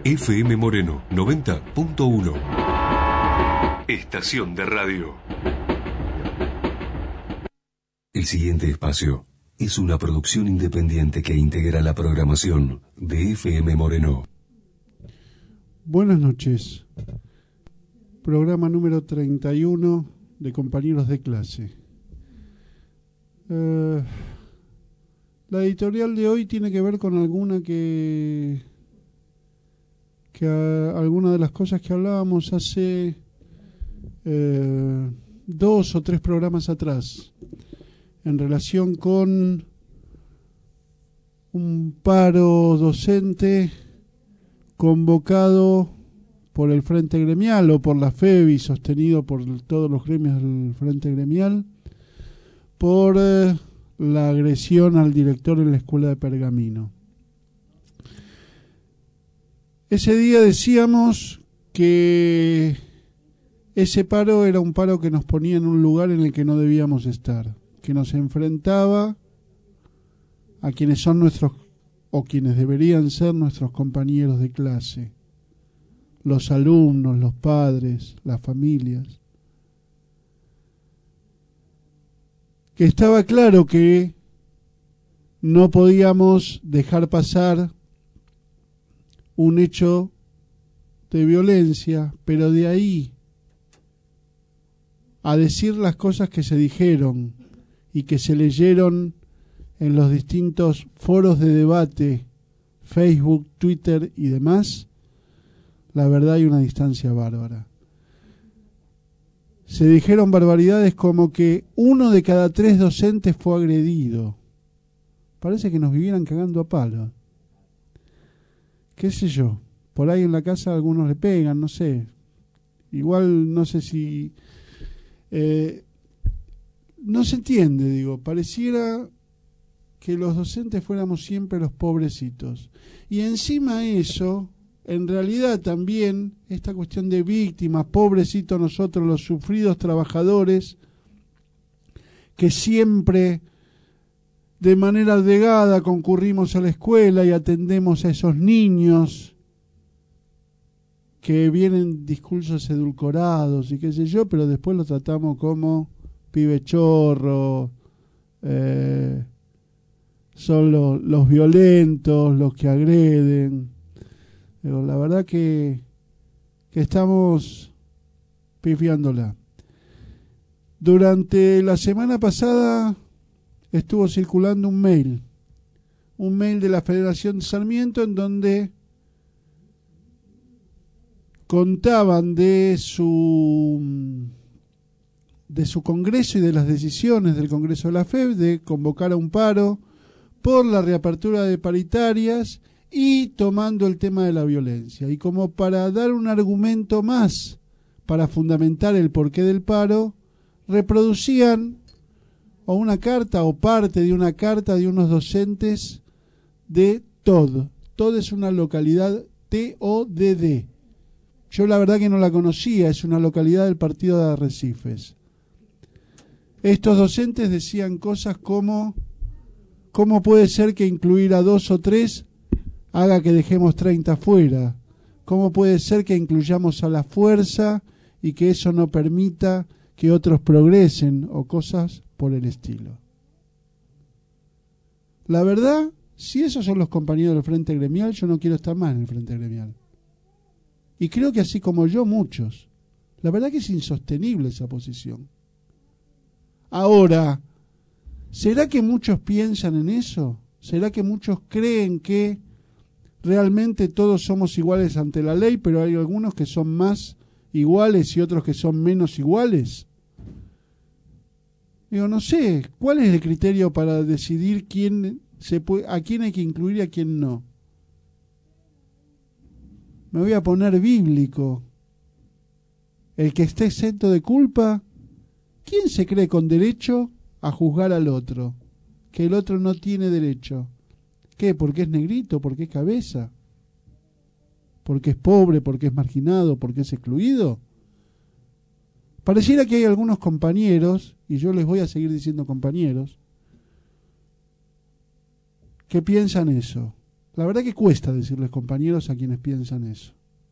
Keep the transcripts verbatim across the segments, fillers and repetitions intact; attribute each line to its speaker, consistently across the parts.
Speaker 1: F M Moreno noventa punto uno. Estación de radio. El siguiente espacio es una producción independiente que integra la programación de F M Moreno.
Speaker 2: Buenas noches. Programa número treinta y uno de Compañeros de Clase. Uh, la editorial de hoy tiene que ver con alguna que... que uh, alguna de las cosas que hablábamos hace uh, dos o tres programas atrás, en relación con un paro docente convocado por el Frente Gremial o por la FEBI, sostenido por todos los gremios del Frente Gremial, por eh, la agresión al director en la escuela de Pergamino. Ese día decíamos que ese paro era un paro que nos ponía en un lugar en el que no debíamos estar, que nos enfrentaba a quienes son nuestros, o quienes deberían ser nuestros compañeros de clase, los alumnos, los padres, las familias. Que estaba claro que no podíamos dejar pasar un hecho de violencia, pero de ahí a decir las cosas que se dijeron y que se leyeron en los distintos foros de debate, Facebook, Twitter y demás, la verdad hay una distancia bárbara. Se dijeron barbaridades como que uno de cada tres docentes fue agredido. Parece que nos vivieran cagando a palo. ¿Qué sé yo? Por ahí en la casa algunos le pegan, no sé. Igual no sé si... Eh, no se entiende, digo. Pareciera que los docentes fuéramos siempre los pobrecitos. Y encima eso... En realidad también esta cuestión de víctimas, pobrecitos nosotros los sufridos trabajadores, que siempre de manera abnegada concurrimos a la escuela y atendemos a esos niños que vienen discursos edulcorados y qué sé yo, pero después los tratamos como pibe chorro, eh, son los, los violentos, los que agreden. Pero la verdad que, que estamos pifiándola. Durante la semana pasada estuvo circulando un mail, un mail de la Federación Sarmiento en donde contaban de su de su congreso y de las decisiones del Congreso de la F E B de convocar a un paro por la reapertura de paritarias y tomando el tema de la violencia. Y como para dar un argumento más para fundamentar el porqué del paro, reproducían o una carta o parte de una carta de unos docentes de Tod. Tod es una localidad T O D D. Yo la verdad que no la conocía, es una localidad del partido de Arrecifes. Estos docentes decían cosas como: ¿cómo puede ser que incluir a dos o tres haga que dejemos treinta fuera? ¿Cómo puede ser que incluyamos a la fuerza y que eso no permita que otros progresen? O cosas por el estilo. La verdad, si esos son los compañeros del Frente Gremial, yo no quiero estar más en el Frente Gremial. Y creo que así como yo, muchos. La verdad que es insostenible esa posición. Ahora, ¿será que muchos piensan en eso? ¿Será que muchos creen que realmente todos somos iguales ante la ley, pero hay algunos que son más iguales y otros que son menos iguales? Digo, no sé, ¿cuál es el criterio para decidir quién se puede, a quién hay que incluir y a quién no? Me voy a poner bíblico. El que esté exento de culpa, ¿quién se cree con derecho a juzgar al otro? Que el otro no tiene derecho. ¿Qué? ¿Porque es negrito? ¿Porque es cabeza? ¿Porque es pobre? ¿Porque es marginado? ¿Porque es excluido? Pareciera que hay algunos compañeros, y yo les voy a seguir diciendo compañeros, que piensan eso. La verdad que cuesta decirles compañeros a quienes piensan eso.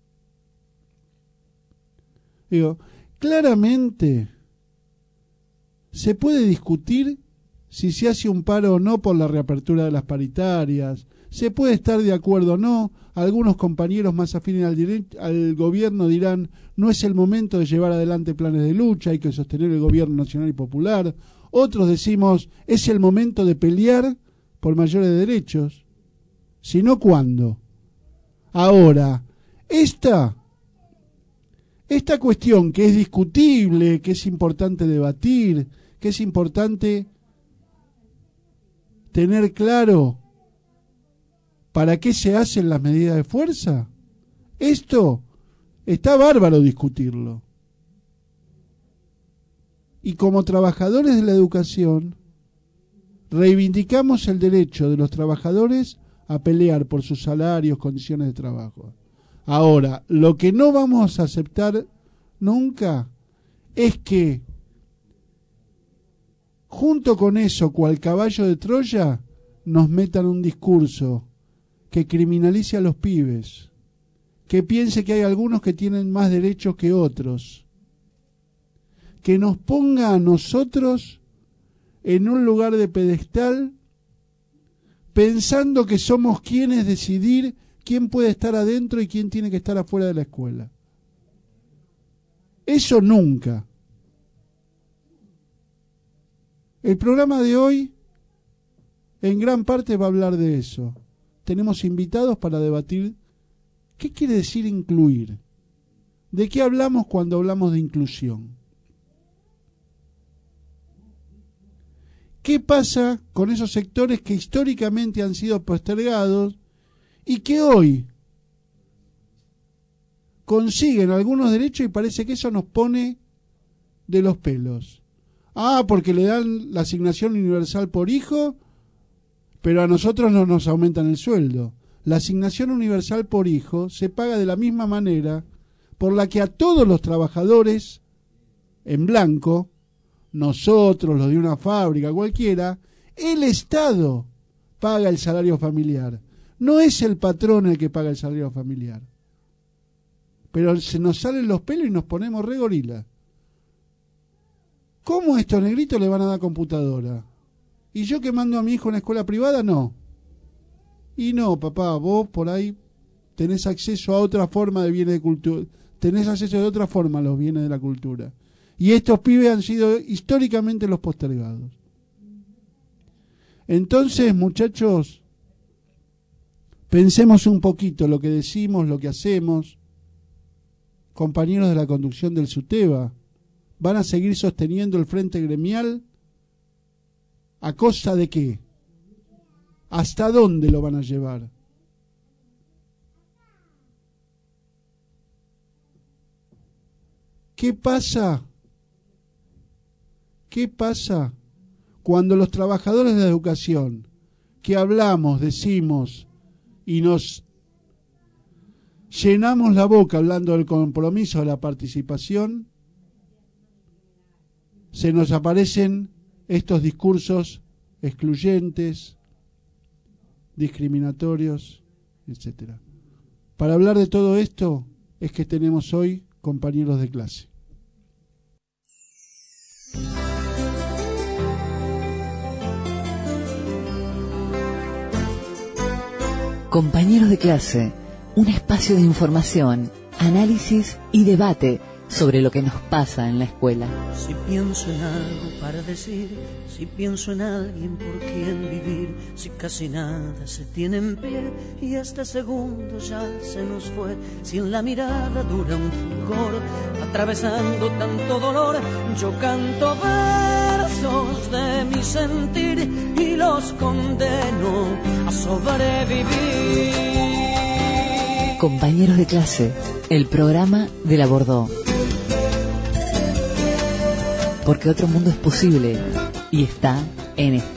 Speaker 2: Digo, claramente se puede discutir si se hace un paro o no por la reapertura de las paritarias, se puede estar de acuerdo o no, algunos compañeros más afines al, dire- al gobierno dirán, no es el momento de llevar adelante planes de lucha, hay que sostener el gobierno nacional y popular, otros decimos, es el momento de pelear por mayores derechos, si no, ¿cuándo? Ahora, esta, esta cuestión que es discutible, que es importante debatir, que es importante tener claro para qué se hacen las medidas de fuerza, esto está bárbaro discutirlo. Y como trabajadores de la educación, reivindicamos el derecho de los trabajadores a pelear por sus salarios, condiciones de trabajo. Ahora, lo que no vamos a aceptar nunca es que, junto con eso, cual caballo de Troya, nos metan un discurso que criminalice a los pibes, que piense que hay algunos que tienen más derechos que otros, que nos ponga a nosotros en un lugar de pedestal, pensando que somos quienes decidir quién puede estar adentro y quién tiene que estar afuera de la escuela. Eso nunca. El programa de hoy en gran parte va a hablar de eso. Tenemos invitados para debatir qué quiere decir incluir. ¿De qué hablamos cuando hablamos de inclusión? ¿Qué pasa con esos sectores que históricamente han sido postergados y que hoy consiguen algunos derechos y parece que eso nos pone de los pelos? Ah, porque le dan la asignación universal por hijo, pero a nosotros no nos aumentan el sueldo. La asignación universal por hijo se paga de la misma manera por la que a todos los trabajadores en blanco, nosotros, los de una fábrica, cualquiera, el Estado paga el salario familiar. No es el patrón el que paga el salario familiar. Pero se nos salen los pelos y nos ponemos re gorila. ¿Cómo a estos negritos le van a dar computadora? ¿Y yo que mando a mi hijo a una escuela privada? No. Y no, papá, vos por ahí tenés acceso a otra forma de bienes de cultura. Tenés acceso de otra forma a los bienes de la cultura. Y estos pibes han sido históricamente los postergados. Entonces, muchachos, pensemos un poquito lo que decimos, lo que hacemos. Compañeros de la conducción del SUTEBA, ¿van a seguir sosteniendo el frente gremial? ¿A costa de qué? ¿Hasta dónde lo van a llevar? ¿Qué pasa? ¿Qué pasa cuando los trabajadores de la educación, que hablamos, decimos y nos llenamos la boca hablando del compromiso de la participación, se nos aparecen estos discursos excluyentes, discriminatorios, etcétera? Para hablar de todo esto es que tenemos hoy compañeros de clase.
Speaker 3: Compañeros de clase, un espacio de información, análisis y debate sobre lo que nos pasa en la escuela.
Speaker 4: Si pienso en algo para decir, si pienso en alguien por quien vivir, si casi nada se tiene en pie y este segundo ya se nos fue, si en la mirada dura un fulgor, atravesando tanto dolor, yo canto versos de mi sentir y los condeno a sobrevivir.
Speaker 3: Compañeros de clase, el programa de la Bordó. Porque otro mundo es posible y está en este.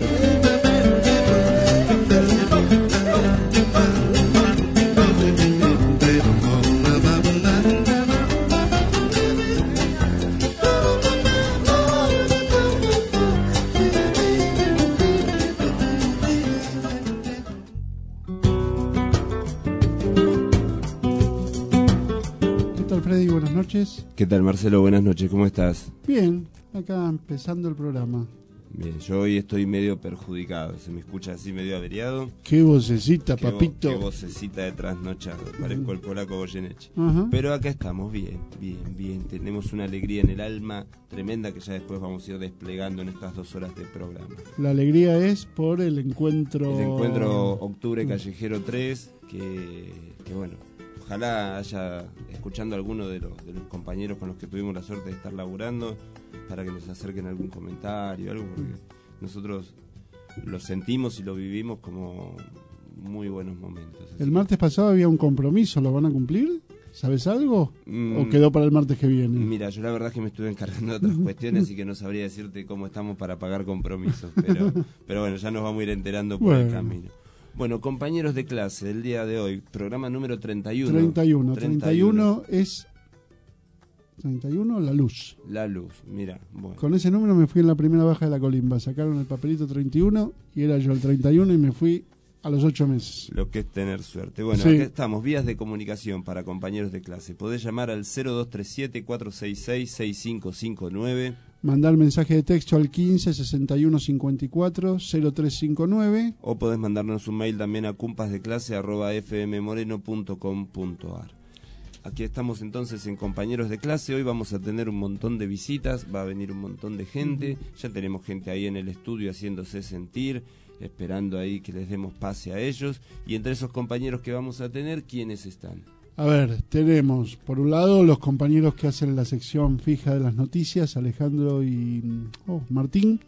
Speaker 2: Freddy? Buenas noches.
Speaker 5: ¿Qué tal, Marcelo? Buenas noches, ¿cómo estás?
Speaker 2: Bien, acá empezando el programa.
Speaker 5: Bien, yo hoy estoy medio perjudicado, se me escucha así medio averiado.
Speaker 2: Qué vocecita,
Speaker 5: Qué
Speaker 2: papito.
Speaker 5: Vo, qué vocecita de trasnochado, parezco el polaco Goyeneche.
Speaker 2: Ajá.
Speaker 5: Pero acá estamos, bien, bien, bien. Tenemos una alegría en el alma tremenda que ya después vamos a ir desplegando en estas dos horas de programa.
Speaker 2: La alegría es por el encuentro...
Speaker 5: El encuentro Octubre Callejero tres, que, que bueno, ojalá haya, escuchando a alguno de los, de los compañeros con los que tuvimos la suerte de estar laburando, para que nos acerquen algún comentario, algo, porque nosotros lo sentimos y lo vivimos como muy buenos momentos. Así.
Speaker 2: El martes pasado había un compromiso, ¿lo van a cumplir? ¿Sabes algo?
Speaker 5: Mm,
Speaker 2: ¿O quedó para el martes que viene?
Speaker 5: Mira, yo la verdad es que me estuve encargando de otras cuestiones, así que no sabría decirte cómo estamos para pagar compromisos, pero, pero bueno, ya nos vamos a ir enterando por
Speaker 2: bueno.
Speaker 5: el camino. Bueno, compañeros de clase del día de hoy, programa número treinta y uno.
Speaker 2: treinta y uno. treinta y uno es... treinta y uno, la luz.
Speaker 5: La luz, mira, bueno.
Speaker 2: Con ese número me fui en la primera baja de la colimba. Sacaron el papelito treinta y uno y era yo el treinta y uno y me fui a los ocho meses.
Speaker 5: Lo que es tener suerte. Bueno,
Speaker 2: sí.
Speaker 5: Acá estamos, vías de comunicación para compañeros de clase. Podés llamar al cero dos tres siete, cuatro seis seis, seis cinco cinco nueve.
Speaker 2: Mandar mensaje de texto al quince, sesenta y uno, cincuenta y cuatro, cero tres cinco nueve.
Speaker 5: O podés mandarnos un mail también a cumpasdeclase arroba f m moreno punto com punto a r. Aquí estamos entonces en Compañeros de Clase. Hoy vamos a tener un montón de visitas, va a venir un montón de gente. Ya tenemos gente ahí en el estudio haciéndose sentir, esperando ahí que les demos pase a ellos. Y entre esos compañeros que vamos a tener, ¿quiénes están?
Speaker 2: A ver, tenemos por un lado los compañeros que hacen la sección fija de las noticias, Alejandro y oh, Martín.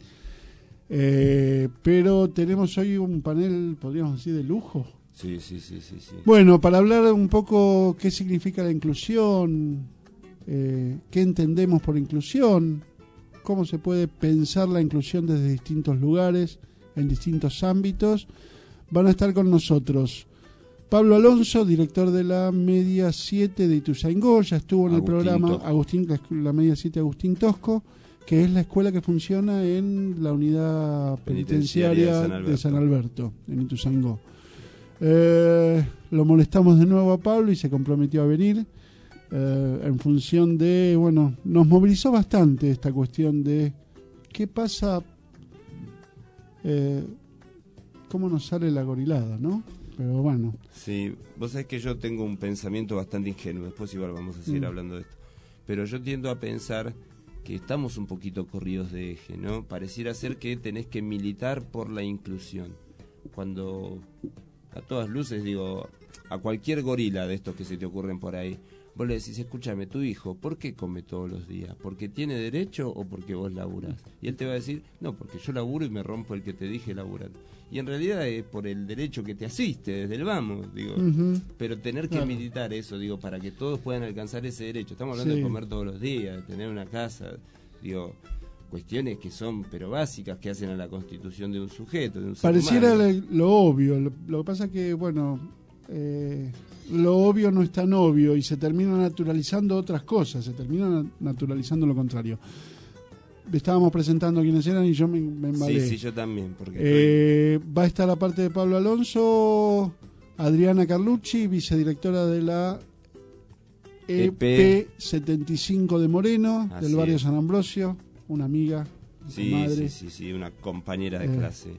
Speaker 2: Eh, pero tenemos hoy un panel, podríamos decir, de lujo.
Speaker 5: Sí, sí, sí, sí, sí.
Speaker 2: Bueno, para hablar un poco qué significa la inclusión, eh, qué entendemos por inclusión, cómo se puede pensar la inclusión desde distintos lugares, en distintos ámbitos, van a estar con nosotros Pablo Alonso, director de la Media siete de Ituzaingó, ya estuvo en
Speaker 5: Agustín
Speaker 2: el programa
Speaker 5: Tosco.
Speaker 2: Agustín, la, la Media siete Agustín Tosco, que es la escuela que funciona en la unidad penitenciaria,
Speaker 5: Penitenciaria de San Alberto,
Speaker 2: de San Alberto en Ituzaingó. Eh, lo molestamos de nuevo a Pablo y se comprometió a venir eh, en función de, bueno, nos movilizó bastante esta cuestión de qué pasa, eh, cómo nos sale la gorilada, ¿no? Pero bueno.
Speaker 5: Sí, vos sabés que yo tengo un pensamiento bastante ingenuo, después igual vamos a seguir mm. hablando de esto, pero yo tiendo a pensar que estamos un poquito corridos de eje, ¿no? Pareciera ser que tenés que militar por la inclusión, cuando a todas luces, digo, a cualquier gorila de estos que se te ocurren por ahí, vos le decís, escúchame, tu hijo, ¿por qué come todos los días? ¿Porque tiene derecho o porque vos laburás? Y él te va a decir, no, porque yo laburo y me rompo el que te dije laburar. Y en realidad es por el derecho que te asiste desde el vamos, digo. Uh-huh. Pero tener que claro. militar eso, digo, para que todos puedan alcanzar ese derecho. Estamos hablando sí. de comer todos los días, de tener una casa, digo, cuestiones que son, pero básicas, que hacen a la constitución de un sujeto, de un ser
Speaker 2: Pareciera
Speaker 5: humano.
Speaker 2: lo, lo obvio, lo, lo que pasa que, bueno, eh, lo obvio no es tan obvio y se termina naturalizando otras cosas, se termina naturalizando lo contrario. Estábamos presentando quiénes eran y yo me, me embalé.
Speaker 5: Sí, sí, yo también. Porque
Speaker 2: eh, va a estar la parte de Pablo Alonso, Adriana Carlucci, vicedirectora de la E P setenta y cinco de Moreno, Así del barrio es. San Ambrosio, una amiga,
Speaker 5: sí,
Speaker 2: madre.
Speaker 5: Sí, sí, sí, una compañera de
Speaker 2: eh,
Speaker 5: clase.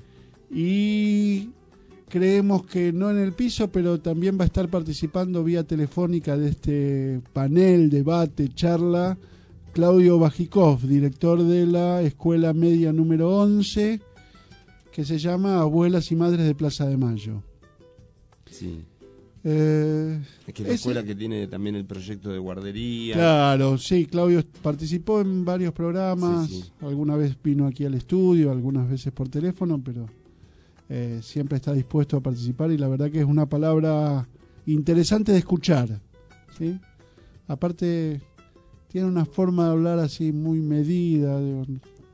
Speaker 2: Y creemos que no en el piso, pero también va a estar participando vía telefónica de este panel, debate, charla, Claudio Bajikov, director de la Escuela Media número once, que se llama Abuelas y Madres de Plaza de Mayo.
Speaker 5: Sí.
Speaker 2: Eh,
Speaker 5: es que es la ese, escuela que tiene también el proyecto de guardería.
Speaker 2: Claro, sí, Claudio participó en varios programas, sí, sí. Alguna vez vino aquí al estudio, algunas veces por teléfono, pero eh, siempre está dispuesto a participar y la verdad que es una palabra interesante de escuchar, ¿sí? Aparte tiene una forma de hablar así muy medida, digo,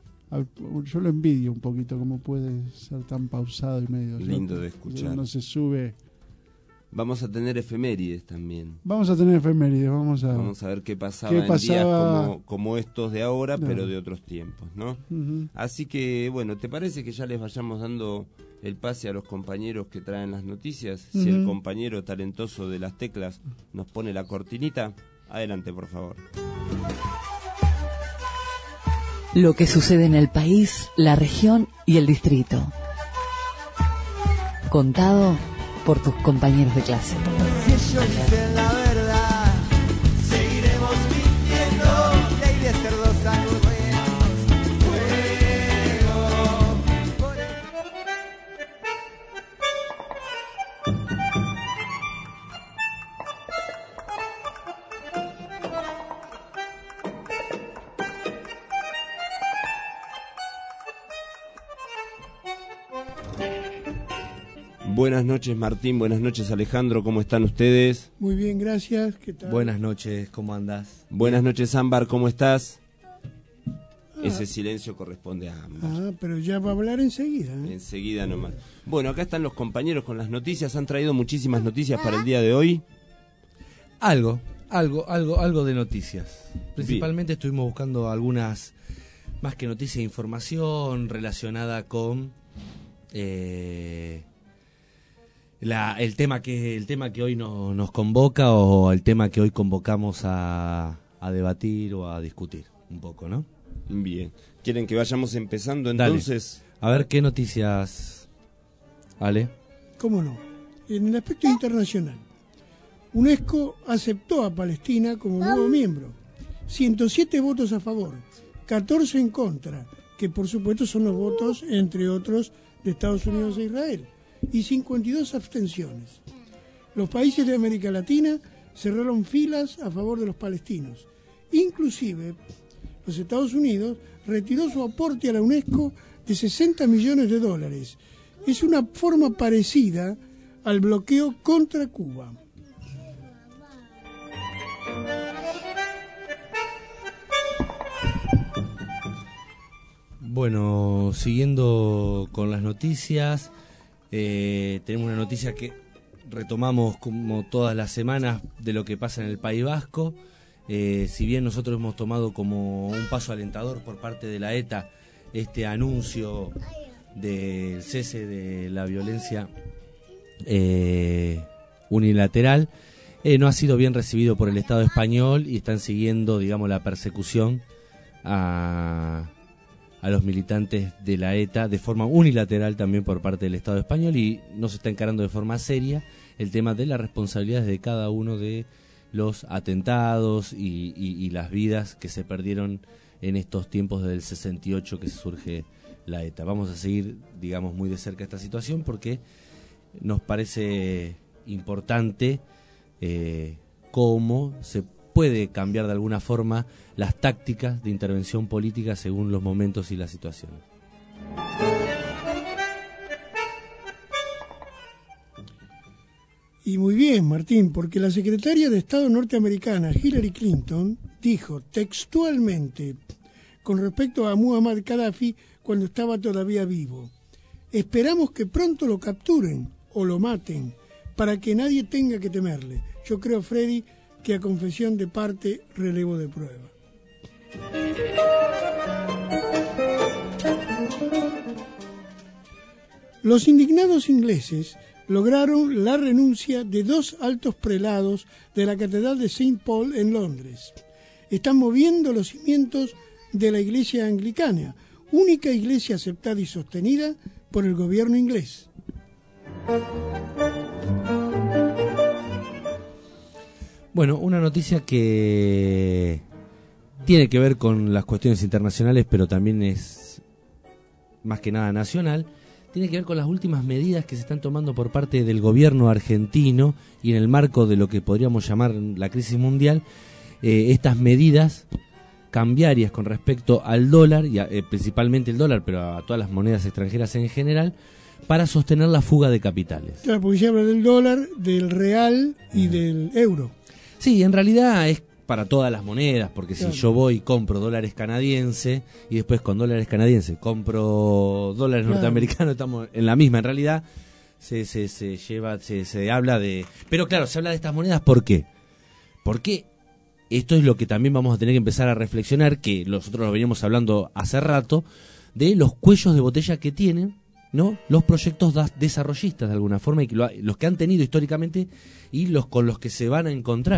Speaker 2: yo lo envidio un poquito cómo puede ser tan pausado y medio
Speaker 5: lindo
Speaker 2: yo,
Speaker 5: de escuchar.
Speaker 2: No se sube.
Speaker 5: Vamos a tener efemérides también.
Speaker 2: Vamos a tener efemérides, vamos a
Speaker 5: Vamos a ver qué pasaba,
Speaker 2: qué
Speaker 5: en
Speaker 2: pasaba...
Speaker 5: días como, como estos de ahora,
Speaker 2: no.
Speaker 5: pero de otros tiempos, ¿no?
Speaker 2: Uh-huh.
Speaker 5: Así que, bueno, ¿te parece que ya les vayamos dando el pase a los compañeros que traen las noticias? Uh-huh. Si el compañero talentoso de las teclas nos pone la cortinita. Adelante, por favor.
Speaker 3: Lo que sucede en el país, la región y el distrito. Contado por tus compañeros de clase.
Speaker 6: Si ellos dicen la verdad, seguiremos mintiendo. Ley de cerdos anueros, fuego. Por el...
Speaker 5: Buenas noches, Martín. Buenas noches, Alejandro. ¿Cómo están ustedes?
Speaker 7: Muy bien, gracias. ¿Qué tal?
Speaker 8: Buenas noches, ¿cómo andás?
Speaker 5: Buenas noches, Ámbar. ¿Cómo estás?
Speaker 7: Ah.
Speaker 5: Ese silencio corresponde a Ámbar.
Speaker 7: Ah, pero ya va a hablar enseguida. ¿eh?
Speaker 5: Enseguida nomás. Bueno, acá están los compañeros con las noticias. Han traído muchísimas noticias para el día de hoy.
Speaker 8: Algo, algo, algo, algo de noticias. Principalmente Bien. Estuvimos buscando algunas, más que noticias, información relacionada con eh, la, el tema que el tema que hoy no, nos convoca o el tema que hoy convocamos a, a debatir o a discutir un poco, ¿no?
Speaker 5: Bien. ¿Quieren que vayamos empezando entonces?
Speaker 8: Dale. A ver qué noticias, Ale.
Speaker 7: ¿Cómo no? En el aspecto internacional, UNESCO aceptó a Palestina como nuevo miembro. ciento siete votos a favor, catorce en contra, que por supuesto son los votos, entre otros, de Estados Unidos e Israel, y cincuenta y dos abstenciones. Los países de América Latina cerraron filas a favor de los palestinos. Inclusive, los Estados Unidos retiró su aporte a la UNESCO de sesenta millones de dólares. Es una forma parecida al bloqueo contra Cuba.
Speaker 8: Bueno, siguiendo con las noticias, eh, tenemos una noticia que retomamos como todas las semanas de lo que pasa en el País Vasco. Eh, si bien nosotros hemos tomado como un paso alentador por parte de la ETA este anuncio del cese de la violencia eh, unilateral, eh, no ha sido bien recibido por el Estado español y están siguiendo, digamos, la persecución a... a los militantes de la ETA de forma unilateral también por parte del Estado español, y no se está encarando de forma seria el tema de las responsabilidades de cada uno de los atentados y, y, y las vidas que se perdieron en estos tiempos del sesenta y ocho que surge la ETA. Vamos a seguir, digamos, muy de cerca esta situación porque nos parece importante eh, cómo se puede cambiar de alguna forma las tácticas de intervención política según los momentos y las situaciones.
Speaker 7: Y muy bien, Martín, porque la secretaria de Estado norteamericana, Hillary Clinton, dijo textualmente con respecto a Muammar Gaddafi cuando estaba todavía vivo: esperamos que pronto lo capturen o lo maten para que nadie tenga que temerle. Yo creo, Freddy, que a confesión de parte, relevo de prueba. Los indignados ingleses lograron la renuncia de dos altos prelados de la Catedral de Saint Paul en Londres. Están moviendo los cimientos de la Iglesia Anglicana, única iglesia aceptada y sostenida por el gobierno inglés.
Speaker 8: Bueno, una noticia que tiene que ver con las cuestiones internacionales, pero también es más que nada nacional. Tiene que ver con las últimas medidas que se están tomando por parte del gobierno argentino y en el marco de lo que podríamos llamar la crisis mundial, eh, estas medidas cambiarias con respecto al dólar, y a, eh, principalmente el dólar, pero a todas las monedas extranjeras en general, para sostener la fuga de capitales.
Speaker 7: Claro, porque se habla del dólar, del real y del euro.
Speaker 8: Sí, en realidad es para todas las monedas, porque claro, si yo voy y compro dólares canadienses y después con dólares canadienses compro dólares claro, norteamericanos, estamos en la misma. En realidad se, se, se lleva, se, se habla de... Pero claro, se habla de estas monedas, ¿por qué? Porque esto es lo que también vamos a tener que empezar a reflexionar, que nosotros lo veníamos hablando hace rato, de los cuellos de botella que tienen, ¿no?, los proyectos desarrollistas de alguna forma, y que lo, los que han tenido históricamente y los con los que se van a encontrar.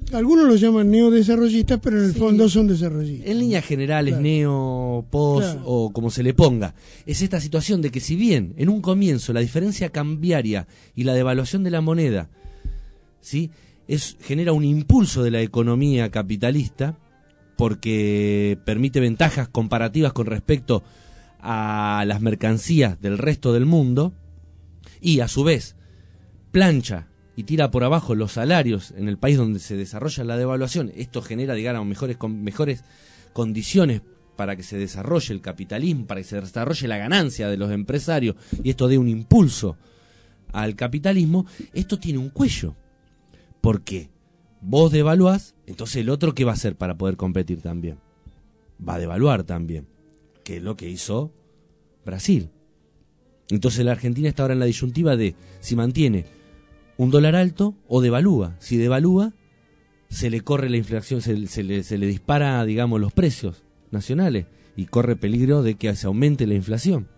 Speaker 7: Algunos los llaman neodesarrollistas, pero en el
Speaker 8: Sí.
Speaker 7: fondo son desarrollistas.
Speaker 8: En líneas generales,
Speaker 7: Claro.
Speaker 8: neo, post
Speaker 7: Claro.
Speaker 8: o como se le ponga, es esta situación de que si bien en un comienzo la diferencia cambiaria y la devaluación de la moneda, ¿sí? es genera un impulso de la economía capitalista porque permite ventajas comparativas con respecto a las mercancías del resto del mundo y a su vez plancha y tira por abajo los salarios en el país donde se desarrolla la devaluación. Esto genera, digamos, mejores, con, mejores condiciones para que se desarrolle el capitalismo, para que se desarrolle la ganancia de los empresarios y esto dé un impulso al capitalismo. Esto tiene un cuello, porque vos devaluás, entonces el otro ¿qué va a hacer para poder competir también? Va a devaluar también, que es lo que hizo Brasil. Entonces la Argentina está ahora en la disyuntiva de si mantiene un dólar alto o devalúa. Si devalúa, se le corre la inflación, se, se, le, se le dispara, digamos, los precios nacionales y corre peligro de que se aumente la inflación.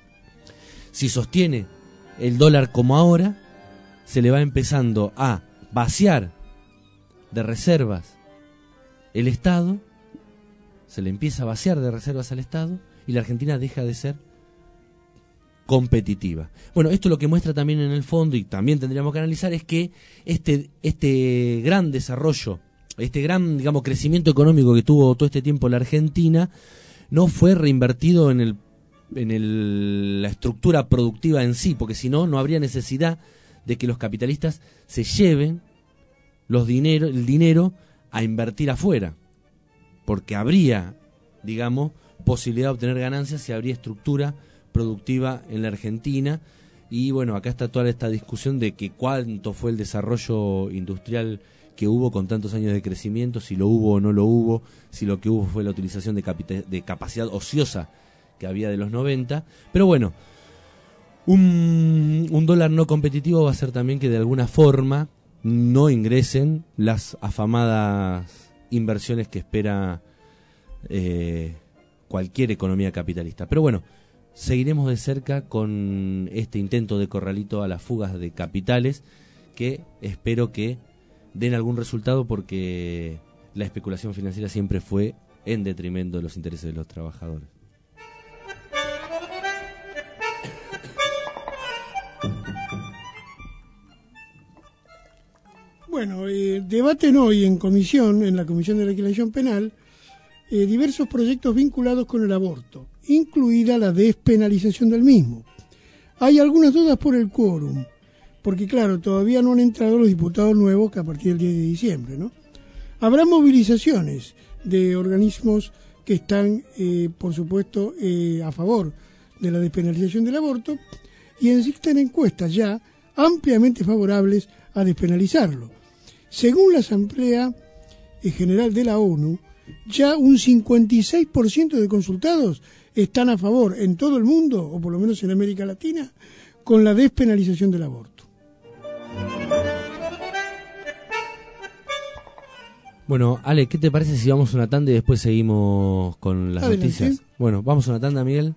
Speaker 8: Si sostiene el dólar como ahora, se le va empezando a vaciar de reservas el Estado, se le empieza a vaciar de reservas al Estado y la Argentina deja de ser competitiva. Bueno, esto lo que muestra también en el fondo, y también tendríamos que analizar, es que este, este gran desarrollo, este gran, digamos, crecimiento económico que tuvo todo este tiempo la Argentina, no fue reinvertido en el en el, la estructura productiva en sí, porque si no, no habría necesidad de que los capitalistas se lleven los dinero, el dinero a invertir afuera, porque habría, digamos, posibilidad de obtener ganancias si habría estructura productiva en la Argentina. Y bueno, acá está toda esta discusión de que cuánto fue el desarrollo industrial que hubo con tantos años de crecimiento, si lo hubo o no lo hubo, si lo que hubo fue la utilización de, capita- de capacidad ociosa que había de los noventa. Pero bueno, un, un dólar no competitivo va a ser también que de alguna forma no ingresen las afamadas inversiones que espera eh, cualquier economía capitalista. Pero bueno, seguiremos de cerca con este intento de corralito a las fugas de capitales, que espero que den algún resultado, porque la especulación financiera siempre fue en detrimento de los intereses de los trabajadores.
Speaker 7: Bueno, eh, debaten hoy en comisión, en la Comisión de Legislación Penal, eh, diversos proyectos vinculados con el aborto, incluida la despenalización del mismo. Hay algunas dudas por el quórum, porque claro, todavía no han entrado los diputados nuevos que a partir del diez de diciembre, ¿no? Habrá movilizaciones de organismos que están, eh, por supuesto, eh, a favor de la despenalización del aborto, y existen encuestas ya ampliamente favorables a despenalizarlo. Según la Asamblea General de la ONU, ya un cincuenta y seis por ciento de consultados están a favor en todo el mundo, o por lo menos en América Latina, con la despenalización del aborto.
Speaker 8: Bueno, Ale, ¿qué te parece si vamos a una tanda y después seguimos con las
Speaker 7: Adelante.
Speaker 8: noticias? Bueno, vamos a una tanda, Miguel.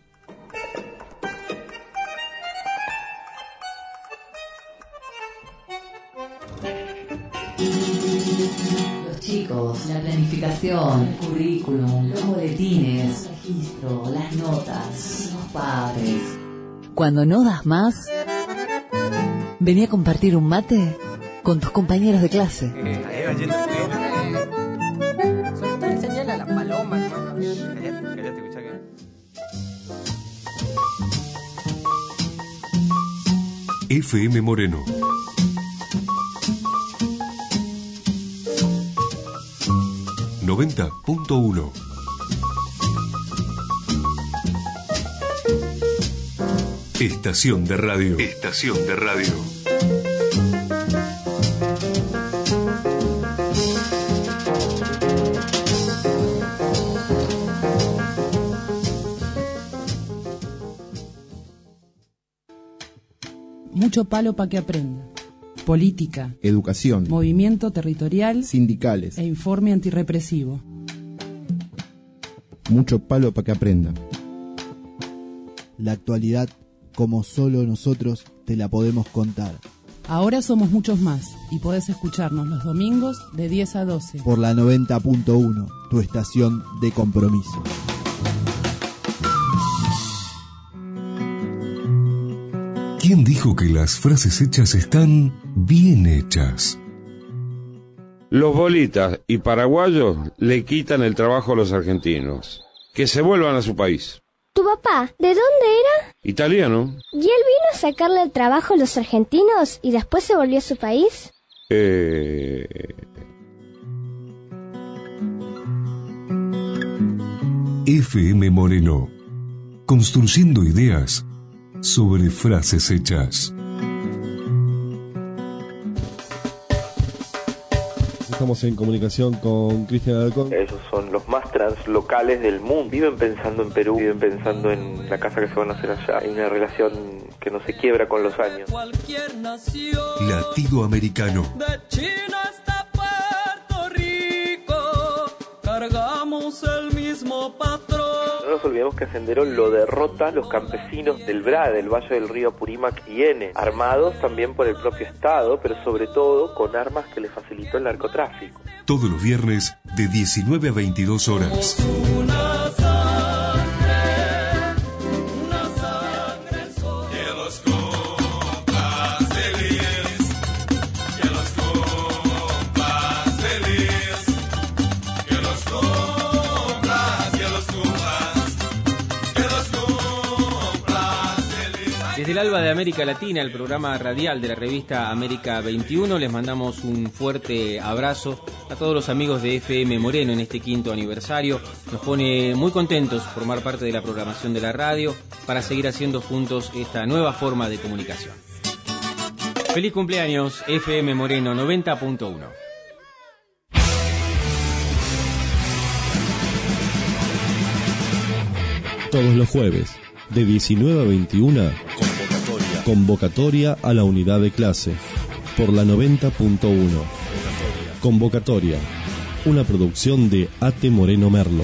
Speaker 3: Los chicos, la planificación, el currículum, los boletines, el registro, las notas, los padres. Cuando no das más, vení a compartir un mate con tus compañeros de clase.
Speaker 6: Señala la paloma, hermano. Callate, callate, escucha que.
Speaker 1: F M Moreno. noventa punto uno. Estación de radio. Estación de radio.
Speaker 9: Mucho palo para que aprenda. Política,
Speaker 10: Educación,
Speaker 9: movimiento territorial
Speaker 10: sindicales,
Speaker 9: e informe antirrepresivo.
Speaker 10: mucho palo para que aprenda.
Speaker 11: La actualidad, como solo nosotros te la podemos contar.
Speaker 9: Ahora somos muchos más y podés escucharnos los domingos de diez a doce.
Speaker 10: Por la noventa punto uno, tu estación de compromiso.
Speaker 1: ¿Quién dijo que las frases hechas están bien hechas?
Speaker 11: Los bolitas y paraguayos le quitan el trabajo a los argentinos. Que se vuelvan a su país.
Speaker 12: ¿Tu papá, de dónde era?
Speaker 11: Italiano.
Speaker 12: ¿Y él vino a sacarle el trabajo a los argentinos y después se volvió a su país?
Speaker 11: Eh...
Speaker 1: F M Moreno. Construyendo ideas sobre frases hechas.
Speaker 13: Estamos en comunicación con Cristian Alarcón.
Speaker 14: Esos son los más translocales del mundo. Viven pensando en Perú, viven pensando en la casa que se van a hacer allá. Hay una relación que no se quiebra con los años.
Speaker 1: Latido americano.
Speaker 15: De China hasta Puerto Rico, cargamos el mismo patrón.
Speaker 14: No nos olvidemos que a Sendero lo derrota los campesinos del B R A, del Valle del Río Apurímac y Ene, armados también por el propio Estado, pero sobre todo con armas que le facilitó el narcotráfico.
Speaker 1: Todos los viernes de diecinueve a veintidós horas.
Speaker 16: Desde el Alba de América Latina, el programa radial de la revista América veintiuno, les mandamos un fuerte abrazo a todos los amigos de F M Moreno en este quinto aniversario. Nos pone muy contentos formar parte de la programación de la radio para seguir haciendo juntos esta nueva forma de comunicación. Feliz cumpleaños, F M Moreno noventa punto uno.
Speaker 13: Todos los jueves, de diecinueve a veintiuna, convocatoria. Convocatoria a la unidad de clase, por la noventa punto uno. Convocatoria, una producción de A T Moreno Merlo.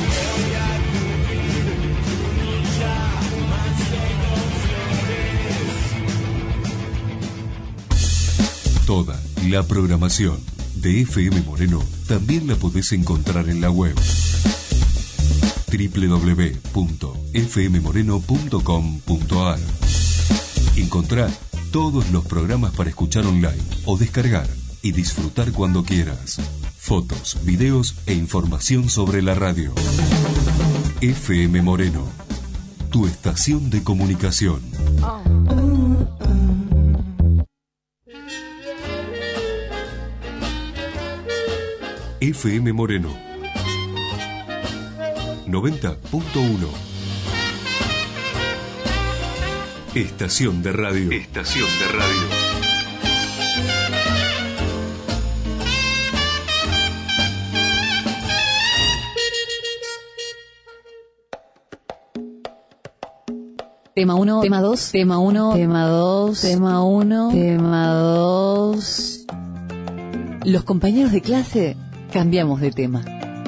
Speaker 1: Toda la programación de F M Moreno también la podés encontrar en la web doble u doble u doble u punto f m moreno punto com punto a r. Encontrá todos los programas para escuchar online o descargar y disfrutar cuando quieras. Fotos, videos e información sobre la radio. F M Moreno, tu estación de comunicación. F M Moreno noventa punto uno. Estación de radio. Estación de radio.
Speaker 3: Tema uno, tema dos, tema uno, tema dos, tema uno, tema dos. Los compañeros de clase cambiamos de tema.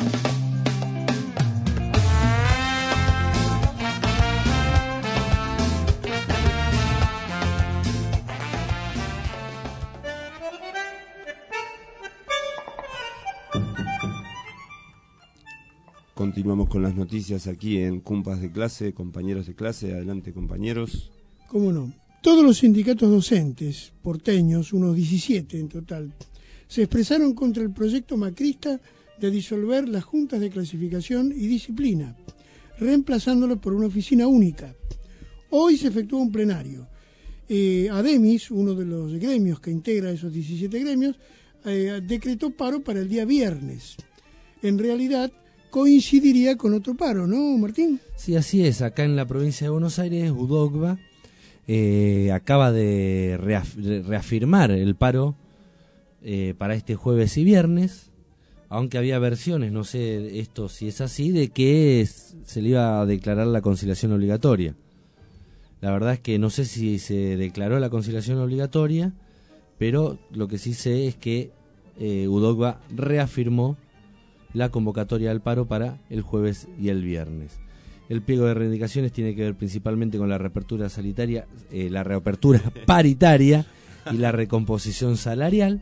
Speaker 5: Continuamos con las noticias aquí en Cumpas de Clase, compañeros de clase. Adelante, compañeros.
Speaker 7: ¿Cómo no? Todos los sindicatos docentes porteños, unos diecisiete en total, se expresaron contra el proyecto macrista de disolver las juntas de clasificación y disciplina, reemplazándolo por una oficina única. Hoy se efectuó un plenario. Eh, Ademis, uno de los gremios que integra esos diecisiete gremios, eh, decretó paro para el día viernes. En realidad, coincidiría con otro paro, ¿no, Martín?
Speaker 8: Sí, así es. Acá en la provincia de Buenos Aires, UDOCBA eh, acaba de reaf reafirmar el paro eh, para este jueves y viernes, aunque había versiones, no sé esto si es así, de que es, se le iba a declarar la conciliación obligatoria. La verdad es que no sé si se declaró la conciliación obligatoria, pero lo que sí sé es que eh, UDOCBA reafirmó la convocatoria al paro para el jueves y el viernes. El pliego de reivindicaciones tiene que ver principalmente con la reapertura sanitaria, eh, la reapertura paritaria y la recomposición salarial.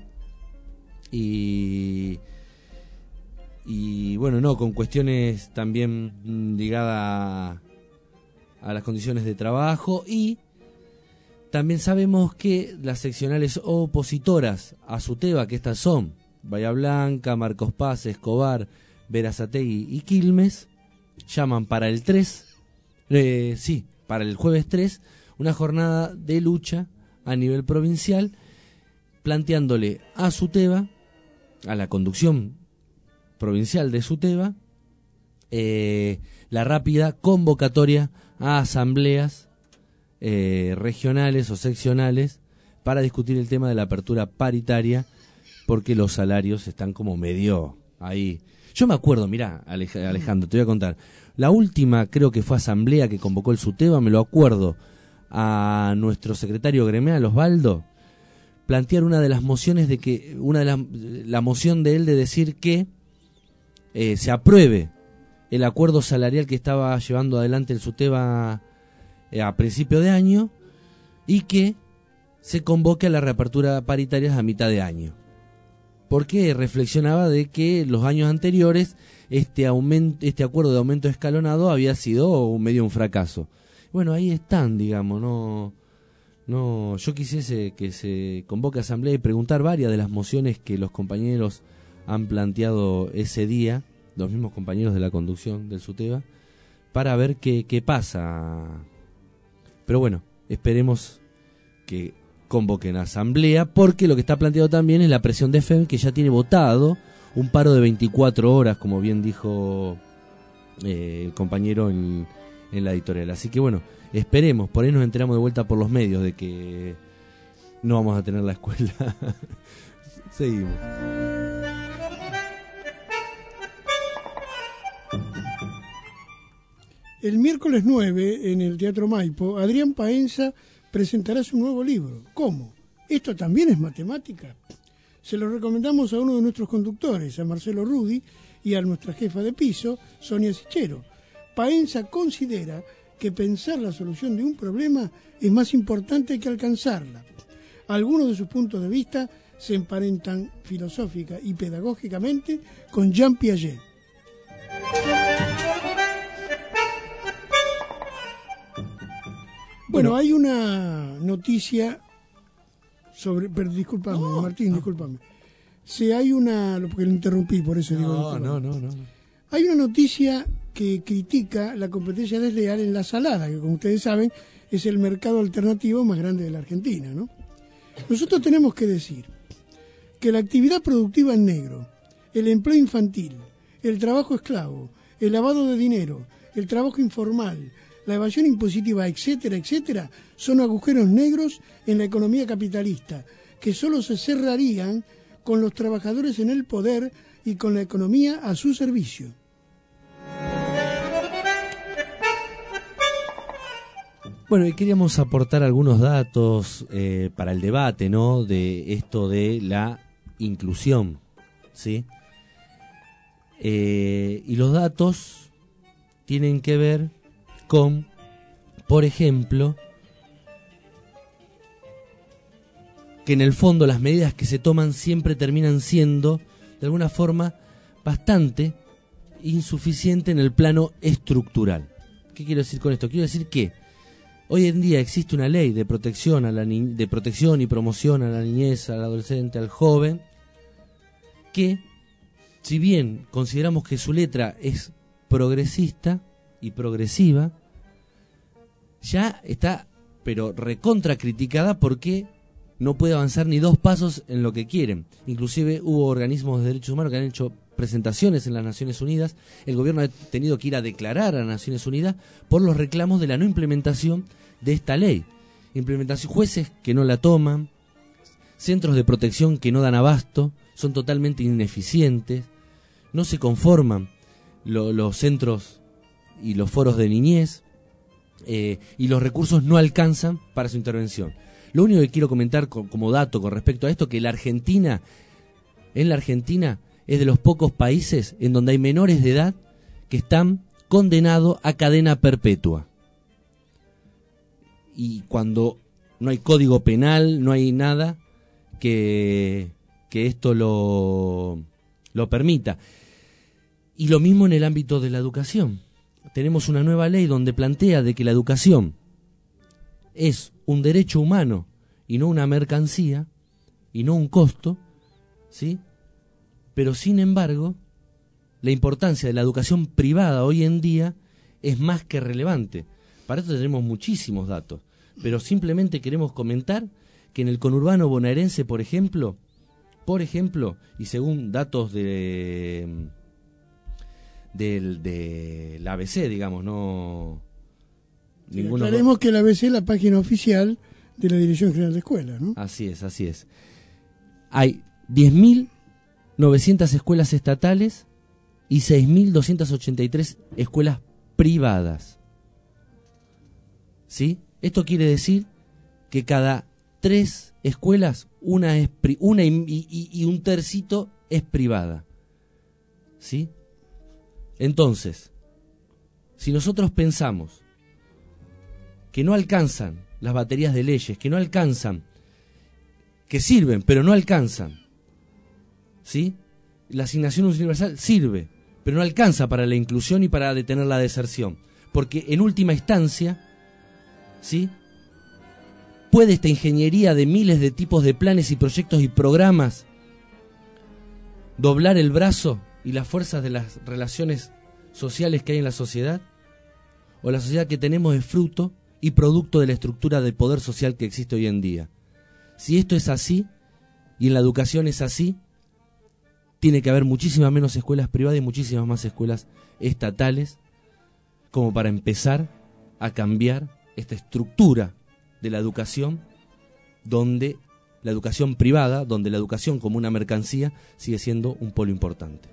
Speaker 8: Y, y bueno, no, con cuestiones también ligadas a, a las condiciones de trabajo. Y también sabemos que las seccionales opositoras a SUTEBA, que estas son Bahía Blanca, Marcos Paz, Escobar, Berazategui y Quilmes, llaman para el tres, eh, sí, para el jueves tres, una jornada de lucha a nivel provincial, planteándole a SUTEBA, a la conducción provincial de SUTEBA, eh, la rápida convocatoria a asambleas eh, regionales o seccionales para discutir el tema de la apertura paritaria, porque los salarios están como medio ahí. Yo me acuerdo, mirá, Alejandro, te voy a contar, la última creo que fue asamblea que convocó el SUTEBA, me lo acuerdo, a nuestro secretario gremial, Osvaldo, plantear una de las mociones de que, una de las, la moción de él de decir que eh, se apruebe el acuerdo salarial que estaba llevando adelante el SUTEBA eh, a principio de año, y que se convoque a la reapertura paritaria a mitad de año, porque reflexionaba de que los años anteriores este aumento, este acuerdo de aumento escalonado había sido medio un fracaso. Bueno, ahí están, digamos, no no yo quisiese que se convoque a asamblea y preguntar varias de las mociones que los compañeros han planteado ese día, los mismos compañeros de la conducción del SUTEBA, para ver qué, qué pasa. Pero bueno, esperemos que convoquen a asamblea, porque lo que está planteado también es la presión de F E M, que ya tiene votado un paro de veinticuatro horas, como bien dijo eh, el compañero en, en la editorial. Así que bueno, esperemos, por ahí nos enteramos de vuelta por los medios de que no vamos a tener la escuela. Seguimos.
Speaker 7: El miércoles nueve, en el Teatro Maipo, Adrián Paenza presentará su nuevo libro. ¿Cómo? ¿Esto también es matemática? Se lo recomendamos a uno de nuestros conductores, a Marcelo Rudi, y a nuestra jefa de piso, Sonia Sichero. Paenza considera que pensar la solución de un problema es más importante que alcanzarla. Algunos de sus puntos de vista se emparentan filosófica y pedagógicamente con Jean Piaget. Bueno, hay una noticia sobre... Pero discúlpame, no, Martín, no. discúlpame. Si hay una... Porque lo interrumpí, por eso
Speaker 8: no,
Speaker 7: digo...
Speaker 8: No, no, no, no.
Speaker 7: Hay una noticia que critica la competencia desleal en la salada, que como ustedes saben es el mercado alternativo más grande de la Argentina, ¿no? Nosotros tenemos que decir que la actividad productiva en negro, el empleo infantil, el trabajo esclavo, el lavado de dinero, el trabajo informal, la evasión impositiva, etcétera, etcétera, son agujeros negros en la economía capitalista, que solo se cerrarían con los trabajadores en el poder y con la economía a su servicio.
Speaker 8: Bueno, y queríamos aportar algunos datos eh, para el debate, ¿no?, de esto de la inclusión, ¿sí? Eh, y los datos tienen que ver con, por ejemplo, que en el fondo las medidas que se toman siempre terminan siendo, de alguna forma, bastante insuficiente en el plano estructural. ¿Qué quiero decir con esto? Quiero decir que hoy en día existe una ley de protección a la ni- de protección y promoción a la niñez, al adolescente, al joven, que, si bien consideramos que su letra es progresista y progresiva, ya está, pero recontra criticada porque no puede avanzar ni dos pasos en lo que quieren. Inclusive hubo organismos de derechos humanos que han hecho presentaciones en las Naciones Unidas. El gobierno ha tenido que ir a declarar a las Naciones Unidas por los reclamos de la no implementación de esta ley. Implementación, jueces que no la toman, centros de protección que no dan abasto, son totalmente ineficientes, no se conforman lo, los centros y los foros de niñez, eh, y los recursos no alcanzan para su intervención. Lo único que quiero comentar co- como dato con respecto a esto, que la Argentina, en la Argentina, es de los pocos países en donde hay menores de edad que están condenados a cadena perpetua. Y cuando no hay código penal, no hay nada que, que esto lo, lo permita. Y lo mismo en el ámbito de la educación. Tenemos una nueva ley donde plantea de que la educación es un derecho humano y no una mercancía y no un costo, ¿sí? Pero sin embargo, la importancia de la educación privada hoy en día es más que relevante. Para esto tenemos muchísimos datos, pero simplemente queremos comentar que en el conurbano bonaerense, por ejemplo, por ejemplo, y según datos de del de la A B C, digamos, no
Speaker 7: Sí,
Speaker 8: ninguno.
Speaker 7: aclaremos que la A B C es la página oficial de la Dirección General de Escuelas, ¿no?
Speaker 8: Así es, así es. Hay diez mil novecientas escuelas estatales y seis mil doscientas ochenta y tres escuelas privadas. ¿Sí? Esto quiere decir que cada tres escuelas, una es pri- una y, y, y un tercito es privada. ¿Sí? Entonces, si nosotros pensamos que no alcanzan las baterías de leyes, que no alcanzan, que sirven, pero no alcanzan, ¿sí? La asignación universal sirve, pero no alcanza para la inclusión y para detener la deserción, porque en última instancia, ¿sí? ¿Puede esta ingeniería de miles de tipos de planes y proyectos y programas doblar el brazo y las fuerzas de las relaciones sociales que hay en la sociedad? ¿O la sociedad que tenemos es fruto y producto de la estructura de poder social que existe hoy en día? Si esto es así, y en la educación es así, tiene que haber muchísimas menos escuelas privadas y muchísimas más escuelas estatales, como para empezar a cambiar esta estructura de la educación, donde la educación privada, donde la educación como una mercancía sigue siendo un polo importante.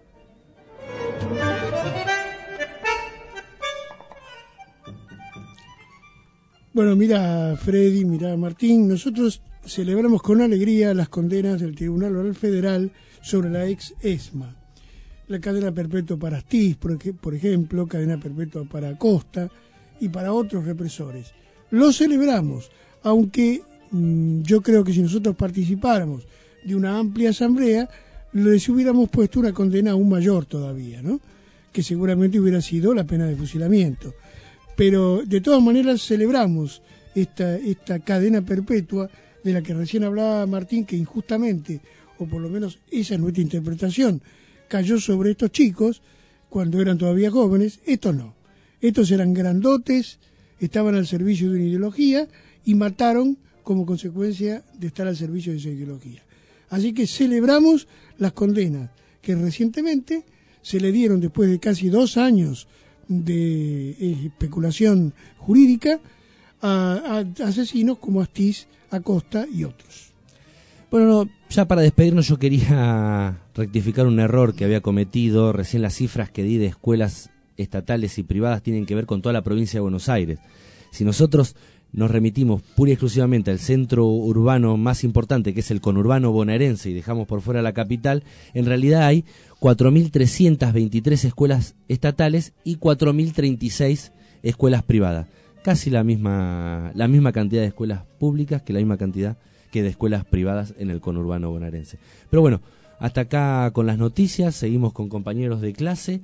Speaker 7: Bueno, mira Freddy, mira Martín, nosotros celebramos con alegría las condenas del Tribunal Oral Federal sobre la ex ESMA. La cadena perpetua para Astiz, por, por ejemplo, cadena perpetua para Acosta y para otros represores. Lo celebramos, aunque mmm, yo creo que si nosotros participáramos de una amplia asamblea, les hubiéramos puesto una condena aún mayor todavía, ¿no? Que seguramente hubiera sido la pena de fusilamiento. Pero de todas maneras celebramos esta, esta cadena perpetua de la que recién hablaba Martín, que injustamente, o por lo menos esa es nuestra interpretación, cayó sobre estos chicos cuando eran todavía jóvenes. Estos no. Estos eran grandotes, estaban al servicio de una ideología y mataron como consecuencia de estar al servicio de esa ideología. Así que celebramos las condenas que recientemente se le dieron después de casi dos años de especulación jurídica a, a asesinos como Astiz, Acosta y otros.
Speaker 8: Bueno, no, ya para despedirnos yo quería rectificar un error que había cometido. Recién las cifras que di de escuelas estatales y privadas tienen que ver con toda la provincia de Buenos Aires. Si nosotros nos remitimos pura y exclusivamente al centro urbano más importante, que es el conurbano bonaerense, y dejamos por fuera la capital, en realidad hay cuatro mil trescientas veintitrés escuelas estatales y cuatro mil treinta y seis escuelas privadas. Casi la misma, la misma cantidad de escuelas públicas que la misma cantidad que de escuelas privadas en el conurbano bonaerense. Pero bueno, hasta acá con las noticias, seguimos con compañeros de clase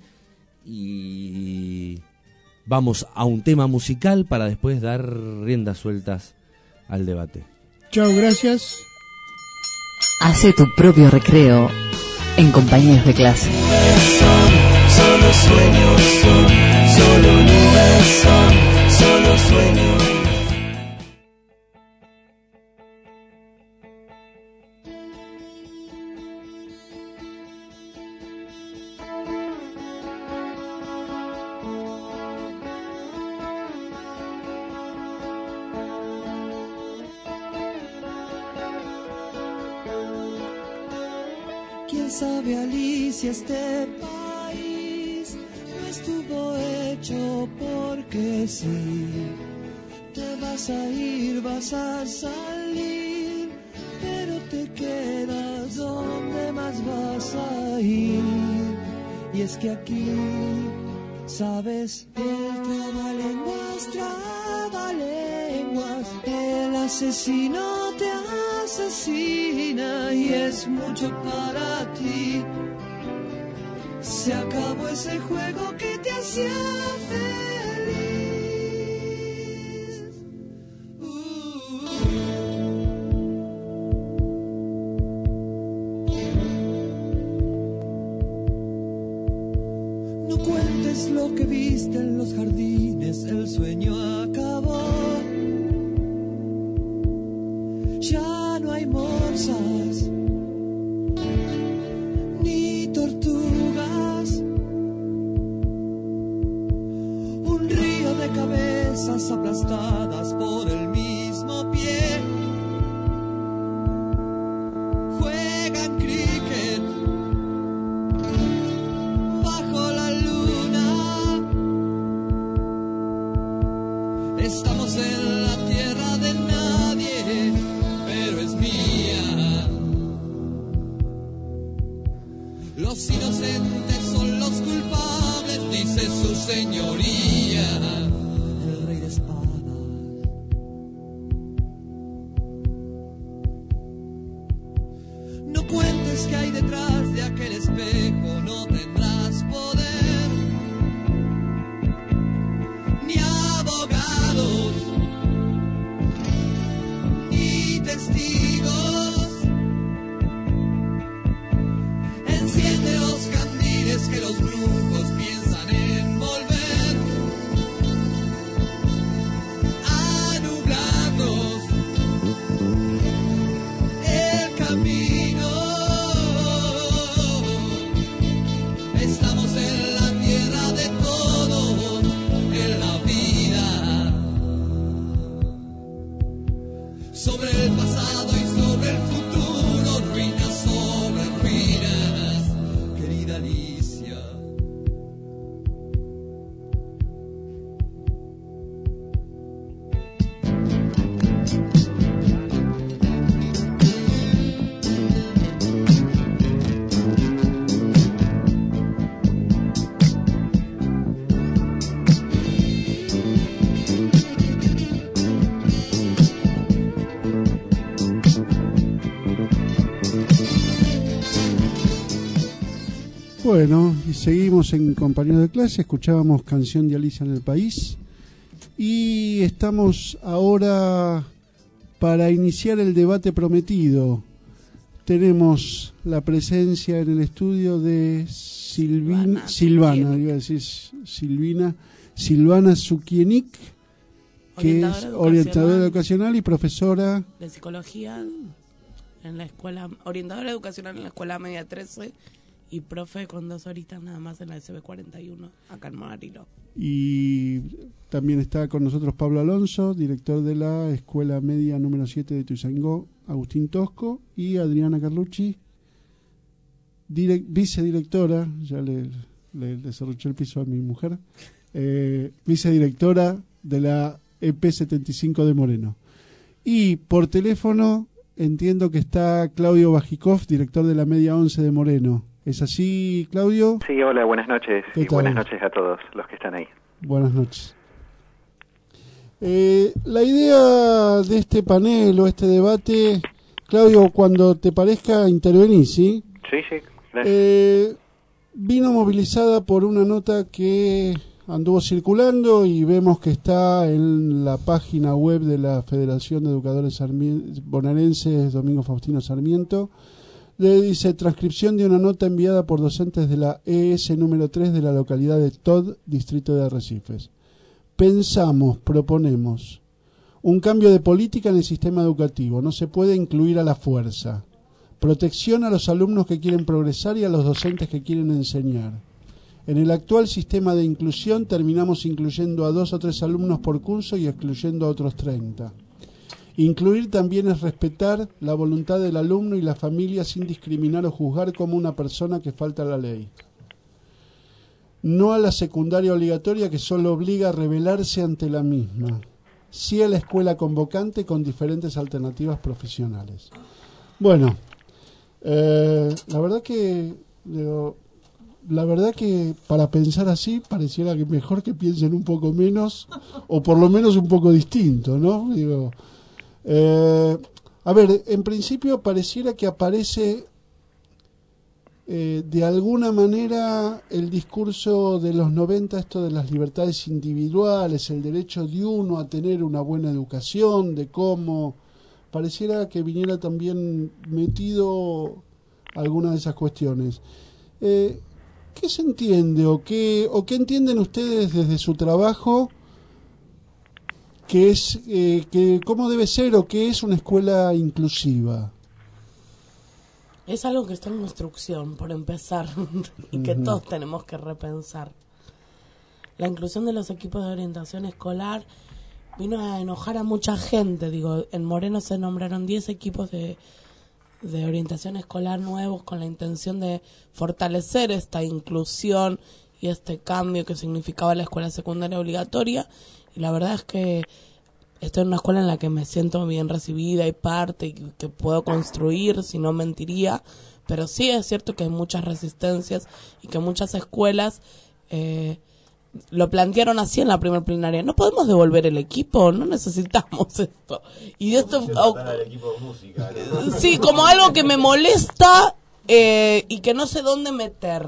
Speaker 8: y vamos a un tema musical para después dar riendas sueltas al debate.
Speaker 7: Chao, gracias.
Speaker 3: Hace tu propio recreo en compañeros de clase.
Speaker 15: Son solo sueños, son solo nubes, son solo sueños.
Speaker 17: ¿Quién sabe, Alicia, este país no estuvo hecho porque sí? Te vas a ir, vas a salir, pero te quedas donde más vas a ir. Y es que aquí, sabes, el trabalenguas, trabalenguas, El asesino te asesina y es mucho para ti. Se acabó ese juego que te hacía feliz. Uh. No cuentes lo que viste en los jardines, el sueño acabó. Ya no hay morsas ni tortugas. Un río de cabezas aplastadas por el mismo pie. Juegan cricket bajo la luna. Estamos en la tierra de nadie, pero es mía. Los inocentes son los culpables, dice su señoría, el rey de espadas. No cuentes que hay detrás de aquel espejo, no tendrás poder, ni abogados, ni testigos. Enciende los candiles que los brujos piensan envolver, a nublarnos el camino. Estamos en la tierra de todos, en la vida, sobre el pasado y sobre el futuro, ruinas sobre ruinas, querida Alicia.
Speaker 2: Bueno, y seguimos en Compañeros de Clase, escuchábamos Canción de Alicia en el País y estamos ahora para iniciar el debate prometido. Tenemos la presencia en el estudio de Silvina, Silvana, iba a decir Silvina, Silvana Zukienic, que es orientadora educacional y profesora
Speaker 18: de psicología en la escuela, orientadora educacional en la escuela media trece y profe con dos horitas nada más en la S B cuarenta y uno, acá en Marino.
Speaker 2: Y también está con nosotros Pablo Alonso, director de la escuela media número siete de Ituzaingó, Agustín Tosco, y Adriana Carlucci, direct, vicedirectora, ya le, le, le cerruché el piso a mi mujer, eh, vicedirectora de la E P setenta y cinco de Moreno. Y por teléfono entiendo que está Claudio Bajikov, director de la media once de Moreno. ¿Es así, Claudio?
Speaker 19: Sí, hola, buenas noches.
Speaker 2: ¿Qué
Speaker 19: Y
Speaker 2: tal?
Speaker 19: buenas noches a todos los que están ahí.
Speaker 2: Buenas noches. Eh, la idea de este panel o este debate, Claudio, cuando te parezca intervenir, ¿sí?
Speaker 19: Sí, sí, gracias.
Speaker 2: Eh, vino movilizada por una nota que anduvo circulando y vemos que está en la página web de la Federación de Educadores Sarmien- Bonaerenses, Domingo Faustino Sarmiento. Le dice: transcripción de una nota enviada por docentes de la E S número tres de la localidad de Tod, distrito de Arrecifes. Pensamos, proponemos un cambio de política en el sistema educativo. No se puede incluir a la fuerza. Protección a los alumnos que quieren progresar y a los docentes que quieren enseñar. En el actual sistema de inclusión terminamos incluyendo a dos o tres alumnos por curso y excluyendo a otros treinta. Incluir también es respetar la voluntad del alumno y la familia sin discriminar o juzgar como una persona que falta a la ley. No a la secundaria obligatoria que solo obliga a rebelarse ante la misma. Sí a la escuela convocante con diferentes alternativas profesionales. Bueno, eh, la verdad que digo, la verdad que para pensar así pareciera que mejor que piensen un poco menos o por lo menos un poco distinto, ¿no? Digo, eh, a ver, en principio pareciera que aparece eh, de alguna manera el discurso de los noventa, esto de las libertades individuales, el derecho de uno a tener una buena educación, de cómo pareciera que viniera también metido alguna de esas cuestiones. Eh, ¿Qué se entiende o qué, o qué entienden ustedes desde su trabajo que es, eh, que cómo debe ser o qué es una escuela inclusiva?
Speaker 18: Es algo que está en construcción, por empezar, y que uh-huh. todos tenemos que repensar. La inclusión de los equipos de orientación escolar vino a enojar a mucha gente. Digo, en Moreno se nombraron diez equipos de de orientación escolar nuevos con la intención de fortalecer esta inclusión y este cambio que significaba la escuela secundaria obligatoria, y la verdad es que estoy en una escuela en la que me siento bien recibida y parte y que puedo construir, si no mentiría, pero sí es cierto que hay muchas resistencias y que muchas escuelas eh, lo plantearon así en la primera plenaria: no podemos devolver el equipo, no necesitamos esto. Y de esto oh, equipo de música, ¿no? Sí, como algo que me molesta eh, y que no sé dónde meter.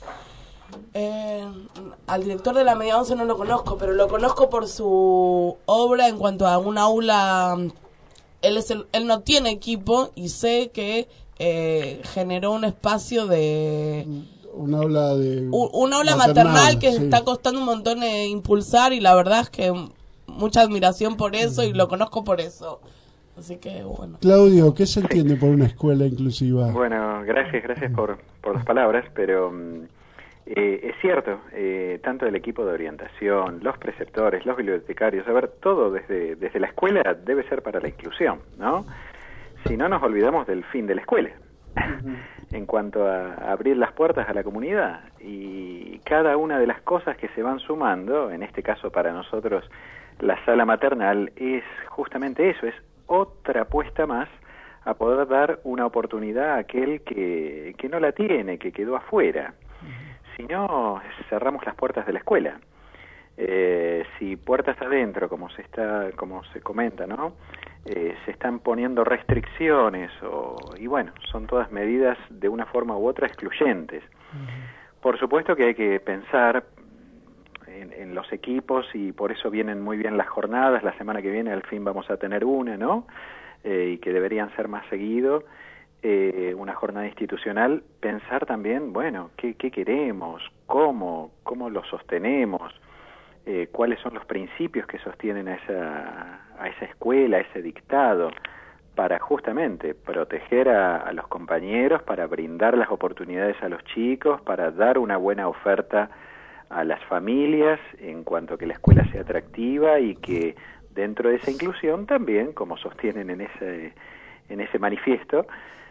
Speaker 18: Eh, al director de la Media Once no lo conozco, pero lo conozco por su obra en cuanto a un aula. Él es el, él no tiene equipo y sé que eh, generó un espacio de
Speaker 2: un aula de
Speaker 18: un, un aula maternal, maternal que sí. está costando un montón eh, impulsar, y la verdad es que mucha admiración por eso, y lo conozco por eso. Así que bueno.
Speaker 2: Claudio, ¿qué se entiende por una escuela inclusiva?
Speaker 19: Bueno, gracias, gracias por, por las palabras, pero eh, es cierto, eh, tanto el equipo de orientación, los preceptores, los bibliotecarios, a ver, todo desde, desde la escuela debe ser para la inclusión, ¿no? Si no, nos olvidamos del fin de la escuela. Uh-huh. En cuanto a abrir las puertas a la comunidad, y cada una de las cosas que se van sumando, en este caso para nosotros la sala maternal, es justamente eso, es otra apuesta más a poder dar una oportunidad a aquel que, que no la tiene, que quedó afuera. Uh-huh. Si no, cerramos las puertas de la escuela. Eh, si puertas adentro, como se está, como se comenta, ¿no? Eh, se están poniendo restricciones o, y bueno, son todas medidas de una forma u otra excluyentes. Uh-huh. Por supuesto que hay que pensar en, en los equipos, y por eso vienen muy bien las jornadas. La semana que viene al fin vamos a tener una, ¿no? Eh, y que deberían ser más seguido, eh, una jornada institucional. Pensar también, bueno, ¿qué, qué queremos? ¿Cómo? ¿Cómo lo sostenemos? Eh, cuáles son los principios que sostienen a esa, a esa escuela, a ese dictado, para justamente proteger a, a los compañeros, para brindar las oportunidades a los chicos, para dar una buena oferta a las familias en cuanto a que la escuela sea atractiva, y que dentro de esa inclusión también, como sostienen en ese, en ese manifiesto,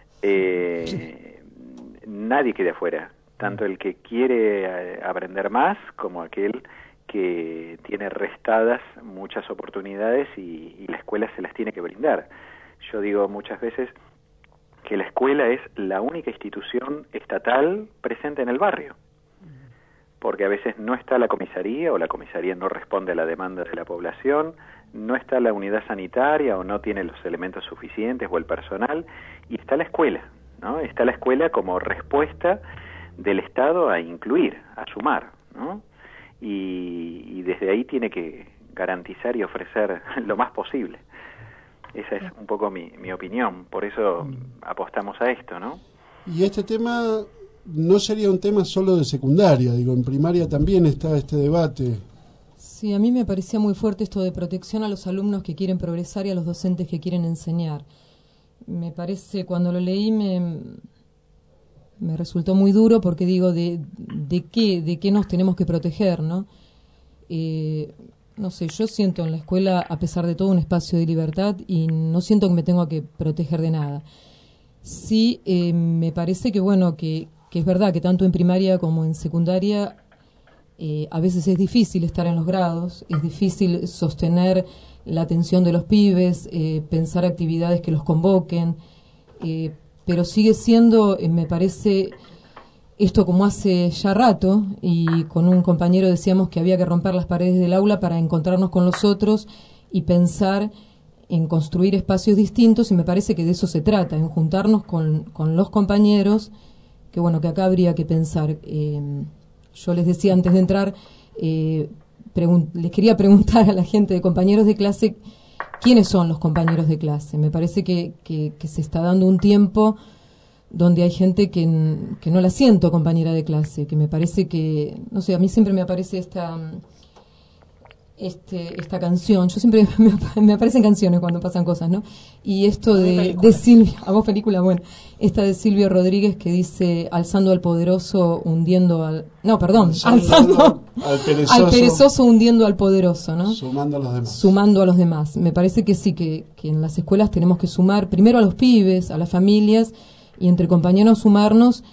Speaker 19: eh, nadie quede afuera, tanto el que quiere aprender más como aquel que tiene restadas muchas oportunidades y, y la escuela se las tiene que brindar. Yo digo muchas veces que la escuela es la única institución estatal presente en el barrio, porque a veces no está la comisaría, o la comisaría no responde a la demanda de la población, no está la unidad sanitaria o no tiene los elementos suficientes o el personal, y está la escuela, ¿no? Está la escuela como respuesta del Estado a incluir, a sumar, ¿no? Y, y desde ahí tiene que garantizar y ofrecer lo más posible. Esa es un poco mi, mi opinión, por eso apostamos a esto, ¿no?
Speaker 2: Y este tema no sería un tema solo de secundaria, digo, en primaria también está este debate.
Speaker 20: Sí, a mí me parecía muy fuerte esto de protección a los alumnos que quieren progresar y a los docentes que quieren enseñar. Me parece, cuando lo leí me... me resultó muy duro, porque digo, ¿de, de qué de qué nos tenemos que proteger, no? Eh, no sé, yo siento en la escuela, a pesar de todo, un espacio de libertad, y no siento que me tenga que proteger de nada. Sí, eh, me parece que, bueno, que, que es verdad que tanto en primaria como en secundaria eh, a veces es difícil estar en los grados, es difícil sostener la atención de los pibes, eh, pensar actividades que los convoquen, eh, pero sigue siendo, eh, me parece, esto como hace ya rato, y con un compañero decíamos que había que romper las paredes del aula para encontrarnos con los otros y pensar en construir espacios distintos, y me parece que de eso se trata, en juntarnos con, con los compañeros, que bueno, que acá habría que pensar. Eh, yo les decía antes de entrar, eh, pregun- les quería preguntar a la gente de compañeros de clase, ¿quiénes son los compañeros de clase? Me parece que, que, que se está dando un tiempo donde hay gente que, que no la siento compañera de clase, que me parece que, no sé, a mí siempre me aparece esta... Este, esta canción, yo siempre me, me aparecen canciones cuando pasan cosas, ¿no? Y esto de, de Silvia, a vos película, bueno, esta de Silvio Rodríguez que dice alzando al poderoso, hundiendo al, no, perdón, alzando, alzando
Speaker 2: al, perezoso,
Speaker 20: al perezoso, hundiendo al poderoso, ¿no?
Speaker 2: Sumando a los demás.
Speaker 20: Sumando a los demás. Me parece que sí, que, que en las escuelas tenemos que sumar primero a los pibes, a las familias, y entre compañeros sumarnos.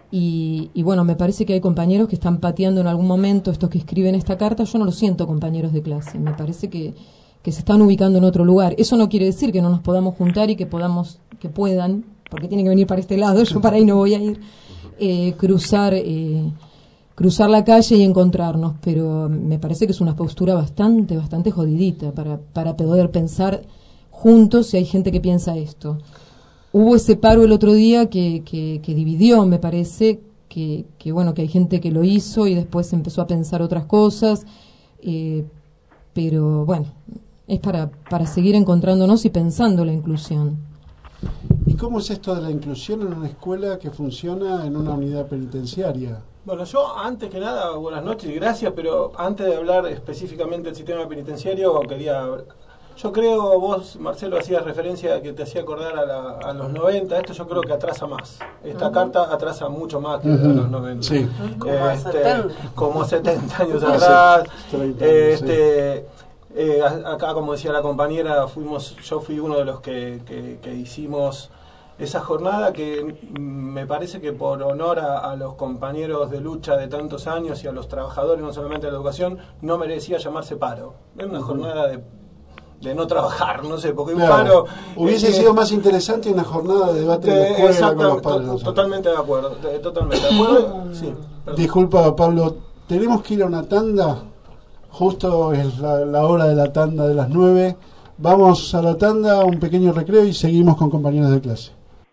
Speaker 20: Y, y bueno, me parece que hay compañeros que están pateando en algún momento, estos que escriben esta carta, yo no lo siento compañeros de clase, me parece que, que se están ubicando en otro lugar. Eso no quiere decir que no nos podamos juntar y que podamos, que puedan, porque tienen que venir para este lado, yo para ahí no voy a ir, eh, cruzar, eh, cruzar la calle y encontrarnos, pero me parece que es una postura bastante, bastante jodidita para, para poder pensar juntos si hay gente que piensa esto. Hubo ese paro el otro día que, que, que dividió, me parece, que, que bueno, que hay gente que lo hizo y después empezó a pensar otras cosas, eh, pero bueno, es para, para seguir encontrándonos y pensando la inclusión.
Speaker 2: ¿Y cómo es esto de la inclusión en una escuela que funciona en una unidad penitenciaria?
Speaker 21: Bueno, yo antes que nada, buenas noches y gracias, pero antes de hablar específicamente del sistema penitenciario, quería... Yo creo, vos, Marcelo, hacías referencia a que te hacía acordar a, la, a los noventa. Esto yo creo que atrasa más. Esta uh-huh. carta atrasa mucho más que uh-huh. a los noventa.
Speaker 2: Sí.
Speaker 21: Como, este, setenta. como setenta años atrás. treinta años, este, sí. eh, acá, como decía la compañera, fuimos, yo fui uno de los que, que, que hicimos esa jornada que me parece que por honor a, a los compañeros de lucha de tantos años y a los trabajadores, no solamente de la educación, no merecía llamarse paro. Era una uh-huh. jornada de... de no trabajar, no sé, porque claro, un paro...
Speaker 2: Hubiese eh, sido más interesante una jornada de debate de, en la escuela con los padres.
Speaker 21: To, totalmente de acuerdo, de, totalmente de acuerdo. Sí,
Speaker 2: disculpa, Pablo, tenemos que ir a una tanda, justo es la, la hora de la tanda de las nueve. Vamos a la tanda, un pequeño recreo y seguimos con compañeros de clase.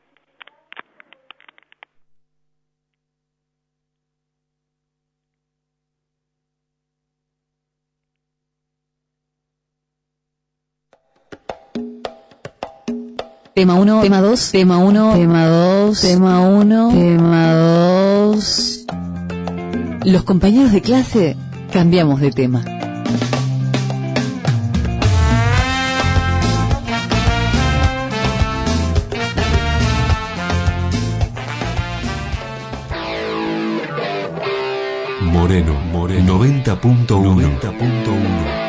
Speaker 3: Tema uno, tema dos, tema uno, tema dos, tema uno, tema dos. Los compañeros de clase cambiamos de tema.
Speaker 1: Moreno, Moreno, noventa punto uno. noventa punto uno.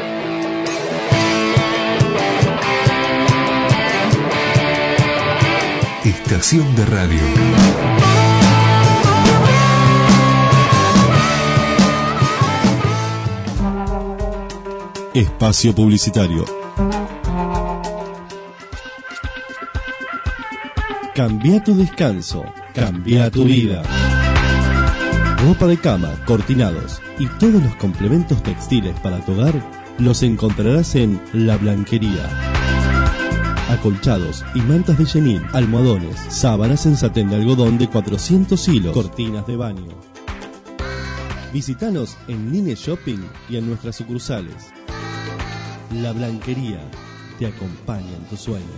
Speaker 1: Estación de radio.
Speaker 13: Espacio publicitario. Cambia tu descanso, cambia tu vida. Ropa de cama, cortinados y todos los complementos textiles para tu hogar los encontrarás en La Blanquería. Acolchados y mantas de chenil, almohadones, sábanas en satén de algodón de cuatrocientos hilos, cortinas de baño. Visítanos en Nine Shopping y en nuestras sucursales. La Blanquería te acompaña en tus sueños.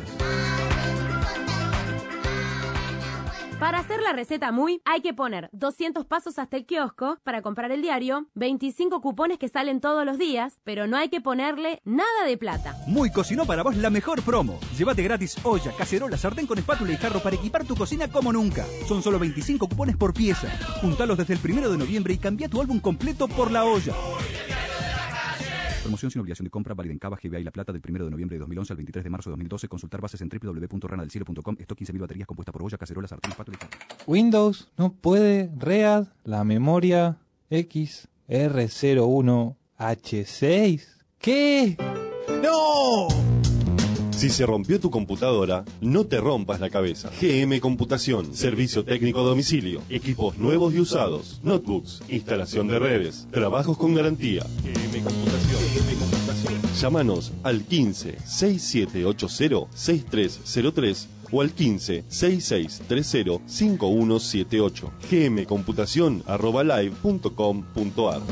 Speaker 22: Para hacer la receta muy, hay que poner doscientos pasos hasta el kiosco para comprar el diario, veinticinco cupones que salen todos los días, pero no hay que ponerle nada de plata.
Speaker 23: Muy cocinó para vos la mejor promo. Llévate gratis olla, cacerola, sartén con espátula y jarro para equipar tu cocina como nunca. Son solo veinticinco cupones por pieza. Juntalos desde el primero de noviembre y cambia tu álbum completo por la olla. Promoción sin obligación de compra, válida en Cava, G B A y La Plata del primero de noviembre de dos mil once al veintitrés de marzo de dos mil doce. Consultar bases en doble u doble u doble u punto rana del cielo punto com. Stock quince mil baterías compuestas por olla, cacerola, sartén, espátula y jarro.
Speaker 24: Windows no puede read la memoria X R cero uno H seis. ¿Qué? ¡No!
Speaker 13: Si se rompió tu computadora, no te rompas la cabeza. G M Computación, servicio técnico a domicilio, equipos nuevos y usados, notebooks, instalación de redes, trabajos con garantía. G M Computación. G M Computación. Llámanos al quince, sesenta y siete ochenta, sesenta y tres cero tres o al quince, sesenta y seis treinta, cincuenta y uno setenta y ocho. gmcomputación arroba live punto com punto ar.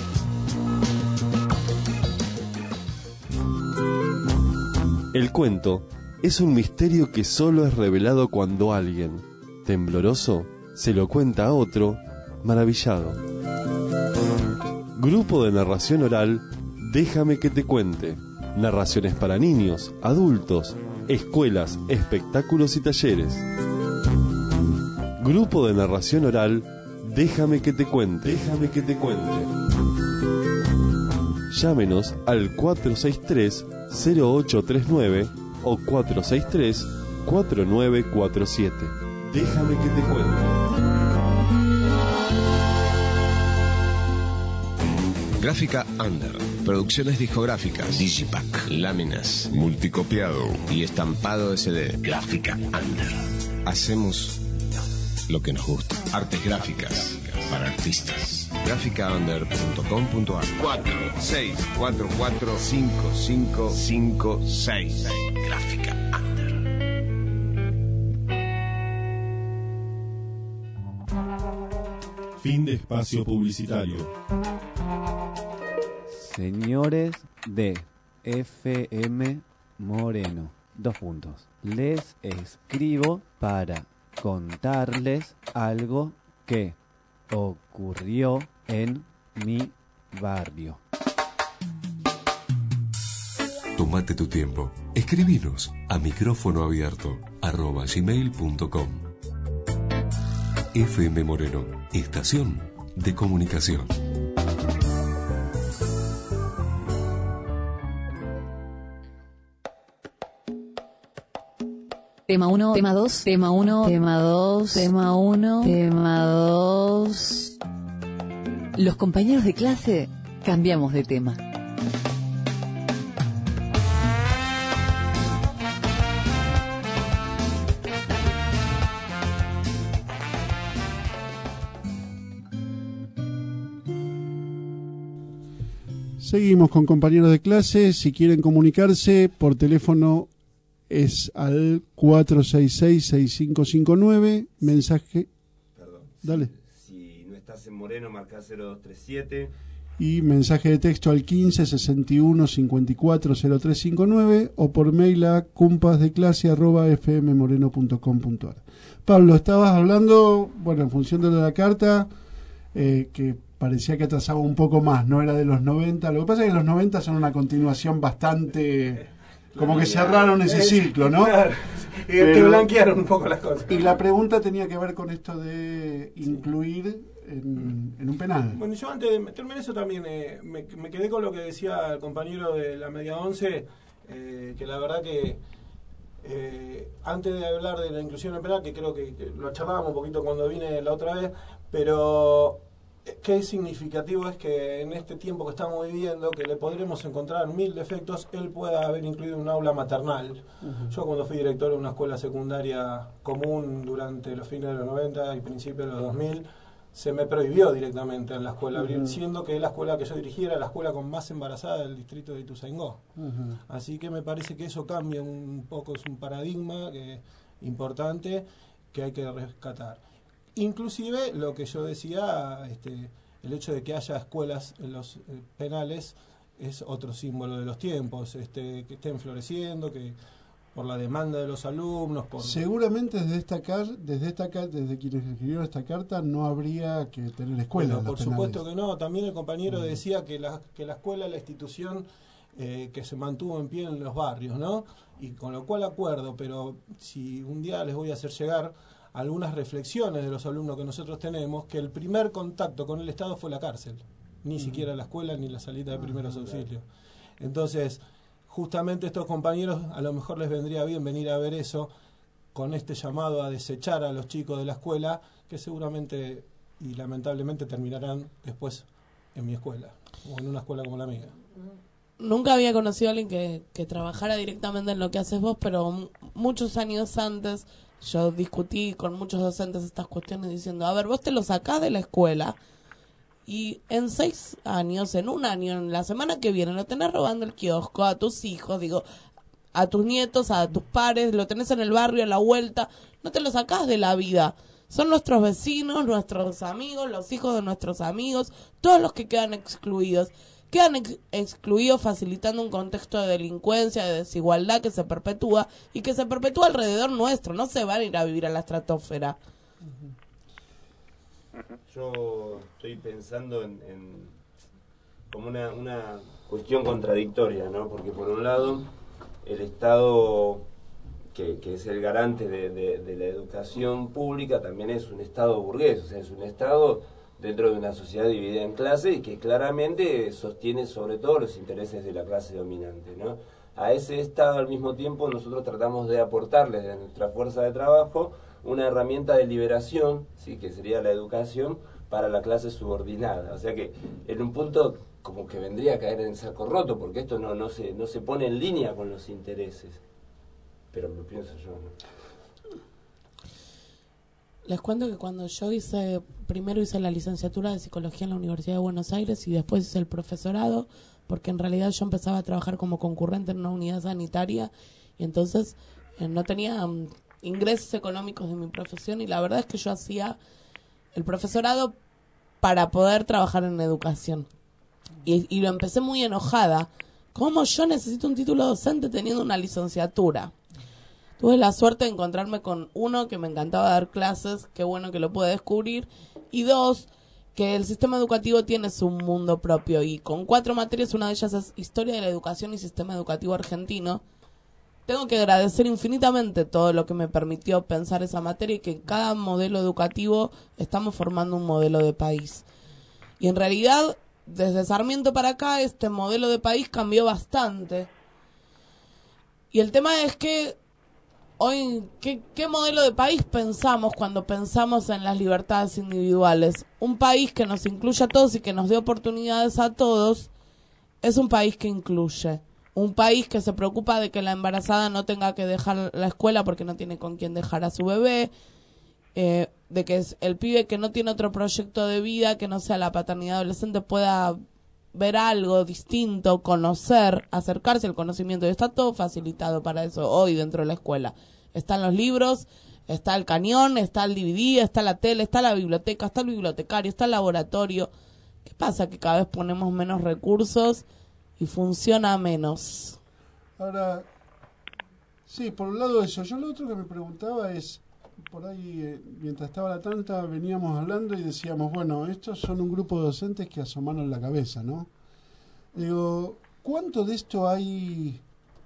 Speaker 13: El cuento es un misterio que solo es revelado cuando alguien, tembloroso, se lo cuenta a otro, maravillado. Grupo de narración oral, Déjame que te cuente. Narraciones para niños, adultos, escuelas, espectáculos y talleres. Grupo de narración oral, Déjame que te cuente. Déjame que te cuente. Llámenos al cuatro seis tres, cero ocho tres nueve o cuatro seis tres, cuatro nueve cuatro siete. Déjame que te cuente.
Speaker 4: Gráfica Under. Producciones discográficas. Digipack. Láminas. Multicopiado. Y estampado S D. Gráfica Under. Hacemos lo que nos gusta. Artes gráficas para artistas. gráfica under punto com punto ar. cuatro seis cuatro cuatro cinco cinco cinco seis. Gráfica Under.
Speaker 13: Fin de espacio publicitario.
Speaker 6: Señores de F M Moreno, dos puntos. Les escribo para contarles algo que ocurrió en mi barrio.
Speaker 1: Tómate tu tiempo. Escribinos a micrófono abierto arroba gmail punto com. F M Moreno, estación de comunicación.
Speaker 3: Tema uno, tema dos, tema uno, tema dos, tema uno, tema dos. Los compañeros de clase cambiamos de tema.
Speaker 2: Seguimos con compañeros de clase. Si quieren comunicarse por teléfono es al cuatro seis seis, seis cinco cinco nueve. Mensaje.
Speaker 5: Perdón.
Speaker 2: Dale.
Speaker 5: Si, si no estás en Moreno, marcá cero dos tres siete.
Speaker 2: Y mensaje de texto al quince, sesenta y uno, cincuenta y cuatro, cero tres cinco nueve o por mail a compasdeclase arroba f m moreno punto com punto ar. Pablo, estabas hablando, bueno, en función de la carta, eh, que parecía que atrasaba un poco más, no era de los noventa. Lo que pasa es que los noventa son una continuación bastante... Como que cerraron ese ciclo, ¿no?
Speaker 21: Claro, y que
Speaker 2: Pero,
Speaker 21: blanquearon un poco las cosas.
Speaker 2: Y la pregunta tenía que ver con esto de incluir en, en un penal.
Speaker 21: Bueno, yo antes de meterme en eso también eh, me, me quedé con lo que decía el compañero de la media once, eh, que la verdad que eh, antes de hablar de la inclusión en penal, que creo que, que lo charlábamos un poquito cuando vine la otra vez, pero... qué significativo es que en este tiempo que estamos viviendo, que le podremos encontrar mil defectos, él pueda haber incluido un aula maternal. Uh-huh. Yo cuando fui director de una escuela secundaria común durante los fines de los noventa y principios de los dos mil, se me prohibió directamente en la escuela abrir, uh-huh. siendo que la escuela que yo dirigía era la escuela con más embarazada del distrito de Ituzaingó. Uh-huh. Así que me parece que eso cambia un poco, es un paradigma que, importante que hay que rescatar. Inclusive lo que yo decía, este, el hecho de que haya escuelas en los eh, penales es otro símbolo de los tiempos, este, que estén floreciendo, que por la demanda de los alumnos, por...
Speaker 2: Seguramente desde esta car desde esta desde quienes escribieron esta carta no habría que tener escuela.
Speaker 21: Bueno, por
Speaker 2: penales.
Speaker 21: supuesto que no. También el compañero mm. decía que la que la escuela es la institución eh, que se mantuvo en pie en los barrios, ¿no? Y con lo cual acuerdo, pero si un día les voy a hacer llegar algunas reflexiones de los alumnos que nosotros tenemos, que el primer contacto con el Estado fue la cárcel, ni uh-huh. siquiera la escuela ni la salita de primeros uh-huh. auxilios. Entonces, justamente estos compañeros, a lo mejor les vendría bien venir a ver eso, con este llamado a desechar a los chicos de la escuela, que seguramente y lamentablemente terminarán después en mi escuela, o en una escuela como la mía.
Speaker 18: nunca había conocido a alguien que, que trabajara directamente en lo que haces vos, pero m- muchos años antes yo discutí con muchos docentes estas cuestiones diciendo, a ver, vos te lo sacás de la escuela y en seis años, en un año, en la semana que viene, lo tenés robando el kiosco a tus hijos, digo, a tus nietos, a tus pares, lo tenés en el barrio, a la vuelta, no te lo sacás de la vida. Son nuestros vecinos, nuestros amigos, los hijos de nuestros amigos, todos los que quedan excluidos. Quedan ex- excluidos facilitando un contexto de delincuencia, de desigualdad que se perpetúa y que se perpetúa alrededor nuestro. No se van a ir a vivir a la estratosfera.
Speaker 5: Yo estoy pensando en, en como una, una cuestión contradictoria, ¿no? Porque por un lado, el Estado, que, que es el garante de, de, de la educación pública, también es un Estado burgués, o sea, es un Estado dentro de una sociedad dividida en clases y que claramente sostiene sobre todo los intereses de la clase dominante, ¿no? A ese Estado al mismo tiempo nosotros tratamos de aportarles de nuestra fuerza de trabajo una herramienta de liberación, sí, que sería la educación para la clase subordinada. O sea que en un punto como que vendría a caer en saco roto, porque esto no, no, se, no se pone en línea con los intereses. Pero lo pienso yo, ¿no?
Speaker 18: Les cuento que cuando yo hice, primero hice la licenciatura de Psicología en la Universidad de Buenos Aires y después hice el profesorado, porque en realidad yo empezaba a trabajar como concurrente en una unidad sanitaria y entonces eh, no tenía um, ingresos económicos de mi profesión y la verdad es que yo hacía el profesorado para poder trabajar en educación. Y, y lo empecé muy enojada. ¿Cómo yo necesito un título docente teniendo una licenciatura? Tuve la suerte de encontrarme con uno que me encantaba dar clases, qué bueno que lo pude descubrir, y dos, que el sistema educativo tiene su mundo propio y con cuatro materias, una de ellas es Historia de la Educación y Sistema Educativo Argentino. Tengo que agradecer infinitamente todo lo que me permitió pensar esa materia y que en cada modelo educativo estamos formando un modelo de país. Y en realidad, desde Sarmiento para acá, este modelo de país cambió bastante. Y el tema es que hoy, ¿qué, ¿qué modelo de país pensamos cuando pensamos en las libertades individuales? Un país que nos incluya a todos y que nos dé oportunidades a todos es un país que incluye. Un país que se preocupa de que la embarazada no tenga que dejar la escuela porque no tiene con quién dejar a su bebé, eh, de que es el pibe que no tiene otro proyecto de vida que no sea la paternidad adolescente pueda ver algo distinto, conocer, acercarse al conocimiento. Y está todo facilitado para eso hoy dentro de la escuela. Están los libros, está el cañón, está el D V D, está la tele, está la biblioteca, está el bibliotecario, está el laboratorio. ¿Qué pasa? Que cada vez ponemos menos recursos y funciona menos.
Speaker 2: Ahora, sí, por un lado eso. Yo lo otro que me preguntaba es, por ahí, eh, mientras estaba la tanta, veníamos hablando y decíamos, bueno, estos son un grupo de docentes que asomaron la cabeza, ¿no? Digo, ¿cuánto de esto hay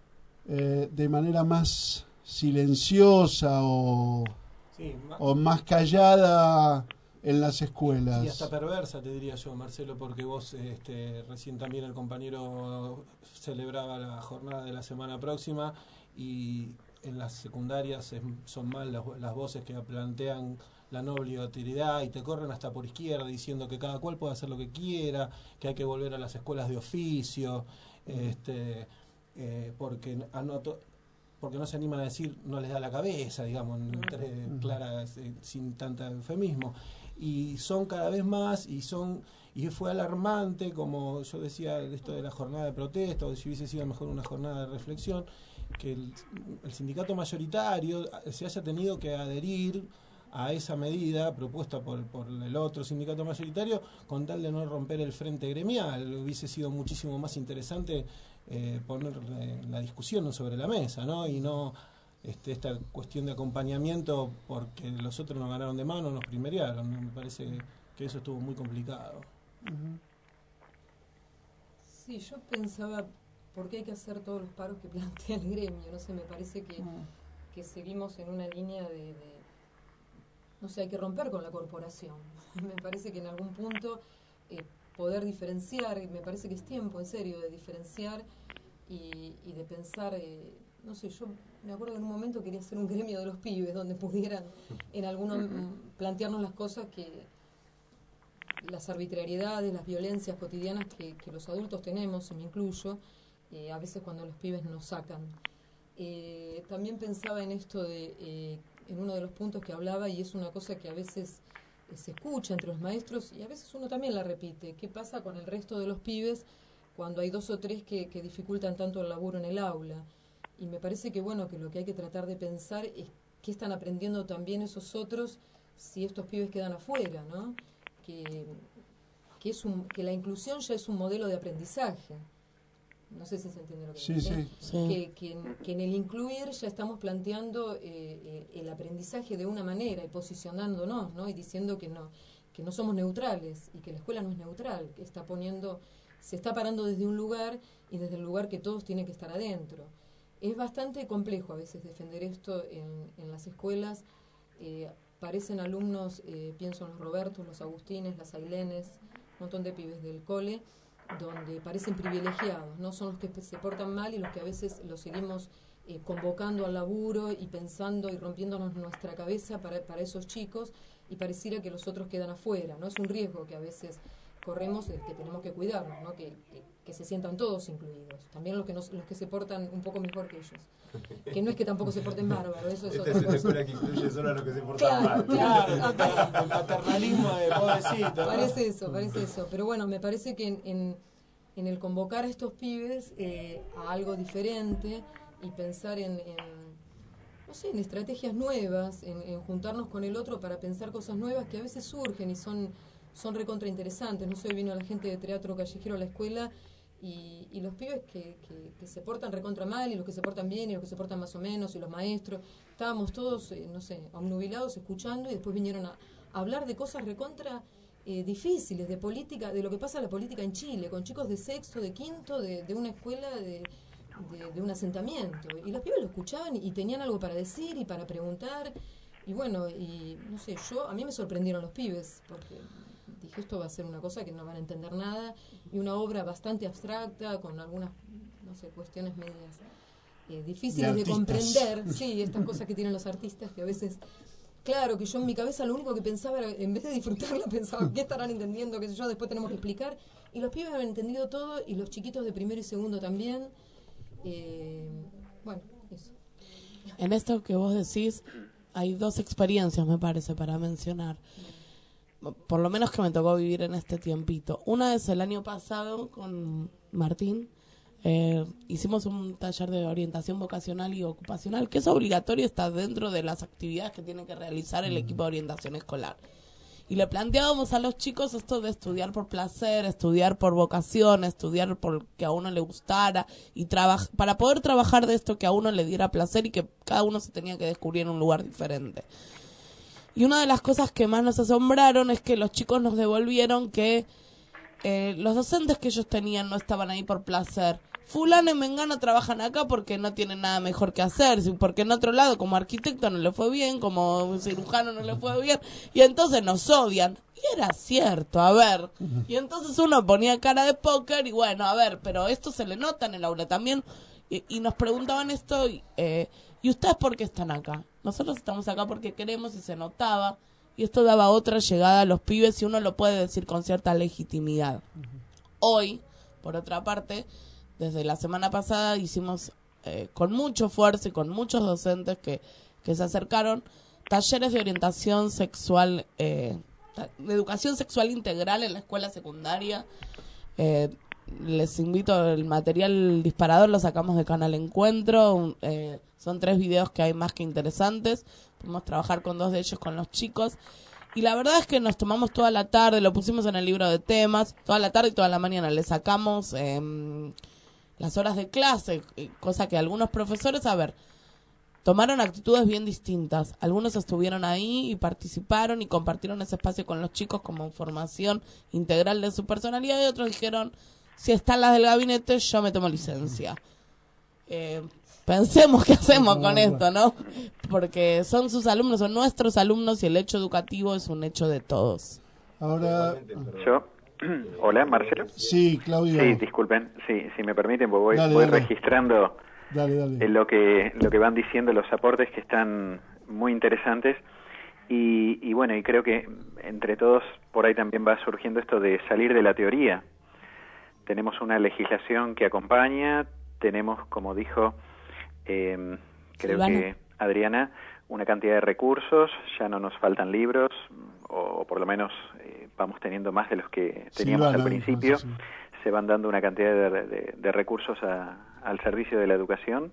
Speaker 2: eh, de manera más silenciosa o,
Speaker 21: Sí, ma-
Speaker 2: o más callada en las escuelas?
Speaker 21: Y hasta perversa, te diría yo, Marcelo, porque vos este, recién también el compañero celebraba la jornada de la semana próxima y en las secundarias es- son más las, las voces que plantean la no obligatoriedad y te corren hasta por izquierda diciendo que cada cual puede hacer lo que quiera, que hay que volver a las escuelas de oficio, este, eh, porque anoto, porque no se animan a decir, no les da la cabeza, digamos, entre claras, eh, sin tanta eufemismo. Y son cada vez más, y son y fue alarmante, como yo decía, esto de la jornada de protesta, o si hubiese sido mejor una jornada de reflexión, que el, el sindicato mayoritario se haya tenido que adherir a esa medida propuesta por, por el otro sindicato mayoritario con tal de no romper el frente gremial. Hubiese sido muchísimo más interesante eh, poner eh, la discusión sobre la mesa, ¿no? Y no este, esta cuestión de acompañamiento porque los otros nos ganaron de mano, nos primeriaron. Me parece que eso estuvo muy complicado.
Speaker 20: Sí, yo pensaba, ¿por qué hay que hacer todos los paros que plantea el gremio? No sé, me parece que, que seguimos en una línea de, de, no sé, hay que romper con la corporación. Me parece que en algún punto eh, poder diferenciar, me parece que es tiempo, en serio, de diferenciar y, y de pensar, eh, no sé, yo me acuerdo que en un momento quería hacer un gremio de los pibes donde pudieran en alguno plantearnos las cosas que las arbitrariedades, las violencias cotidianas que, que los adultos tenemos, y me incluyo, eh, a veces cuando los pibes nos sacan. Eh, también pensaba en esto de, eh, en uno de los puntos que hablaba, y es una cosa que a veces eh, se escucha entre los maestros y a veces uno también la repite. ¿Qué pasa con el resto de los pibes cuando hay dos o tres que, que dificultan tanto el laburo en el aula? Y me parece que bueno, que lo que hay que tratar de pensar es qué están aprendiendo también esos otros si estos pibes quedan afuera, ¿no? Que, que, es un, que la inclusión ya es un modelo de aprendizaje. No sé si se entiende lo que
Speaker 2: sí,
Speaker 20: digo.
Speaker 2: Sí.
Speaker 20: Sí. Que, que, en, que en el incluir ya estamos planteando eh, eh, el aprendizaje de una manera y posicionándonos, ¿no? Y diciendo que no, que no somos neutrales y que la escuela no es neutral, que está poniendo, se está parando desde un lugar y desde el lugar que todos tienen que estar adentro. Es bastante complejo a veces defender esto en, en las escuelas. Eh, parecen alumnos, eh, pienso en los Robertos, los Agustines, las Ailenes, un montón de pibes del cole, donde parecen privilegiados, ¿no? Son los que se portan mal y los que a veces los seguimos eh, convocando al laburo y pensando y rompiéndonos nuestra cabeza para, para esos chicos, y pareciera que los otros quedan afuera, ¿no? Es un riesgo que a veces corremos, el que tenemos que cuidarnos, ¿no? Que, que, que se sientan todos incluidos, también los que nos, los que se portan un poco mejor que ellos, que no es que tampoco se porten bárbaro, eso es
Speaker 21: Esta
Speaker 20: otra
Speaker 21: es una
Speaker 20: cosa.
Speaker 21: escuela que incluye solo a los que se portan
Speaker 20: Claro,
Speaker 21: mal.
Speaker 20: claro,
Speaker 21: Claro, el paternalismo de pobrecito, ¿no?
Speaker 20: Parece eso, parece eso, pero bueno, me parece que en, en, en el convocar a estos pibes eh, a algo diferente y pensar en, en no sé, en estrategias nuevas, en, en juntarnos con el otro para pensar cosas nuevas que a veces surgen y son son recontra interesantes. No sé, vino la gente de teatro callejero a la escuela y, y los pibes que, que, que se portan recontra mal y los que se portan bien y los que se portan más o menos y los maestros, estábamos todos, eh, no sé, obnubilados escuchando, y después vinieron a, a hablar de cosas recontra eh, difíciles, de política, de lo que pasa en la política en Chile, con chicos de sexto, de quinto, de, de una escuela de, de, de un asentamiento, y los pibes lo escuchaban y, y tenían algo para decir y para preguntar, y bueno, y no sé, yo, a mí me sorprendieron los pibes, porque dije, esto va a ser una cosa que no van a entender nada, y una obra bastante abstracta, con algunas, no sé, cuestiones medias eh, difíciles de, de comprender, sí, estas cosas que tienen los artistas, que a veces, claro, que yo en mi cabeza lo único que pensaba era, en vez de disfrutarla, pensaba, ¿qué estarán entendiendo? Qué sé yo, después tenemos que explicar, y los pibes han entendido todo, y los chiquitos de primero y segundo también, eh, bueno, eso.
Speaker 18: En esto que vos decís, hay dos experiencias, me parece, para mencionar. Por lo menos que me tocó vivir en este tiempito. Una es el año pasado con Martín. Eh, hicimos un taller de orientación vocacional y ocupacional, que es obligatorio, está dentro de las actividades que tiene que realizar el equipo de orientación escolar. Y le planteábamos a los chicos esto de estudiar por placer, estudiar por vocación, estudiar por que a uno le gustara, y traba- para poder trabajar de esto que a uno le diera placer, y que cada uno se tenía que descubrir en un lugar diferente. Y una de las cosas que más nos asombraron es que los chicos nos devolvieron que eh, los docentes que ellos tenían no estaban ahí por placer. Fulano y Mengano trabajan acá porque no tienen nada mejor que hacer, porque en otro lado como arquitecto no le fue bien, como cirujano no le fue bien, y entonces nos odian. Y era cierto, a ver. Y entonces uno ponía cara de póker y bueno, a ver, pero esto se le nota en el aula también. Y, y nos preguntaban esto, eh, ¿y ustedes por qué están acá? Nosotros estamos acá porque queremos, y se notaba, y esto daba otra llegada a los pibes, y uno lo puede decir con cierta legitimidad. Hoy, por otra parte, desde la semana pasada hicimos eh, con mucho esfuerzo y con muchos docentes que, que se acercaron, talleres de orientación sexual, eh, de educación sexual integral en la escuela secundaria. Eh, les invito, el material disparador lo sacamos de Canal Encuentro, eh, son tres videos que hay más que interesantes, pudimos trabajar con dos de ellos con los chicos, y la verdad es que nos tomamos toda la tarde, lo pusimos en el libro de temas, toda la tarde y toda la mañana, le sacamos eh, las horas de clase, cosa que algunos profesores, a ver, tomaron actitudes bien distintas. Algunos estuvieron ahí y participaron y compartieron ese espacio con los chicos como formación integral de su personalidad, y otros dijeron, si están las del gabinete, yo me tomo licencia. Eh, pensemos qué hacemos con esto, ¿no? Porque son sus alumnos, son nuestros alumnos, y el hecho educativo es un hecho de todos.
Speaker 2: Ahora...
Speaker 19: Yo... Hola, Marcelo.
Speaker 2: Sí, Claudio.
Speaker 19: Sí, disculpen, sí, si me permiten, voy,
Speaker 2: Dale,
Speaker 19: voy
Speaker 2: dale.
Speaker 19: registrando
Speaker 2: Dale, dale.
Speaker 19: eh, lo que lo que van diciendo los aportes, que están muy interesantes, Y, y bueno, y creo que entre todos por ahí también va surgiendo esto de salir de la teoría. Tenemos una legislación que acompaña, tenemos, como dijo, eh, creo
Speaker 18: Silvana.
Speaker 19: que Adriana, una cantidad de recursos, ya no nos faltan libros, o, o por lo menos eh, vamos teniendo más de los que teníamos
Speaker 2: Silvana,
Speaker 19: al principio.
Speaker 2: sí, sí.
Speaker 19: Se van dando una cantidad de, de, de recursos a, al servicio de la educación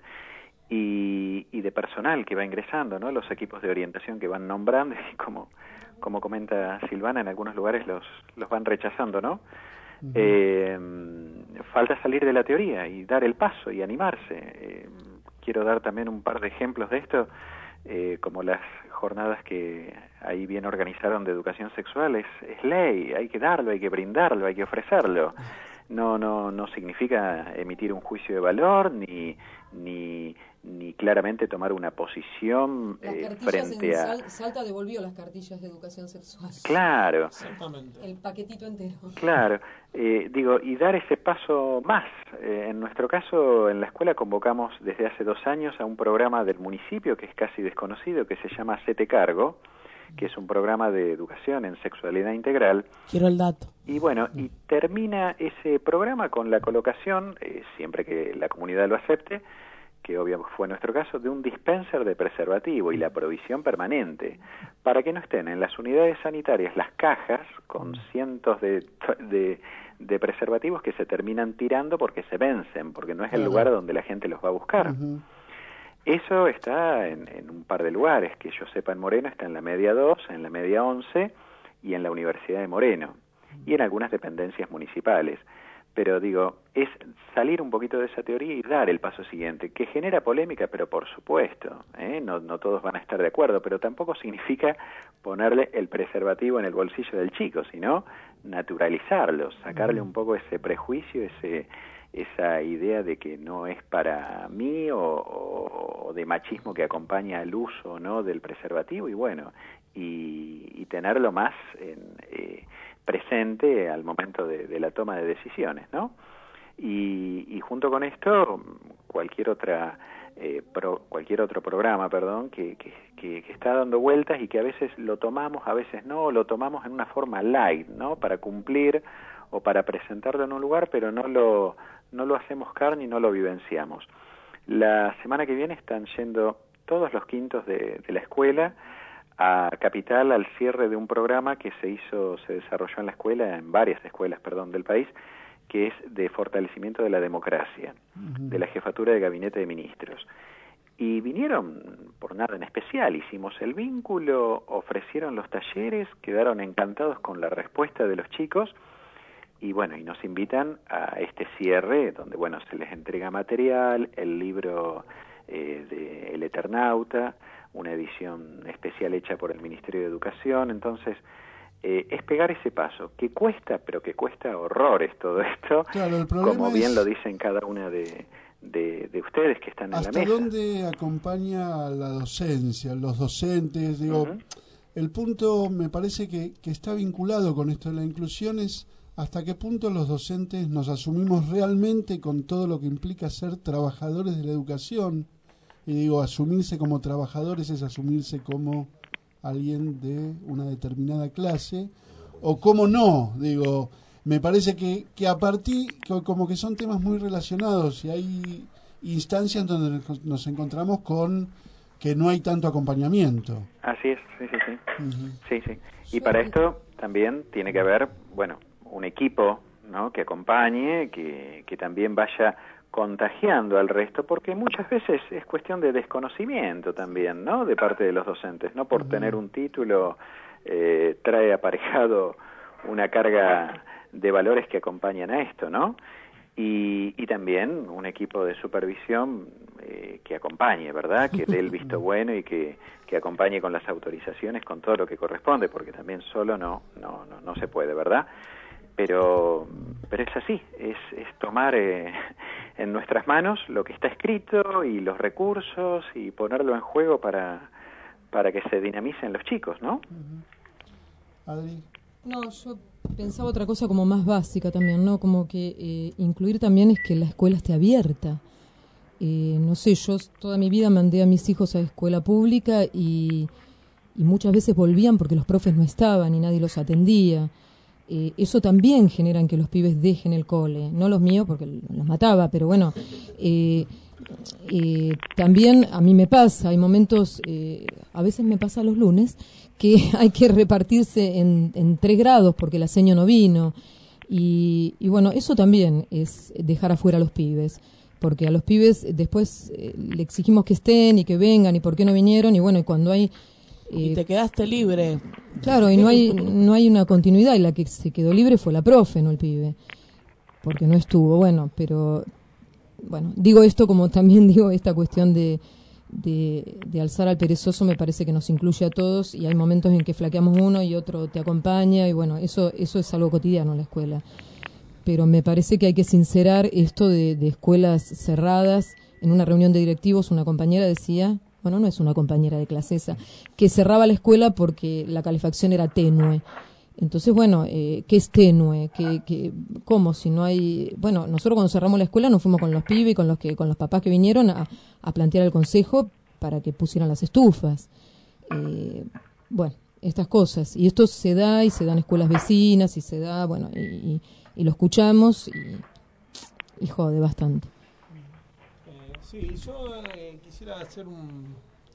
Speaker 19: y, y de personal que va ingresando, ¿no? Los equipos de orientación que van nombrando y como, como comenta Silvana, en algunos lugares los, los van rechazando, ¿no? Uh-huh. Eh, falta salir de la teoría y dar el paso y animarse. Eh, quiero dar también un par de ejemplos de esto, eh, como las jornadas que ahí bien organizaron de educación sexual. Es, es ley, hay que darlo, hay que brindarlo, hay que ofrecerlo. No, no, no significa emitir un juicio de valor ni, ni, ni claramente tomar una posición eh, frente a...
Speaker 20: Sal, Salta devolvió las cartillas de educación sexual.
Speaker 19: Claro.
Speaker 20: Exactamente. El paquetito entero.
Speaker 19: Claro. Eh, digo, y dar ese paso más. Eh, en nuestro caso, en la escuela convocamos desde hace dos años a un programa del municipio que es casi desconocido, que se llama Hacete Cargo, que es un programa de educación en sexualidad integral.
Speaker 18: Quiero el dato.
Speaker 19: Y bueno, y termina ese programa con la colocación, eh, siempre que la comunidad lo acepte, que obviamente fue nuestro caso, de un dispenser de preservativo y la provisión permanente, para que no estén en las unidades sanitarias las cajas con cientos de, de, de preservativos que se terminan tirando porque se vencen, porque no es el lugar donde la gente los va a buscar. Uh-huh. Eso está en, en un par de lugares, que yo sepa en Moreno está en la media dos, en la media once y en la Universidad de Moreno, y en algunas dependencias municipales. Pero digo, es salir un poquito de esa teoría y dar el paso siguiente, que genera polémica, pero por supuesto, ¿eh? no, no todos van a estar de acuerdo, pero tampoco significa ponerle el preservativo en el bolsillo del chico, sino naturalizarlo, sacarle un poco ese prejuicio, ese... esa idea de que no es para mí o, o, o de machismo que acompaña al uso, ¿no?, del preservativo, y bueno, y, y tenerlo más en, eh, presente al momento de, de la toma de decisiones, ¿no? Y, y junto con esto, cualquier otra eh, pro, cualquier otro programa, perdón, que, que, que, que está dando vueltas y que a veces lo tomamos, a veces no, lo tomamos en una forma light, ¿no?, para cumplir o para presentarlo en un lugar, pero no lo no lo hacemos carne y no lo vivenciamos. La semana que viene están yendo todos los quintos de, de la escuela a Capital al cierre de un programa que se hizo, se desarrolló en la escuela, en varias escuelas, perdón, del país, que es de fortalecimiento de la democracia, uh-huh. de la jefatura de gabinete de ministros. Y vinieron por nada en especial, hicimos el vínculo, ofrecieron los talleres, quedaron encantados con la respuesta de los chicos. Y bueno, y nos invitan a este cierre donde, bueno, se les entrega material, el libro eh, de El Eternauta, una edición especial hecha por el Ministerio de Educación. Entonces, eh, es pegar ese paso, que cuesta, pero que cuesta horrores todo esto,
Speaker 2: claro, el
Speaker 19: como bien
Speaker 2: es...
Speaker 19: lo dicen cada una de, de, de ustedes que están en la mesa.
Speaker 2: ¿Hasta dónde acompaña la docencia, los docentes? Digo, uh-huh. El punto me parece que, que está vinculado con esto de la inclusión es... ¿Hasta qué punto los docentes nos asumimos realmente con todo lo que implica ser trabajadores de la educación? Y digo, asumirse como trabajadores es asumirse como alguien de una determinada clase, o cómo no, digo, me parece que, que a partir, que como que son temas muy relacionados y hay instancias donde nos encontramos con que no hay tanto acompañamiento.
Speaker 19: Así es, sí, sí, sí.
Speaker 2: Uh-huh.
Speaker 19: Sí, sí. Y para esto también tiene que haber, bueno, un equipo, ¿no?, que acompañe, que, que también vaya contagiando al resto, porque muchas veces es cuestión de desconocimiento también, ¿no?, de parte de los docentes. No por uh-huh. tener un título eh, trae aparejado una carga de valores que acompañan a esto, ¿no? Y, y también un equipo de supervisión eh, que acompañe, ¿verdad?, que dé el visto bueno y que, que acompañe con las autorizaciones, con todo lo que corresponde, porque también solo no, no, no, no se puede, ¿verdad? Pero, pero es así, es, es tomar eh, en nuestras manos lo que está escrito y los recursos y ponerlo en juego para, para que se dinamicen los chicos, ¿no?
Speaker 2: Uh-huh. Adri.
Speaker 20: No, yo pensaba otra cosa como más básica también, ¿no? Como que eh, incluir también es que la escuela esté abierta. Eh, no sé, yo toda mi vida mandé a mis hijos a escuela pública y... y muchas veces volvían porque los profes no estaban y nadie los atendía. Eh, eso también genera que los pibes dejen el cole, no los míos porque los mataba, pero bueno, eh, eh, también a mí me pasa, hay momentos, eh, a veces me pasa los lunes, que hay que repartirse en, en tres grados porque la seño no vino, y, y bueno, eso también es dejar afuera a los pibes, porque a los pibes después eh, le exigimos que estén y que vengan y por qué no vinieron, y bueno, y cuando hay...
Speaker 18: Y te quedaste libre.
Speaker 20: Claro, y no hay no hay una continuidad, y la que se quedó libre fue la profe, no el pibe, porque no estuvo. Bueno, pero bueno, digo esto como también digo esta cuestión de, de, de alzar al perezoso, me parece que nos incluye a todos, y hay momentos en que flaqueamos uno y otro te acompaña, y bueno, eso eso es algo cotidiano en la escuela. Pero me parece que hay que sincerar esto de, de escuelas cerradas. En una reunión de directivos una compañera decía... bueno, no es una compañera de clase esa, que cerraba la escuela porque la calefacción era tenue. Entonces, bueno, eh, ¿qué es tenue? ¿Qué, qué, ¿Cómo? Si no hay... Bueno, nosotros cuando cerramos la escuela nos fuimos con los pibes y con los, que, con los papás que vinieron a, a plantear al consejo para que pusieran las estufas. Eh, bueno, estas cosas. Y esto se da, y se da en escuelas vecinas, y se da, bueno, y, y, y lo escuchamos, y, y jode bastante.
Speaker 21: Sí, yo eh, quisiera hacer un,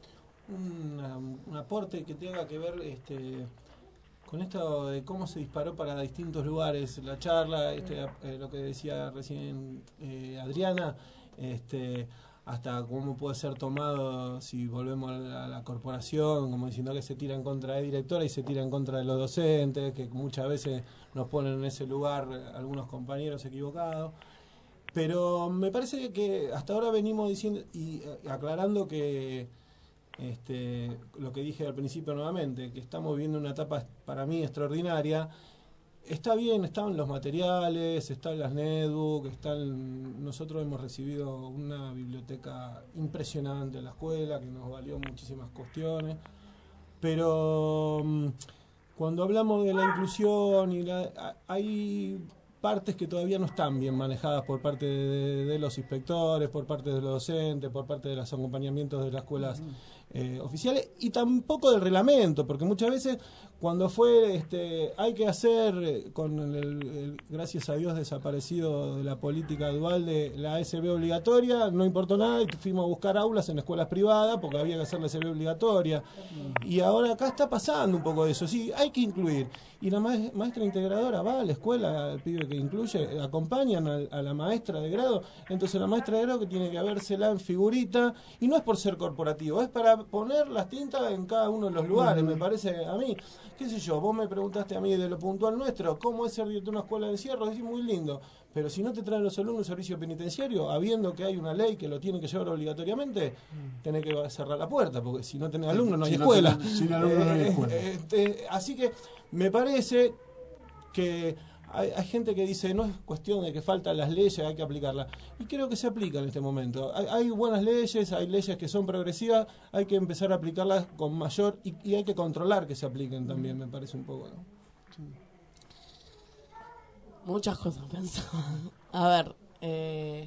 Speaker 21: un, un aporte que tenga que ver este, con esto de cómo se disparó para distintos lugares la charla, este, eh, lo que decía recién eh, Adriana, este, hasta cómo puede ser tomado si volvemos a la, a la corporación, como diciendo que se tira en contra de directora y se tira en contra de los docentes, que muchas veces nos ponen en ese lugar algunos compañeros equivocados. Pero me parece que hasta ahora venimos diciendo y aclarando que este, lo que dije al principio nuevamente, que estamos viviendo una etapa para mí extraordinaria. Está bien, están los materiales, están las netbook, están, nosotros hemos recibido una biblioteca impresionante en la escuela que nos valió muchísimas cuestiones, pero cuando hablamos de la inclusión y la, hay partes que todavía no están bien manejadas por parte de, de los inspectores, por parte de los docentes, por parte de los acompañamientos de las escuelas eh, oficiales, y tampoco del reglamento, porque muchas veces cuando fue, este, hay que hacer, con el, el, gracias a Dios desaparecido de la política dual de la S B obligatoria, no importó nada y fuimos a buscar aulas en escuelas privadas porque había que hacer la S B obligatoria. Y ahora acá está pasando un poco de eso, sí, hay que incluir. Y la maestra integradora va a la escuela, al pibe que incluye, acompañan a, a la maestra de grado, entonces la maestra de grado que tiene que habérsela en figurita, y no es por ser corporativo, es para poner las tintas en cada uno de los lugares, me parece a mí. Qué sé yo, vos me preguntaste a mí de lo puntual nuestro, ¿cómo es ser director de una escuela de encierro? Es muy lindo, pero si no te traen los alumnos al servicio penitenciario, habiendo que hay una ley que lo tiene que llevar obligatoriamente, tenés que cerrar la puerta, porque si no tenés alumnos no hay
Speaker 2: si
Speaker 21: escuela.
Speaker 2: No tenés, sin alumnos no hay escuela.
Speaker 21: Eh, eh, así que me parece que hay, hay gente que dice no es cuestión de que faltan las leyes, hay que aplicarlas, y creo que se aplica en este momento. Hay, hay buenas leyes, hay leyes que son progresivas, hay que empezar a aplicarlas con mayor y, y hay que controlar que se apliquen también, me parece un poco, ¿no? Sí.
Speaker 18: Muchas cosas pensaba. A ver, eh,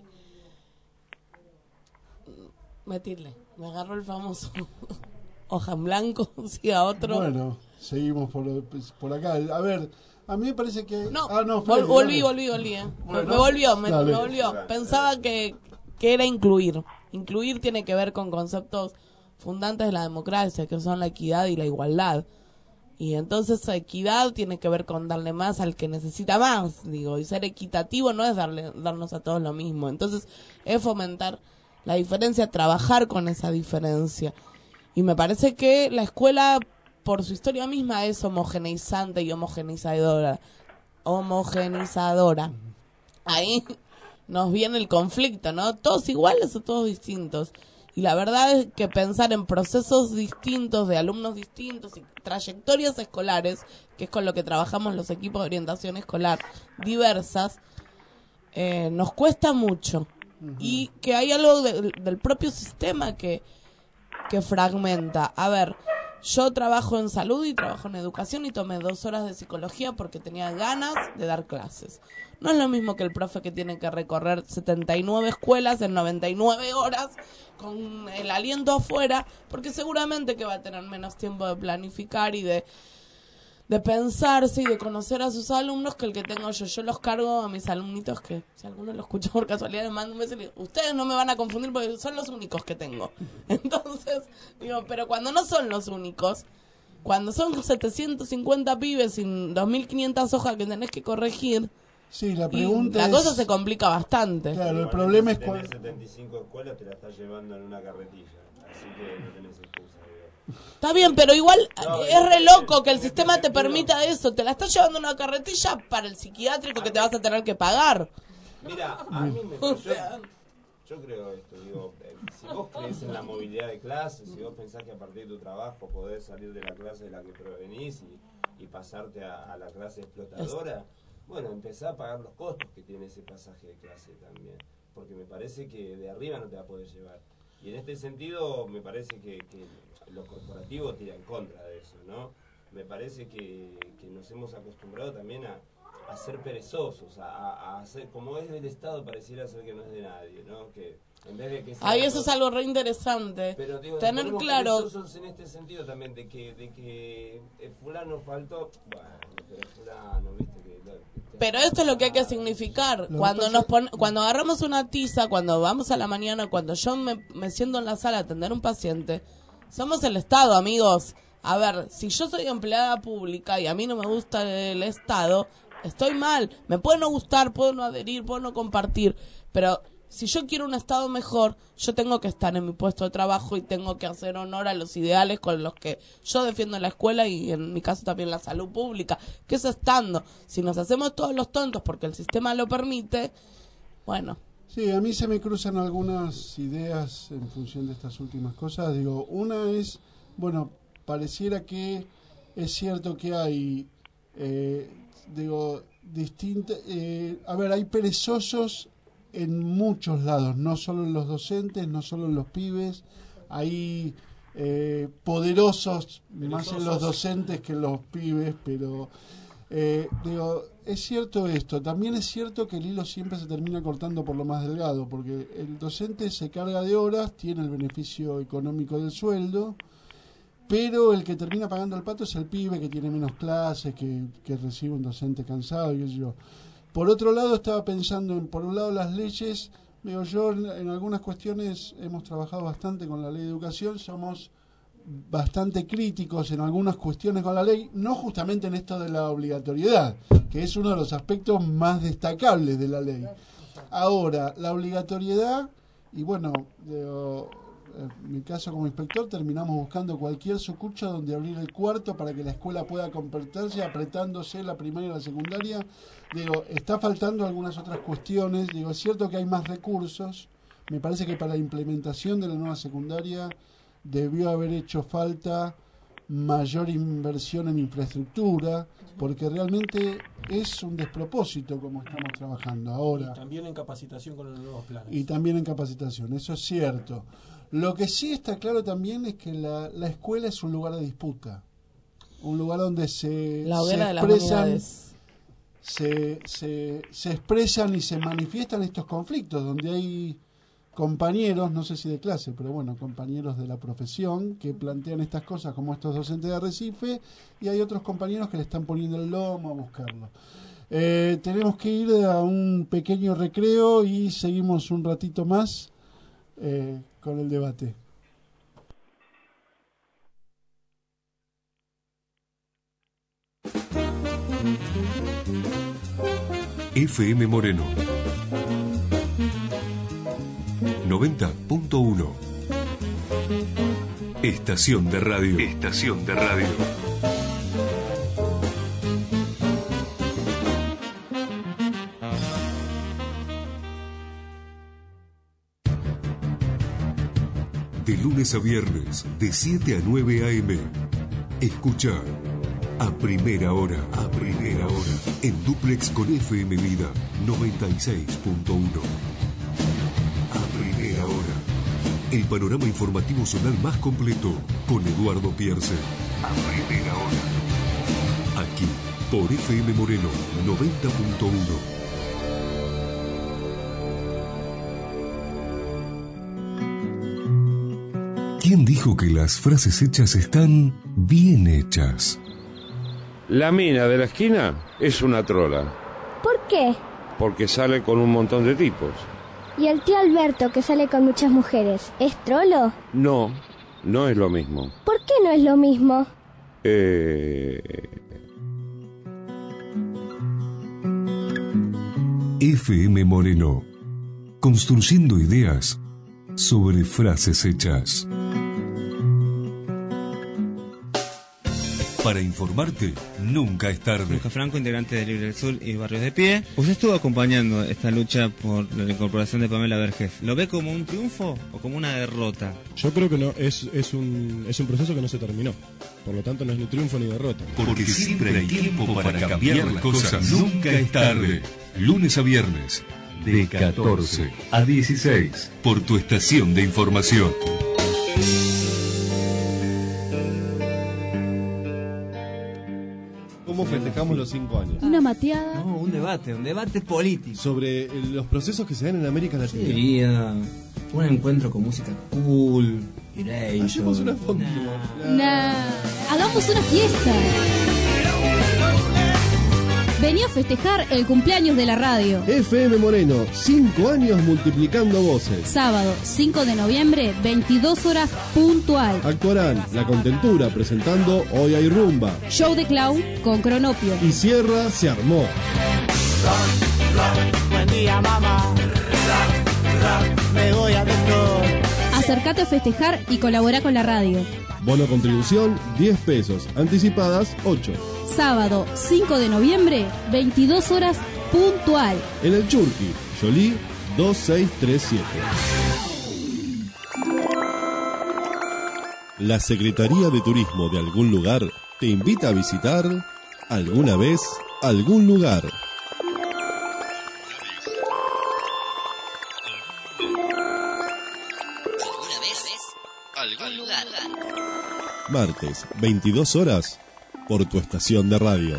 Speaker 18: metirle, me agarró el famoso hoja en blanco, sí, a otro.
Speaker 2: Bueno, seguimos por, por acá. A ver, a mí me parece que...
Speaker 18: No,
Speaker 2: ah, no
Speaker 18: vol volví, volví, volví, eh.
Speaker 2: Bueno,
Speaker 18: me volvió, me,
Speaker 2: dale.
Speaker 18: me volvió. Pensaba que, que era incluir. Incluir tiene que ver con conceptos fundantes de la democracia, que son la equidad y la igualdad. Y entonces esa equidad tiene que ver con darle más al que necesita más, digo, y ser equitativo no es darle darnos a todos lo mismo. Entonces es fomentar la diferencia, trabajar con esa diferencia. Y me parece que la escuela, por su historia misma, es homogeneizante y homogeneizadora. Homogeneizadora. Ahí nos viene el conflicto, ¿no? Todos iguales o todos distintos. Y la verdad es que pensar en procesos distintos, de alumnos distintos y trayectorias escolares, que es con lo que trabajamos los equipos de orientación escolar, diversas, eh, nos cuesta mucho. Uh-huh. Y que hay algo de, del propio sistema que, que fragmenta. A ver, Yo trabajo en salud y trabajo en educación y tomé dos horas de psicología porque tenía ganas de dar clases. No es lo mismo que el profe que tiene que recorrer setenta y nueve escuelas en noventa y nueve horas con el aliento afuera, porque seguramente que va a tener menos tiempo de planificar y de, de pensarse y de conocer a sus alumnos que el que tengo yo. Yo los cargo a mis alumnitos que, si alguno lo escucha por casualidad, les mando un beso y le digo, ustedes no me van a confundir porque son los únicos que tengo. Entonces, digo, pero cuando no son los únicos, cuando son setecientos cincuenta pibes y dos mil quinientas hojas que tenés que corregir,
Speaker 2: sí, la pregunta
Speaker 18: la
Speaker 2: es,
Speaker 18: cosa se complica bastante.
Speaker 2: Claro, el problema es
Speaker 5: cuando
Speaker 2: cuando
Speaker 5: tenés setenta y cinco escuelas te la estás llevando en una carretilla, así que no tenés excusa. Digo.
Speaker 18: Está bien, pero igual
Speaker 5: No,
Speaker 18: es re loco que el sistema te permita eso. Te la estás llevando en una carretilla para el psiquiátrico que te vas a tener que pagar.
Speaker 5: Mira, a mí me yo, yo creo esto, digo, eh, si vos crees en la movilidad de clases, si vos pensás que a partir de tu trabajo podés salir de la clase de la que provenís y, y pasarte a, a la clase explotadora, bueno, empezá a pagar los costos que tiene ese pasaje de clase también, porque me parece que de arriba no te va a poder llevar. Y en este sentido me parece que, que los corporativos tiran contra de eso, ¿no? Me parece que, que nos hemos acostumbrado también a, a ser perezosos, a, a hacer, como es del Estado pareciera ser que no es de nadie, ¿no? Que en vez de que sea
Speaker 18: Ay, eso
Speaker 5: todo,
Speaker 18: es algo re interesante.
Speaker 5: pero digo,
Speaker 18: tener
Speaker 5: nos ponemos
Speaker 18: claro.
Speaker 5: perezosos en este sentido también, de que, de que eh, fulano faltó, bueno, pero fulano, viste que...
Speaker 18: Pero esto es lo que hay que significar.
Speaker 2: Lo
Speaker 18: Cuando
Speaker 2: que
Speaker 18: nos
Speaker 2: pasa-
Speaker 18: pon- cuando agarramos una tiza, cuando vamos a la mañana, cuando yo me, me siento en la sala a atender a un paciente, somos el Estado, amigos. A ver, si yo soy empleada pública y a mí no me gusta el Estado, estoy mal. Me puede no gustar, puedo no adherir, puedo no compartir, pero si yo quiero un Estado mejor, yo tengo que estar en mi puesto de trabajo y tengo que hacer honor a los ideales con los que yo defiendo la escuela y en mi caso también la salud pública, que es estando. Si nos hacemos todos los tontos porque el sistema lo permite, bueno.
Speaker 2: Sí, a mí se me cruzan algunas ideas en función de estas últimas cosas. Digo, una es, bueno, pareciera que es cierto que hay, eh, digo, distintas, eh, a ver, hay perezosos en muchos lados, no solo en los docentes, no solo en los pibes, hay eh, poderosos más en los docentes que en los pibes, pero eh, digo, es cierto esto, también es cierto que el hilo siempre se termina cortando por lo más delgado, porque el docente se carga de horas, tiene el beneficio económico del sueldo, pero el que termina pagando el pato es el pibe que tiene menos clases, que, que recibe un docente cansado y qué sé yo. Por otro lado, estaba pensando en, por un lado, las leyes. Digo, yo en, en algunas cuestiones hemos trabajado bastante con la ley de educación, somos bastante críticos en algunas cuestiones con la ley, no justamente en esto de la obligatoriedad, que es uno de los aspectos más destacables de la ley. Ahora, la obligatoriedad, y bueno, digo, en mi caso como inspector terminamos buscando cualquier sucucho donde abrir el cuarto para que la escuela pueda comportarse, apretándose la primaria y la secundaria. Digo, está faltando algunas otras cuestiones. Digo, es cierto que hay más recursos. Me parece que para la implementación de la nueva secundaria debió haber hecho falta mayor inversión en infraestructura, porque realmente es un despropósito como estamos trabajando ahora.
Speaker 21: Y también en capacitación con los nuevos planes.
Speaker 2: Y también en capacitación, eso es cierto. Lo que sí está claro también es que la, la escuela es un lugar de disputa, un lugar donde se,
Speaker 18: La
Speaker 2: se
Speaker 18: hoguera de las
Speaker 2: expresan,
Speaker 18: vanidades.
Speaker 2: se, se, se expresan y se manifiestan estos conflictos, donde hay compañeros, no sé si de clase, pero bueno, compañeros de la profesión que plantean estas cosas como estos docentes de Arrecife, y hay otros compañeros que le están poniendo el lomo a buscarlo. Eh, tenemos que ir a un pequeño recreo y seguimos un ratito más eh, con el debate.
Speaker 1: F M Moreno noventa punto uno. Estación de radio. Estación de radio. De lunes a viernes, de siete a nueve a eme. Escucha a primera hora, a primera hora, en dúplex con F M Vida noventa y seis punto uno. A primera hora, El panorama informativo zonal más completo con Eduardo Pierce. A primera hora. Aquí, por F M Moreno noventa punto uno. ¿Quién dijo que las frases hechas están bien hechas?
Speaker 9: La mina de la esquina es una trola.
Speaker 10: ¿Por qué?
Speaker 9: Porque sale con un montón de tipos.
Speaker 10: ¿Y el tío Alberto, que sale con muchas mujeres, es trolo?
Speaker 9: No, no es lo mismo.
Speaker 10: ¿Por qué no es lo mismo?
Speaker 9: Eh...
Speaker 1: F M Moreno. Construyendo ideas sobre frases hechas. Para informarte, nunca es tarde.
Speaker 11: Lucas Franco, integrante de Libre del Sur y Barrios de Pie. Usted estuvo acompañando esta lucha por la incorporación de Pamela Vergés. ¿Lo ve como un triunfo o como una derrota?
Speaker 12: Yo creo que no, es, es, un, es un proceso que no se terminó. Por lo tanto, no es ni triunfo ni derrota.
Speaker 1: Porque siempre hay tiempo para cambiar las cosas. Nunca es tarde. Lunes a viernes, de catorce a dieciséis, por tu estación de información.
Speaker 12: ¿Cómo festejamos los cinco años?
Speaker 25: Una mateada.
Speaker 11: No, un debate, un debate político.
Speaker 12: Sobre los procesos que se dan en América Latina.
Speaker 11: Sería un encuentro con música cool, Erasure.
Speaker 12: Hacemos una foto.
Speaker 25: Nah. Nah. Hagamos una fiesta. Vení a festejar el cumpleaños de la radio.
Speaker 12: F M Moreno, cinco años multiplicando voces.
Speaker 25: Sábado, cinco de noviembre, veintidós horas puntual.
Speaker 12: Actuarán La Contentura presentando Hoy hay rumba.
Speaker 25: Show de clown con Cronopio.
Speaker 12: Y cierra Se armó.
Speaker 15: Buen día, mamá. Me voy adentro.
Speaker 25: Acércate a festejar y colabora con la radio.
Speaker 12: Bono contribución, diez pesos. Anticipadas, ocho.
Speaker 25: Sábado, cinco de noviembre, veintidós horas puntual.
Speaker 12: En el Churqui, Yolí dos seis tres siete. La Secretaría de Turismo de algún lugar te invita a visitar alguna vez algún lugar.
Speaker 26: ¿Alguna vez algún lugar?
Speaker 12: Martes, veintidós horas, por tu estación de radio.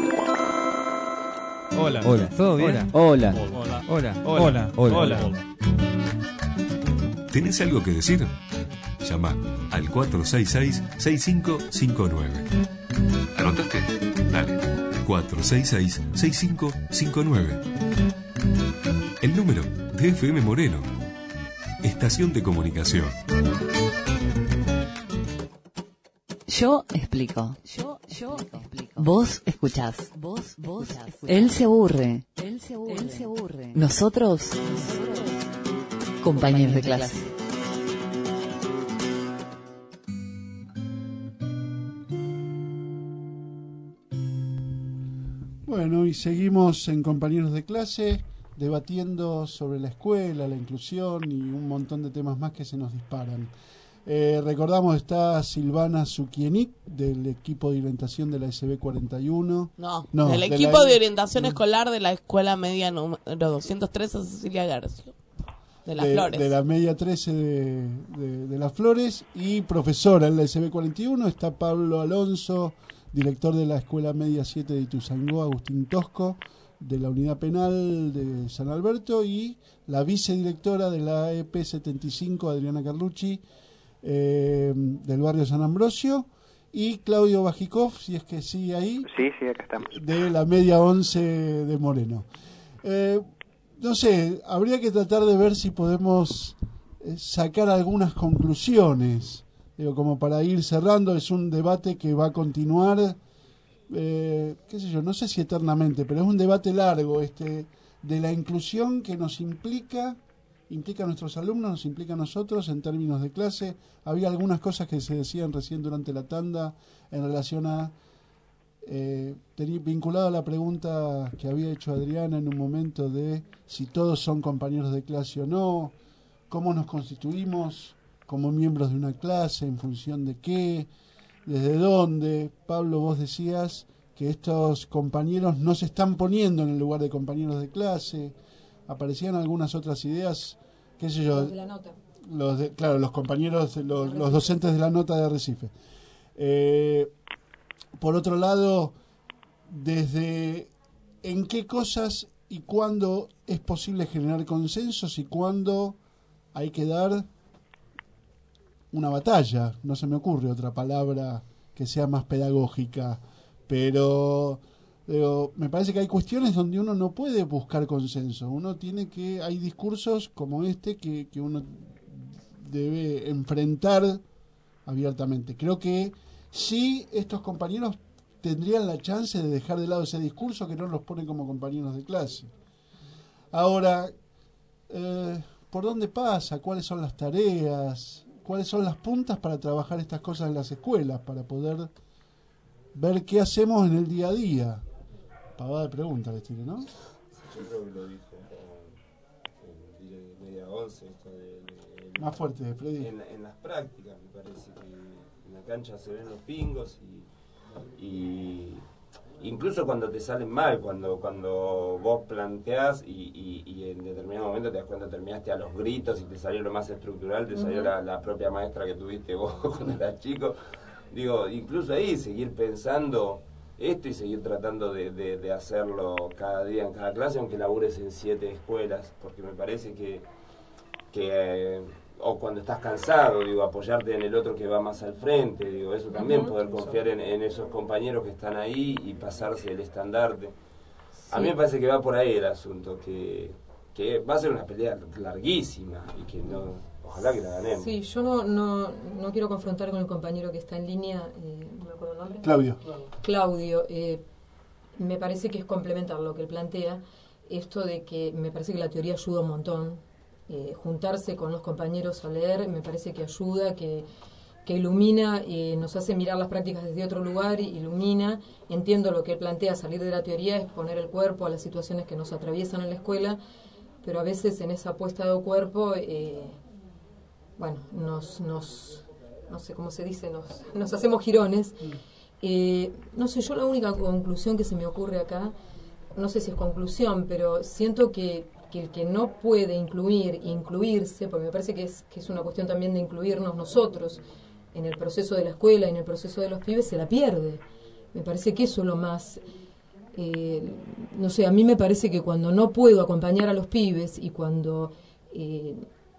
Speaker 11: Hola.
Speaker 6: Hola.
Speaker 11: ¿Todo bien?
Speaker 6: Hola.
Speaker 11: Hola.
Speaker 6: Hola.
Speaker 11: Hola.
Speaker 6: Hola.
Speaker 11: Hola.
Speaker 1: ¿Tenés algo que decir? Llama al cuatro seis seis, seis cinco cinco nueve. ¿Anotaste? Dale. cuatro seis seis, seis cinco cinco nueve. El número de F M Moreno. Estación de comunicación.
Speaker 3: Yo explico. Yo, yo explico. Vos escuchás. Vos, vos. Él se aburre. Él se aburre. Él se aburre. Nosotros, compañeros de clase.
Speaker 2: Bueno, y seguimos en compañeros de clase debatiendo sobre la escuela, la inclusión y un montón de temas más que se nos disparan. Eh, recordamos, está Silvana Zukienic del equipo de orientación de la S B cuarenta y uno.
Speaker 18: No,
Speaker 2: no
Speaker 18: del
Speaker 2: de
Speaker 18: equipo
Speaker 2: la...
Speaker 18: de orientación escolar de la escuela media número doscientos trece Cecilia García. De Las
Speaker 2: de,
Speaker 18: Flores.
Speaker 2: De la media trece de, de, de Las Flores y profesora en la S B cuarenta y uno. Está Pablo Alonso, director de la escuela media siete de Ituzaingó, Agustín Tosco, de la unidad penal de San Alberto, y la vicedirectora de la E P setenta y cinco, Adriana Carlucci, eh, del barrio San Ambrosio, y Claudio Bajikov, si es que sigue ahí.
Speaker 19: Sí, sí, acá estamos.
Speaker 2: De la media once de Moreno. Eh, no sé, habría que tratar de ver si podemos eh, sacar algunas conclusiones, digo, como para ir cerrando. Es un debate que va a continuar, eh, qué sé yo, no sé si eternamente, pero es un debate largo este de la inclusión que nos implica, implica a nuestros alumnos, nos implica a nosotros en términos de clase. Había algunas cosas que se decían recién durante la tanda en relación a, eh, vinculado a la pregunta que había hecho Adriana en un momento de si todos son compañeros de clase o no, cómo nos constituimos como miembros de una clase, en función de qué, desde dónde. Pablo, vos decías que estos compañeros no se están poniendo en el lugar de compañeros de clase. Aparecían algunas otras ideas, qué sé yo.
Speaker 20: De la nota.
Speaker 2: los de, claro, los compañeros, los, los docentes de la nota de Arrecife. Eh, por otro lado, desde en qué cosas y cuándo es posible generar consensos y cuándo hay que dar una batalla. No se me ocurre otra palabra que sea más pedagógica, pero digo, me parece que hay cuestiones donde uno no puede buscar consenso. Uno tiene que, hay discursos como este que, que uno debe enfrentar abiertamente. Creo que sí, estos compañeros tendrían la chance de dejar de lado ese discurso que no los pone como compañeros de clase. Ahora, eh, ¿por dónde pasa? ¿Cuáles son las tareas? ¿Cuáles son las puntas para trabajar estas cosas en las escuelas? Para poder ver qué hacemos en el día a día. Pavada de pregunta les tiro, ¿no?
Speaker 5: Yo creo que lo dijo en, en media once, esto de, de,
Speaker 2: más fuerte, Freddy.
Speaker 5: En, en las prácticas, me parece que en la cancha se ven los pingos y, y incluso cuando te salen mal, cuando cuando vos planteás y, y, y en determinado momento te das cuenta, terminaste a los gritos y te salió lo más estructural, te salió uh-huh. la, la propia maestra que tuviste vos cuando eras chico. Digo, incluso ahí seguir pensando esto y seguir tratando de, de, de hacerlo cada día en cada clase, aunque labures en siete escuelas, porque me parece que, que eh, o cuando estás cansado, digo, apoyarte en el otro que va más al frente, digo, eso también, uh-huh. poder confiar en, en esos compañeros que están ahí y pasarse el estandarte. Sí. A mí me parece que va por ahí el asunto, que, que va a ser una pelea larguísima y que no... Ojalá que la ganemos.
Speaker 20: Sí, yo no, no, no quiero confrontar con el compañero que está en línea, eh, no me acuerdo el nombre.
Speaker 2: Claudio.
Speaker 20: Claudio, eh, me parece que es complementar lo que él plantea, esto de que me parece que la teoría ayuda un montón, eh, juntarse con los compañeros a leer, me parece que ayuda, que, que ilumina, eh, nos hace mirar las prácticas desde otro lugar, ilumina, entiendo lo que él plantea, salir de la teoría es poner el cuerpo a las situaciones que nos atraviesan en la escuela, pero a veces en esa puesta de cuerpo... Eh, bueno, nos, nos, no sé cómo se dice, nos, nos hacemos girones. Eh, no sé, yo la única conclusión que se me ocurre acá, no sé si es conclusión, pero siento que, que el que no puede incluir, incluirse, porque me parece que es, que es una cuestión también de incluirnos nosotros en el proceso de la escuela, en el proceso de los pibes, se la pierde. Me parece que eso es lo más... Eh, no sé, a mí me parece que cuando no puedo acompañar a los pibes y cuando... Eh,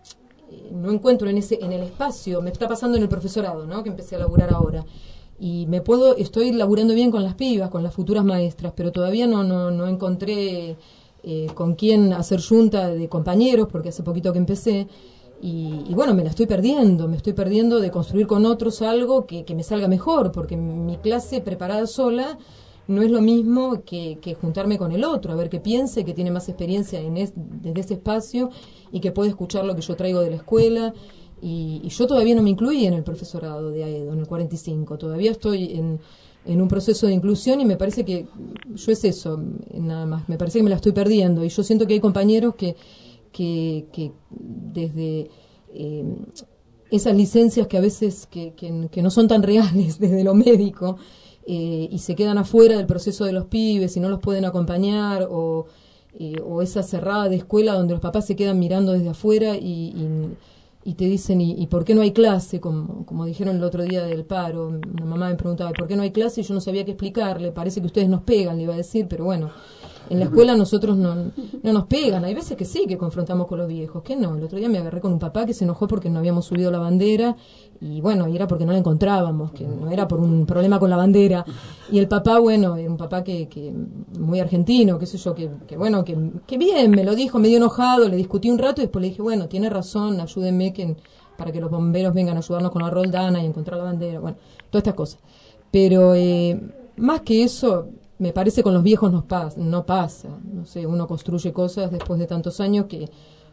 Speaker 20: no encuentro en ese en el espacio, me está pasando en el profesorado, ¿no? Que empecé a laburar ahora y me puedo estoy laburando bien con las pibas, con las futuras maestras, pero todavía no no no encontré eh, con quién hacer junta de compañeros porque hace poquito que empecé y, y bueno, me la estoy perdiendo, me estoy perdiendo de construir con otros algo que, que me salga mejor, porque mi clase preparada sola no es lo mismo que, que juntarme con el otro, a ver qué piense, que tiene más experiencia en es, desde ese espacio y que puede escuchar lo que yo traigo de la escuela. Y, y yo todavía no me incluí en el profesorado de AEDO, en el cuarenta y cinco. Todavía estoy en, en un proceso de inclusión y me parece que yo es eso, nada más. Me parece que me la estoy perdiendo. Y yo siento que hay compañeros que, que, que desde eh, esas licencias que a veces que, que, que no son tan reales desde lo médico, Eh, y se quedan afuera del proceso de los pibes y no los pueden acompañar o, eh, o esa cerrada de escuela donde los papás se quedan mirando desde afuera y, y, y te dicen ¿y, y por qué no hay clase? Como, como dijeron el otro día del paro, una mamá me preguntaba ¿por qué no hay clase? Y yo no sabía qué explicarle, parece que ustedes nos pegan, le iba a decir, pero bueno, en la escuela nosotros no, no nos pegan, hay veces que sí que confrontamos con los viejos, que no, el otro día me agarré con un papá que se enojó porque no habíamos subido la bandera y bueno, y era porque no la encontrábamos, que no era por un problema con la bandera, y el papá, bueno, era un papá que, que muy argentino, qué sé yo, que, que bueno, que, que bien, me lo dijo, medio enojado, le discutí un rato y después le dije, bueno, tiene razón, ayúdenme que, para que los bomberos vengan a ayudarnos con la roldana y encontrar la bandera, bueno, todas estas cosas, pero eh, más que eso, me parece con los viejos nos pas, no pasa, no sé, uno construye cosas después de tantos años que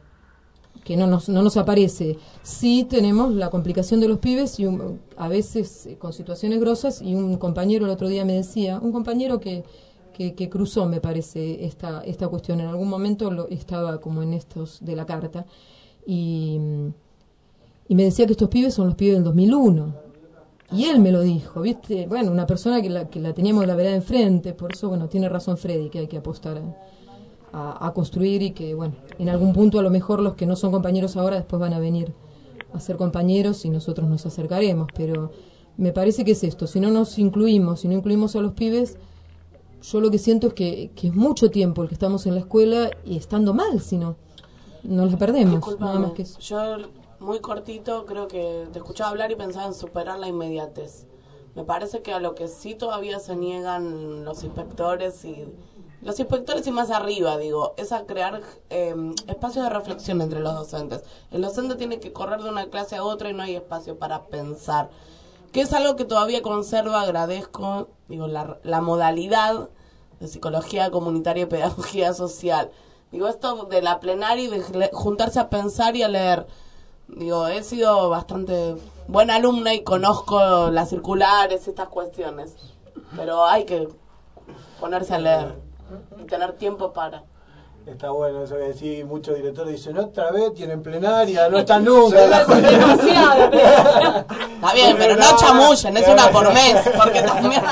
Speaker 20: que no nos, no nos aparece. Sí tenemos la complicación de los pibes y un, a veces eh, con situaciones grosas, y un compañero el otro día me decía, un compañero que, que, que cruzó, me parece, esta, esta cuestión, en algún momento lo, estaba como en estos de la carta, y, y me decía que estos pibes son los pibes del dos mil uno, y él me lo dijo, ¿viste? Bueno, una persona que la, que la teníamos la vereda enfrente, por eso, bueno, tiene razón Freddy, que hay que apostar a A, a construir y que, bueno, en algún punto a lo mejor los que no son compañeros ahora después van a venir a ser compañeros y nosotros nos acercaremos, pero me parece que es esto, si no nos incluimos, si no incluimos a los pibes, yo lo que siento es que, que es mucho tiempo el que estamos en la escuela y estando mal, si no, nos la perdemos.
Speaker 18: Disculpame,
Speaker 20: nada más que eso.
Speaker 18: Yo, muy cortito, creo que te escuchaba hablar y pensaba en superar la inmediatez. Me parece que a lo que sí todavía se niegan los inspectores y los inspectores y más arriba, digo, es a crear eh, espacios de reflexión entre los docentes. El docente tiene que correr de una clase a otra y no hay espacio para pensar, que es algo que todavía conserva, agradezco, digo, la, la modalidad de psicología comunitaria y pedagogía social. Digo, esto de la plenaria y de juntarse a pensar y a leer. Digo, he sido bastante buena alumna y conozco las circulares, estas cuestiones, pero hay que ponerse a leer y tener tiempo para.
Speaker 21: Está bueno eso que decís, muchos directores dicen, otra vez tienen plenaria, no están nunca.
Speaker 18: Demasiado. Está bien, pero no chamullen, es una por mes, porque también...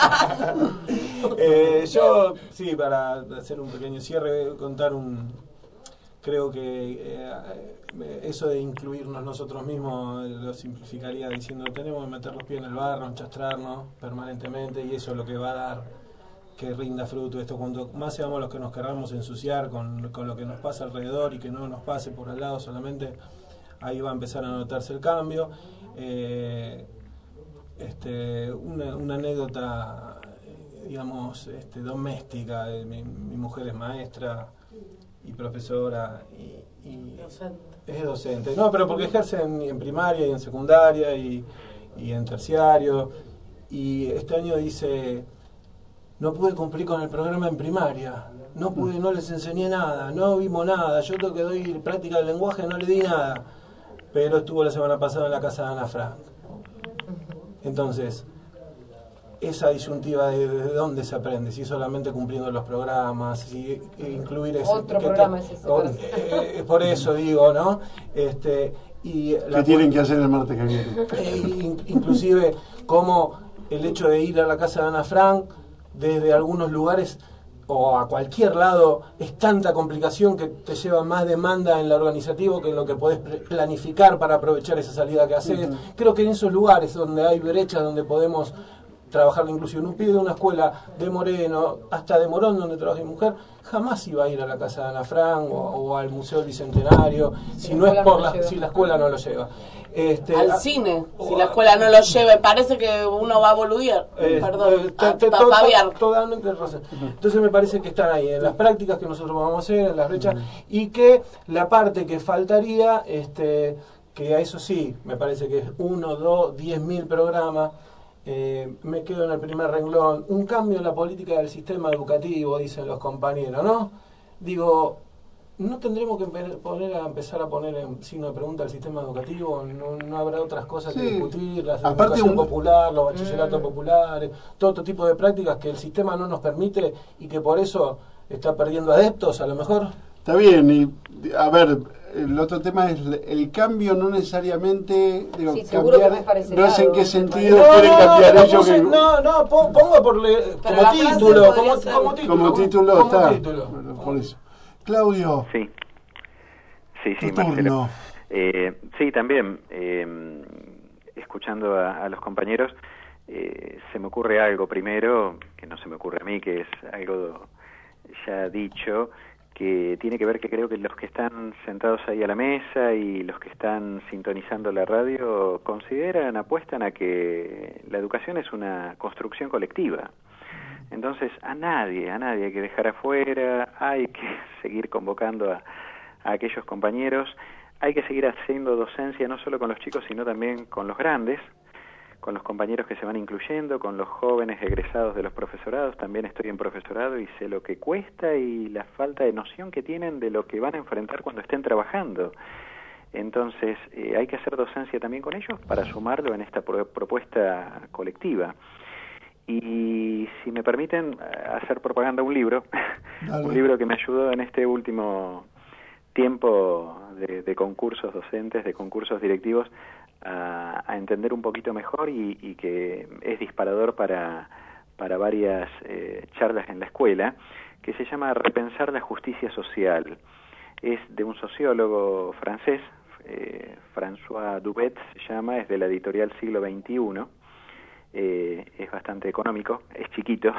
Speaker 21: eh, yo, sí, para hacer un pequeño cierre, contar un... Creo que eh, eso de incluirnos nosotros mismos lo simplificaría diciendo, tenemos que meter los pies en el barro, enchastrarnos permanentemente, y eso es lo que va a dar que rinda fruto esto. Cuanto más seamos los que nos queramos ensuciar con, con lo que nos pasa alrededor y que no nos pase por al lado solamente, ahí va a empezar a notarse el cambio. Eh, este, una, una anécdota, digamos, este, doméstica. Eh, mi, mi mujer es maestra y profesora y, y
Speaker 18: docente.
Speaker 21: Es docente. No, pero porque ejerce en, en primaria y en secundaria y, y en terciario. Y este año dice... No pude cumplir con el programa en primaria, no pude, no les enseñé nada, no vimos nada, yo todo que doy práctica del lenguaje no le di nada, pero estuvo la semana pasada en la casa de Ana Frank. Entonces, esa disyuntiva de, de dónde se aprende, si solamente cumpliendo los programas, si incluir ese...
Speaker 20: Otro programa te, es ese.
Speaker 21: O, eh, por eso digo, ¿no? Este, y
Speaker 2: ¿Qué tienen que hacer el martes que viene?
Speaker 21: Eh, inclusive, como el hecho de ir a la casa de Ana Frank, desde algunos lugares o a cualquier lado, es tanta complicación que te lleva más demanda en lo organizativo que en lo que podés planificar para aprovechar esa salida que haces. Uh-huh. Creo que en esos lugares donde hay brechas, donde podemos trabajar la inclusión, un pibe de una escuela de Moreno, hasta de Morón, donde trabaja mi mujer, jamás iba a ir a la casa de Ana Frank o, o al Museo del Bicentenario, si no es por la, si la escuela no lo lleva. Este,
Speaker 18: al a, cine, o, si la escuela no lo lleva, parece que uno va a boludear. Eh, Perdón, eh,
Speaker 21: a, te, to, to, totalmente razón. Entonces me parece que están ahí, en las prácticas que nosotros vamos a hacer, en las brechas, y que la parte que faltaría, este, que a eso sí, me parece que es uno, dos, diez mil programas. Eh, me quedo en el primer renglón, un cambio en la política del sistema educativo, dicen los compañeros, ¿no? Digo, ¿no tendremos que poner a empezar a poner en signo de pregunta el sistema educativo? ¿No, no habrá otras cosas sí. que discutir? La educación un... popular, los bachilleratos mm. populares, todo otro tipo de prácticas que el sistema no nos permite y que por eso está perdiendo adeptos, a lo mejor.
Speaker 2: Está bien, y a ver, el otro tema es el cambio, no necesariamente digo,
Speaker 20: sí,
Speaker 2: cambiar,
Speaker 20: no,
Speaker 2: no sé en qué sentido
Speaker 21: no,
Speaker 2: quieren
Speaker 21: no,
Speaker 2: cambiar
Speaker 21: no,
Speaker 2: ellos.
Speaker 21: Que... No, no, pongo por le, como, título, como, como título,
Speaker 2: como título,
Speaker 21: como
Speaker 2: está,
Speaker 21: título.
Speaker 2: Por eso. Claudio.
Speaker 19: Sí, sí, sí,
Speaker 2: tu turno.
Speaker 19: Eh, sí, también, eh, escuchando a, a los compañeros, eh, se me ocurre algo primero, que no se me ocurre a mí, que es algo ya dicho, que tiene que ver que creo que los que están sentados ahí a la mesa y los que están sintonizando la radio consideran, apuestan a que la educación es una construcción colectiva. Entonces a nadie, a nadie hay que dejar afuera, hay que seguir convocando a, a aquellos compañeros, hay que seguir haciendo docencia no solo con los chicos sino también con los grandes, con los compañeros que se van incluyendo, con los jóvenes egresados de los profesorados. También estoy en profesorado y sé lo que cuesta y la falta de noción que tienen de lo que van a enfrentar cuando estén trabajando. Entonces eh, hay que hacer docencia también con ellos para sumarlo en esta pro- propuesta colectiva. Y si me permiten hacer propaganda, un libro, un libro que me ayudó en este último tiempo de, de concursos docentes, de concursos directivos, A, a entender un poquito mejor y, y que es disparador para, para varias eh, charlas en la escuela, que se llama Repensar la justicia social. Es de un sociólogo francés, eh, François Dubet se llama, es de la editorial Siglo veintiuno, eh, es bastante económico, es chiquito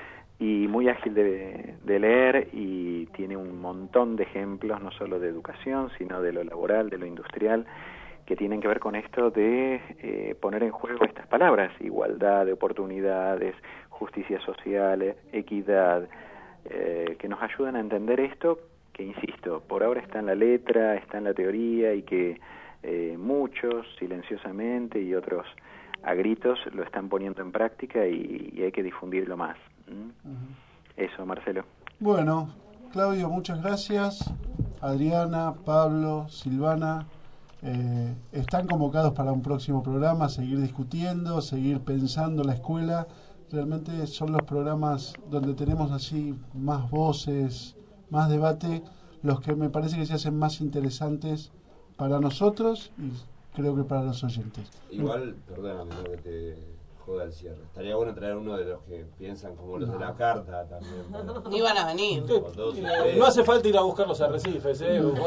Speaker 19: y muy ágil de, de leer, y tiene un montón de ejemplos, no solo de educación, sino de lo laboral, de lo industrial, que tienen que ver con esto de eh, poner en juego estas palabras: igualdad de oportunidades, justicia social, equidad, eh, que nos ayudan a entender esto, que insisto, por ahora está en la letra, está en la teoría, y que eh, muchos silenciosamente y otros a gritos lo están poniendo en práctica, y, y hay que difundirlo más. ¿Mm? Uh-huh. Eso, Marcelo.
Speaker 2: Bueno, Claudio, muchas gracias. Adriana, Pablo, Silvana, eh, están convocados para un próximo programa, seguir discutiendo, seguir pensando la escuela. Realmente son los programas donde tenemos así más voces, más debate, los que me parece que se hacen más interesantes para nosotros y creo que para los oyentes.
Speaker 5: Igual, perdóname, no que te joda el cierre. Estaría bueno traer uno de los que piensan como los no. de la carta también. Para...
Speaker 18: Ni van a venir.
Speaker 21: No hace falta ir a buscar los arrecifes, ¿eh?
Speaker 18: Nos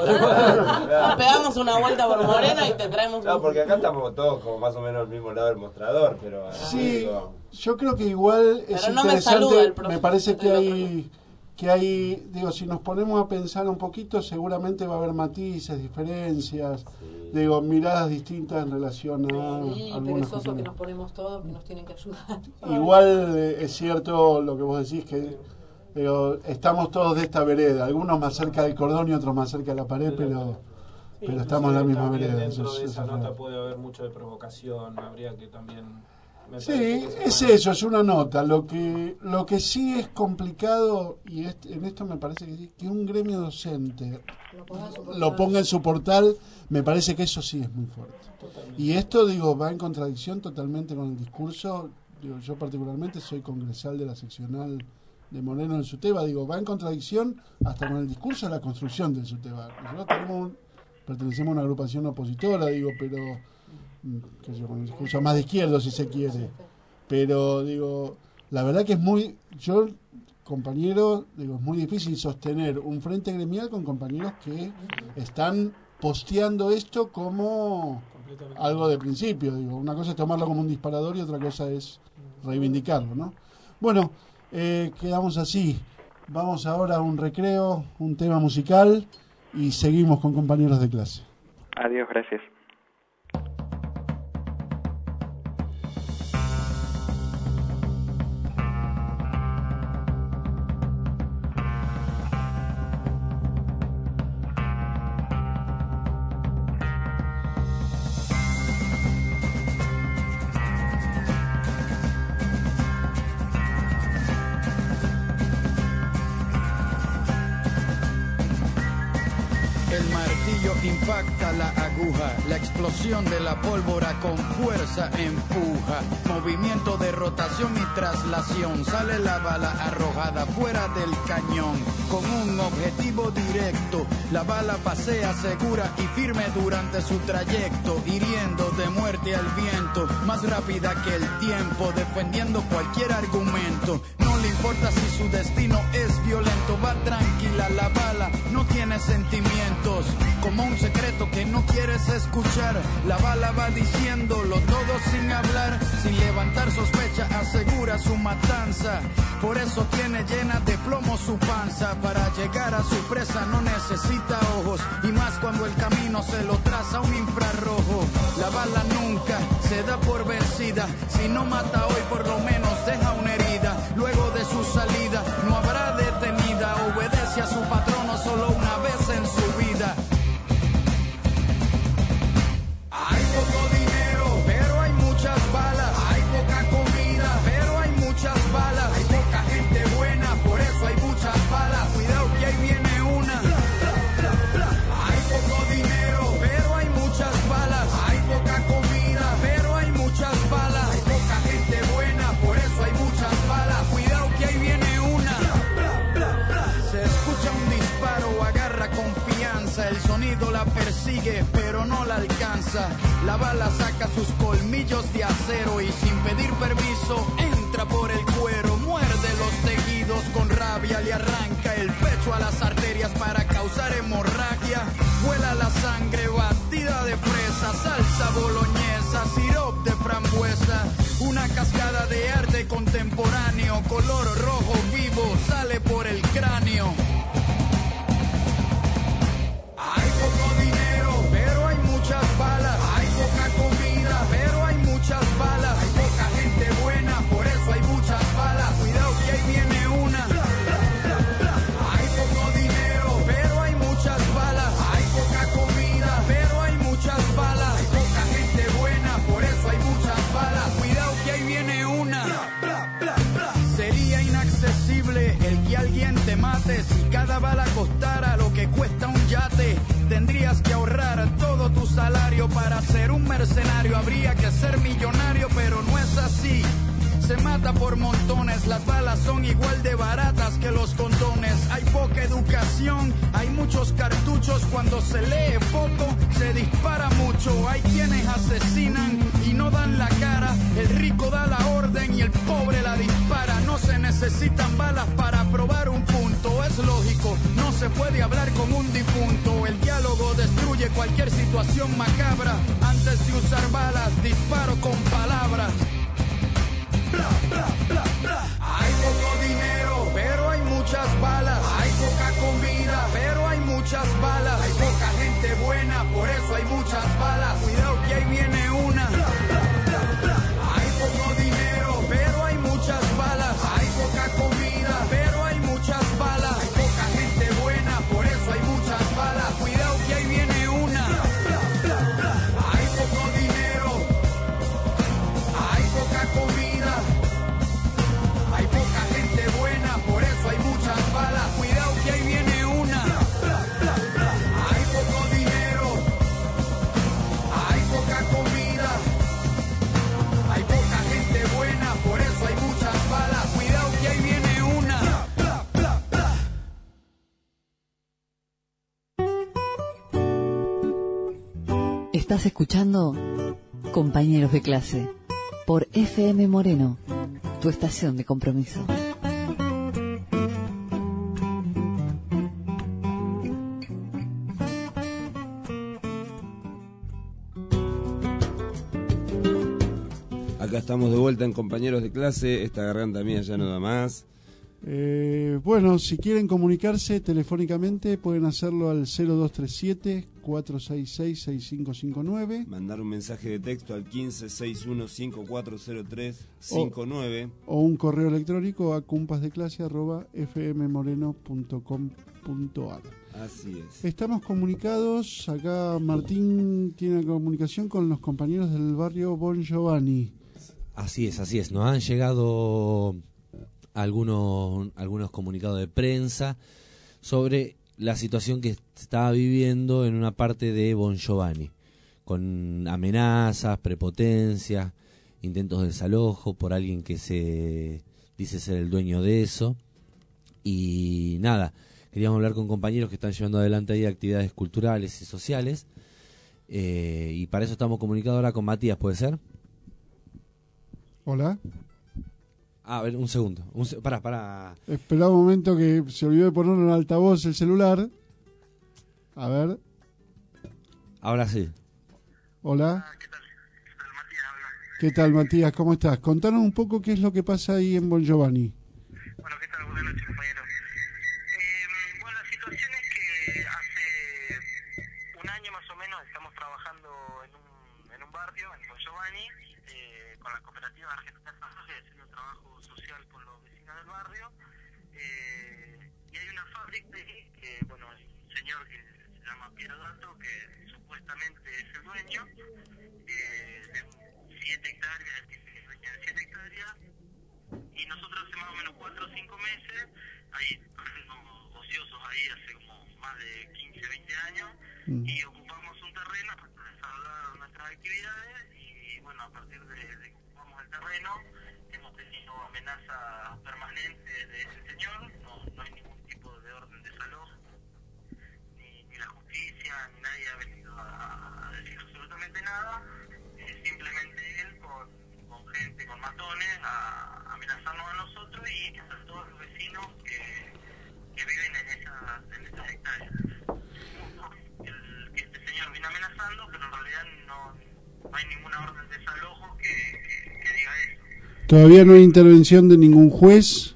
Speaker 18: pegamos una vuelta por Moreno y te traemos...
Speaker 5: No, porque acá estamos todos como más o menos al mismo lado del mostrador, pero...
Speaker 2: Sí,
Speaker 5: digo...
Speaker 2: yo creo que igual es
Speaker 18: pero no
Speaker 2: interesante,
Speaker 18: me,
Speaker 2: me parece que hay... que hay, digo, si nos ponemos a pensar un poquito, seguramente va a haber matices, diferencias, sí. digo, miradas distintas en relación a
Speaker 20: sí,
Speaker 2: algunas
Speaker 20: perezoso
Speaker 2: cuestiones.
Speaker 20: Que nos ponemos todos, que nos tienen que ayudar.
Speaker 2: Igual eh, es cierto lo que vos decís, que digo, estamos todos de esta vereda, algunos más cerca del cordón y otros más cerca de la pared, pero,
Speaker 21: sí,
Speaker 2: pero estamos en la misma vereda.
Speaker 21: Dentro
Speaker 2: eso,
Speaker 21: de esa
Speaker 2: eso
Speaker 21: nota
Speaker 2: es
Speaker 21: puede haber mucho de provocación, habría que también...
Speaker 2: Sí, es eso, es una nota. Lo que lo que sí es complicado, y es, en esto me parece que sí, que un gremio docente lo ponga, lo ponga en su portal, me parece que eso sí es muy fuerte. Totalmente. Y esto, digo, va en contradicción totalmente con el discurso. Digo, yo particularmente soy congresal de la seccional de Moreno en SUTEBA, digo, va en contradicción hasta con el discurso de la construcción del SUTEBA. Nosotros tenemos un, pertenecemos a una agrupación opositora, digo, pero... que yo, con un discurso más de izquierdo si se quiere, pero digo, la verdad que es muy, yo compañero, digo, es muy difícil sostener un frente gremial con compañeros que están posteando esto como algo de principio, digo, una cosa es tomarlo como un disparador y otra cosa es reivindicarlo, ¿no? Bueno, eh, quedamos así, vamos ahora a un recreo, un tema musical y seguimos con compañeros de clase.
Speaker 19: Adiós, gracias.
Speaker 7: Impacta la aguja, la explosión de la pólvora con fuerza empuja, movimiento de rotación y traslación, sale la bala arrojada fuera del cañón, con un objetivo directo, la bala pasea segura y firme durante su trayecto, hiriendo de muerte al viento, más rápida que el tiempo, defendiendo cualquier argumento, no le importa si su destino es violento, va tranquila la bala, no tiene sentimientos, como un secreto que no quieres escuchar, la bala va diciéndolo todo sin hablar, sin levantar sospecha, asegura su matanza, por eso tiene llena de plomo su panza, para llegar a su presa no necesita ojos, y más cuando el camino se lo traza un infrarrojo, la bala nunca se da por vencida, si no mata hoy por lo menos deja una herida, luego de su salida no habrá detenida, obedece a su patrono solo una vez en su vida. Hay poco dinero, pero hay muchas balas. Hay poca comida, pero hay muchas balas. Hay poca gente buena, por eso hay muchas balas. Cuidado que ahí viene una. Hay poco dinero, pero hay muchas balas. Hay poca comida, pero hay muchas balas. Hay poca gente buena, por eso hay muchas balas. Cuidado que ahí viene una. Se escucha un disparo, agarra confianza. El sonido la persigue, pero no la alcanza. La bala saca sus colmillos de acero y sin pedir permiso entra por el cuero, muerde los tejidos con rabia, le arranca el pecho a las arterias para causar hemorragia, vuela la sangre batida pizza boloñesa, sirop de frambuesa, una cascada de arte contemporáneo, color rojo vivo sale por el cráneo. Hay poco dinero, pero hay muchas balas. Hay poca comida, pero hay muchas balas. Hay poca gente buena, por eso hay muchas balas. Cuidado que ahí viene una. Hay poco dinero, pero hay muchas balas. Hay poca comida, pero hay muchas balas. Hay poca gente buena, por eso hay muchas balas. Cuidado que ahí viene una. Sería inaccesible el que alguien te mate si cada bala costara lo que cuesta un yate. Tendrías que ahorrar todo tu salario para ser un mercenario. Habría que ser millonario, pero no es así. Se mata por montones, las balas son igual de baratas que los condones. Hay poca educación, hay muchos cartuchos. Cuando se lee poco, se dispara mucho. Hay quienes asesinan y no dan la cara. El rico da la orden y el pobre la dispara. No se necesitan balas para probar un punto. Es lógico, no se puede hablar con un difunto. El diálogo destruye cualquier situación macabra. Antes de usar balas, disparo con palabras. Bla, bla, bla, bla. Hay poco dinero, pero hay muchas balas. Hay poca comida, pero hay muchas balas. Hay poca gente buena, por eso hay muchas balas. Cuidado que ahí viene una. Bla, bla, bla, bla. Hay poco dinero, pero hay muchas balas. Hay poca comida, pero hay muchas balas. Hay poca gente buena, por eso hay muchas balas. Cuidado que ahí viene una. Bla, bla, bla, bla. Hay poco dinero, hay poca comida. Hay poca gente buena, por eso hay muchas balas. Cuidado que ahí viene una. Hay poco dinero, hay poca comida. Hay poca gente buena, por eso hay muchas balas. Cuidado que ahí viene una.
Speaker 3: Estás escuchando Compañeros de Clase por F M Moreno, tu estación de compromiso.
Speaker 5: Acá estamos de vuelta en Compañeros de Clase. Esta garganta mía ya no da más.
Speaker 2: Eh, bueno, si quieren comunicarse telefónicamente pueden hacerlo al cero dos tres siete, cuatro seis seis, seis cinco cinco nueve.
Speaker 5: Mandar un mensaje de texto al quince, sesenta y uno, cincuenta y cuatro cero tres, cincuenta y nueve.
Speaker 2: O, o un correo electrónico a compasdeclase arroba f m moreno punto com punto a r.
Speaker 5: Así es.
Speaker 2: Estamos comunicados, acá Martín tiene comunicación con los compañeros del barrio Bon Giovanni.
Speaker 8: Así es, así es. Nos han llegado algunos algunos comunicados de prensa sobre la situación que se estaba viviendo en una parte de Bon Giovanni, con amenazas, prepotencias, intentos de desalojo por alguien que se dice ser el dueño de eso. Y nada, queríamos hablar con compañeros que están llevando adelante ahí actividades culturales y sociales, eh, y para eso estamos comunicados ahora con Matías, ¿puede ser?
Speaker 2: Hola.
Speaker 8: Ah, a ver, un segundo. Un se para, para.
Speaker 2: Espera un momento que se olvidó de ponerlo en altavoz el celular. A ver.
Speaker 8: Ahora sí.
Speaker 2: Hola. ¿Qué tal? ¿Qué tal, Matías? ¿Qué tal, Matías? ¿Cómo estás? Contanos un poco qué es lo que pasa ahí en Bon Giovanni.
Speaker 14: Bueno, ¿qué tal? Buenas noches, compañeros. Eh, bueno, la situación es que hace un año más o menos estamos trabajando en un, en un barrio, en Bon Giovanni, eh, con la cooperativa Argentina, haciendo un trabajo social con los vecinos del barrio, eh, y hay una fábrica ahí que, bueno, hay un señor que se llama Piero Dato, que supuestamente es el dueño, eh, de siete hectáreas, es el dueño de siete hectáreas, y nosotros hace más o menos cuatro o cinco meses, ahí como ociosos ahí hace como más de quince, veinte años, mm. y ocupamos un terreno para desarrollar nuestras actividades, y bueno, a partir de, de que ocupamos el terreno, hemos tenido amenazas permanentes de ese señor, no, no hay ningún tipo de orden de desalojo, ni, ni la justicia, ni nadie ha venido a, a decir absolutamente nada, eh, simplemente él con, con gente, con matones, a amenazarnos a nosotros y a todos los vecinos que, que viven en esas, en esas hectáreas. El, que este señor viene amenazando, pero en realidad no, hay ninguna orden de desalojo que, que, que diga eso.
Speaker 2: ¿Todavía no hay intervención de ningún juez?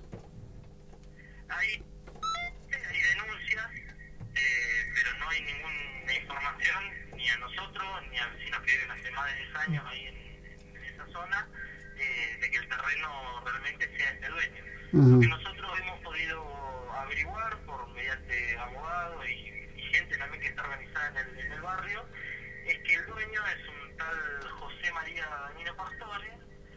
Speaker 14: Hay, hay denuncias, eh, pero no hay ninguna información ni a nosotros ni a vecinos que viven hace más de diez años ahí en, en esa zona, eh, de que el terreno realmente sea este dueño.
Speaker 2: Ajá.
Speaker 14: Lo que nosotros hemos podido averiguar por mediante abogados y, y gente también que está organizada en el, en el barrio, es que el dueño es un tal José María Danilo Pastore,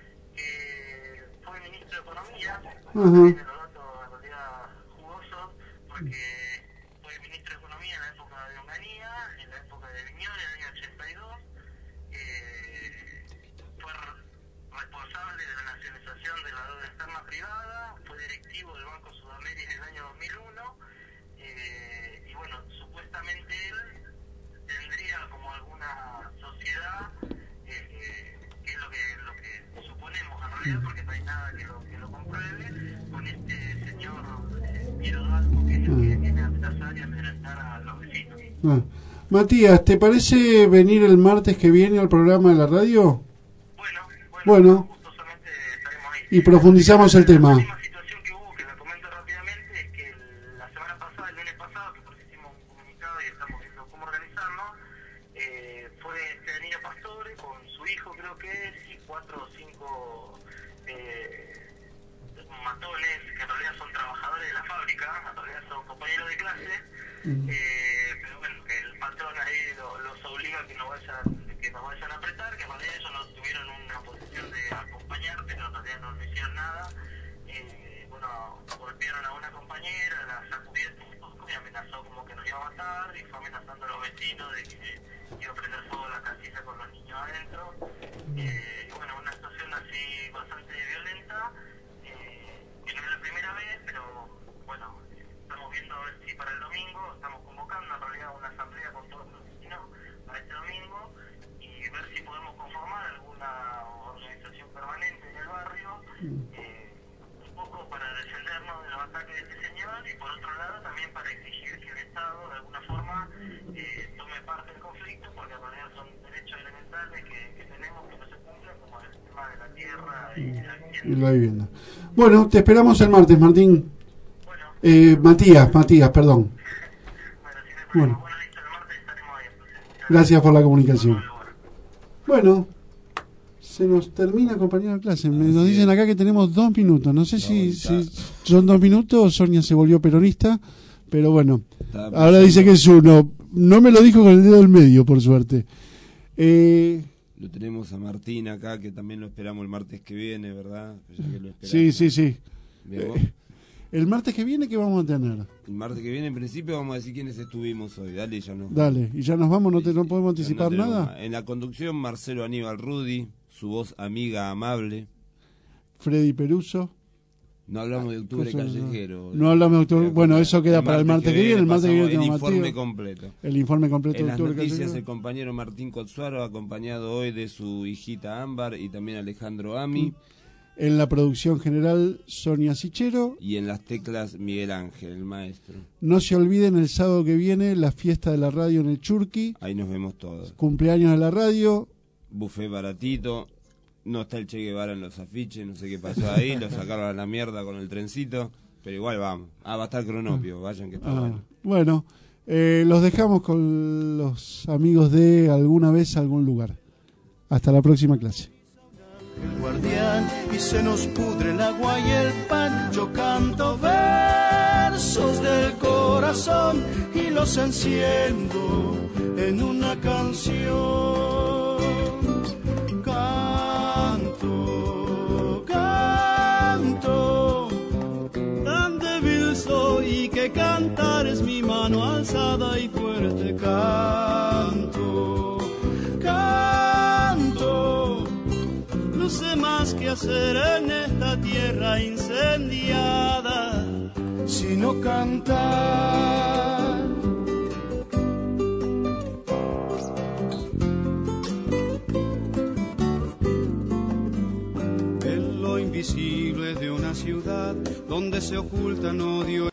Speaker 14: que fue ministro de Economía.
Speaker 2: Ajá.
Speaker 14: Tiene los datos en realidad jugosos, porque fue ministro de Economía en la época de Onganía, en la época de Viñón, en el año ochenta y dos, eh, fue responsable de la nacionalización de la deuda externa privada, fue directivo del Banco Sudamérica en el año dos mil uno, eh, y bueno, supuestamente él tendría como alguna sociedad, eh, que es lo que, lo que suponemos en realidad, porque no hay nada que lo, que lo compruebe, con este señor eh, Piero Dalmo, que es el que viene a amenazar y a amedrentar a los vecinos.
Speaker 2: Ah. Matías, ¿te parece venir el martes que viene al programa de la radio?
Speaker 14: Bueno, bueno,
Speaker 2: bueno
Speaker 14: gustosamente estaremos ahí.
Speaker 2: Y profundizamos el tema.
Speaker 14: La última situación que hubo, que la comento rápidamente, es que el- la semana pasada, el lunes pasado, que por eso hicimos un comunicado y estamos viendo cómo organizarnos, eh, fue este Danilo Pastore con su hijo, creo que es, y cuatro o cinco eh, matones, que en realidad son trabajadores de la fábrica, en realidad son compañeros de clase, eh, pero bueno, que el patrón ahí lo- los obliga a que no vayan, que nos vayan a apretar, que en realidad ellos no tuvieron una posición de acompañar, pero en realidad no, no hicieron nada. Eh, bueno, golpearon a una compañera, la sacudieron un poco y amenazó como que nos iba a matar, y fue amenazando a los vecinos de que iba a prender fuego a la casilla con los niños adentro. Eh, y bueno, una situación así bastante violenta, eh, que no es la primera vez, pero bueno, estamos viendo a ver si para el domingo, estamos convocando en realidad una asamblea con todos los vecinos para este domingo, y ver si podemos conformar alguna organización permanente en el barrio, eh, un poco para defendernos de los ataques de este señor, y por otro lado también para exigir que el Estado de alguna forma eh, tome parte del conflicto, porque en realidad son derechos elementales que, que tenemos que no se cumplen, como el tema de la tierra y de la vivienda.
Speaker 2: Y la vivienda. Bueno, te esperamos el martes, Martín. Eh, Matías, Matías, perdón. Bueno. Gracias por la comunicación. Bueno, se nos termina, compañero de clase. Me nos dicen acá que tenemos dos minutos. No sé si, si son dos minutos o Sonia se volvió peronista, pero bueno. Ahora dice que es uno. No me lo dijo con el dedo del medio, por suerte. Eh,
Speaker 5: Lo tenemos a Martín acá, que también lo esperamos el martes que viene, ¿verdad? Ya que lo esperamos.
Speaker 2: sí, sí, sí.
Speaker 5: Bien, ¿vos?
Speaker 2: Eh, el martes que viene, ¿qué vamos a tener?
Speaker 5: El martes que viene, en principio, vamos a decir quiénes estuvimos hoy. Dale, y ya nos
Speaker 2: Dale, y ya nos vamos, no, te, no podemos
Speaker 5: Ya no
Speaker 2: anticipar
Speaker 5: tenemos
Speaker 2: nada.
Speaker 5: más. En la conducción, Marcelo Aníbal Rudy, su voz amiga, amable.
Speaker 2: Freddy Peruso.
Speaker 5: No hablamos de octubre
Speaker 2: Cosa-
Speaker 5: callejero.
Speaker 2: No hablamos de octubre. Bueno, eso queda para el martes que viene. El martes que viene
Speaker 5: pasamos
Speaker 2: tenemos
Speaker 5: el informe
Speaker 2: Matías.
Speaker 5: completo.
Speaker 2: El informe completo
Speaker 5: En
Speaker 2: de
Speaker 5: las
Speaker 2: octubre
Speaker 5: noticias,
Speaker 2: callejero.
Speaker 5: el compañero Martín Cotsuaro, acompañado hoy de su hijita Ámbar y también Alejandro Ami.
Speaker 2: En la producción general, Sonia Sichero.
Speaker 5: Y en las teclas, Miguel Ángel, el maestro.
Speaker 2: No se olviden el sábado que viene la fiesta de la radio en el Churqui.
Speaker 5: Ahí nos vemos todos.
Speaker 2: Cumpleaños de la radio.
Speaker 5: Buffet baratito. No está el Che Guevara en los afiches, no sé qué pasó ahí. Lo sacaron a la mierda con el trencito. Pero igual vamos. Ah, va a estar Cronopio, vayan que está
Speaker 2: Ah,
Speaker 5: bueno.
Speaker 2: bueno, eh, los dejamos con los amigos de Alguna Vez Algún Lugar. Hasta la próxima clase.
Speaker 7: El guardián y se nos pudre el agua y el pan. Yo canto versos del corazón y los enciendo en una canción. Canto, canto, tan débil soy que cantar es mi mano alzada y fuerte. Canto, canto. No sé más que hacer en esta tierra incendiada, sino cantar. En lo invisible de una ciudad donde se ocultan odio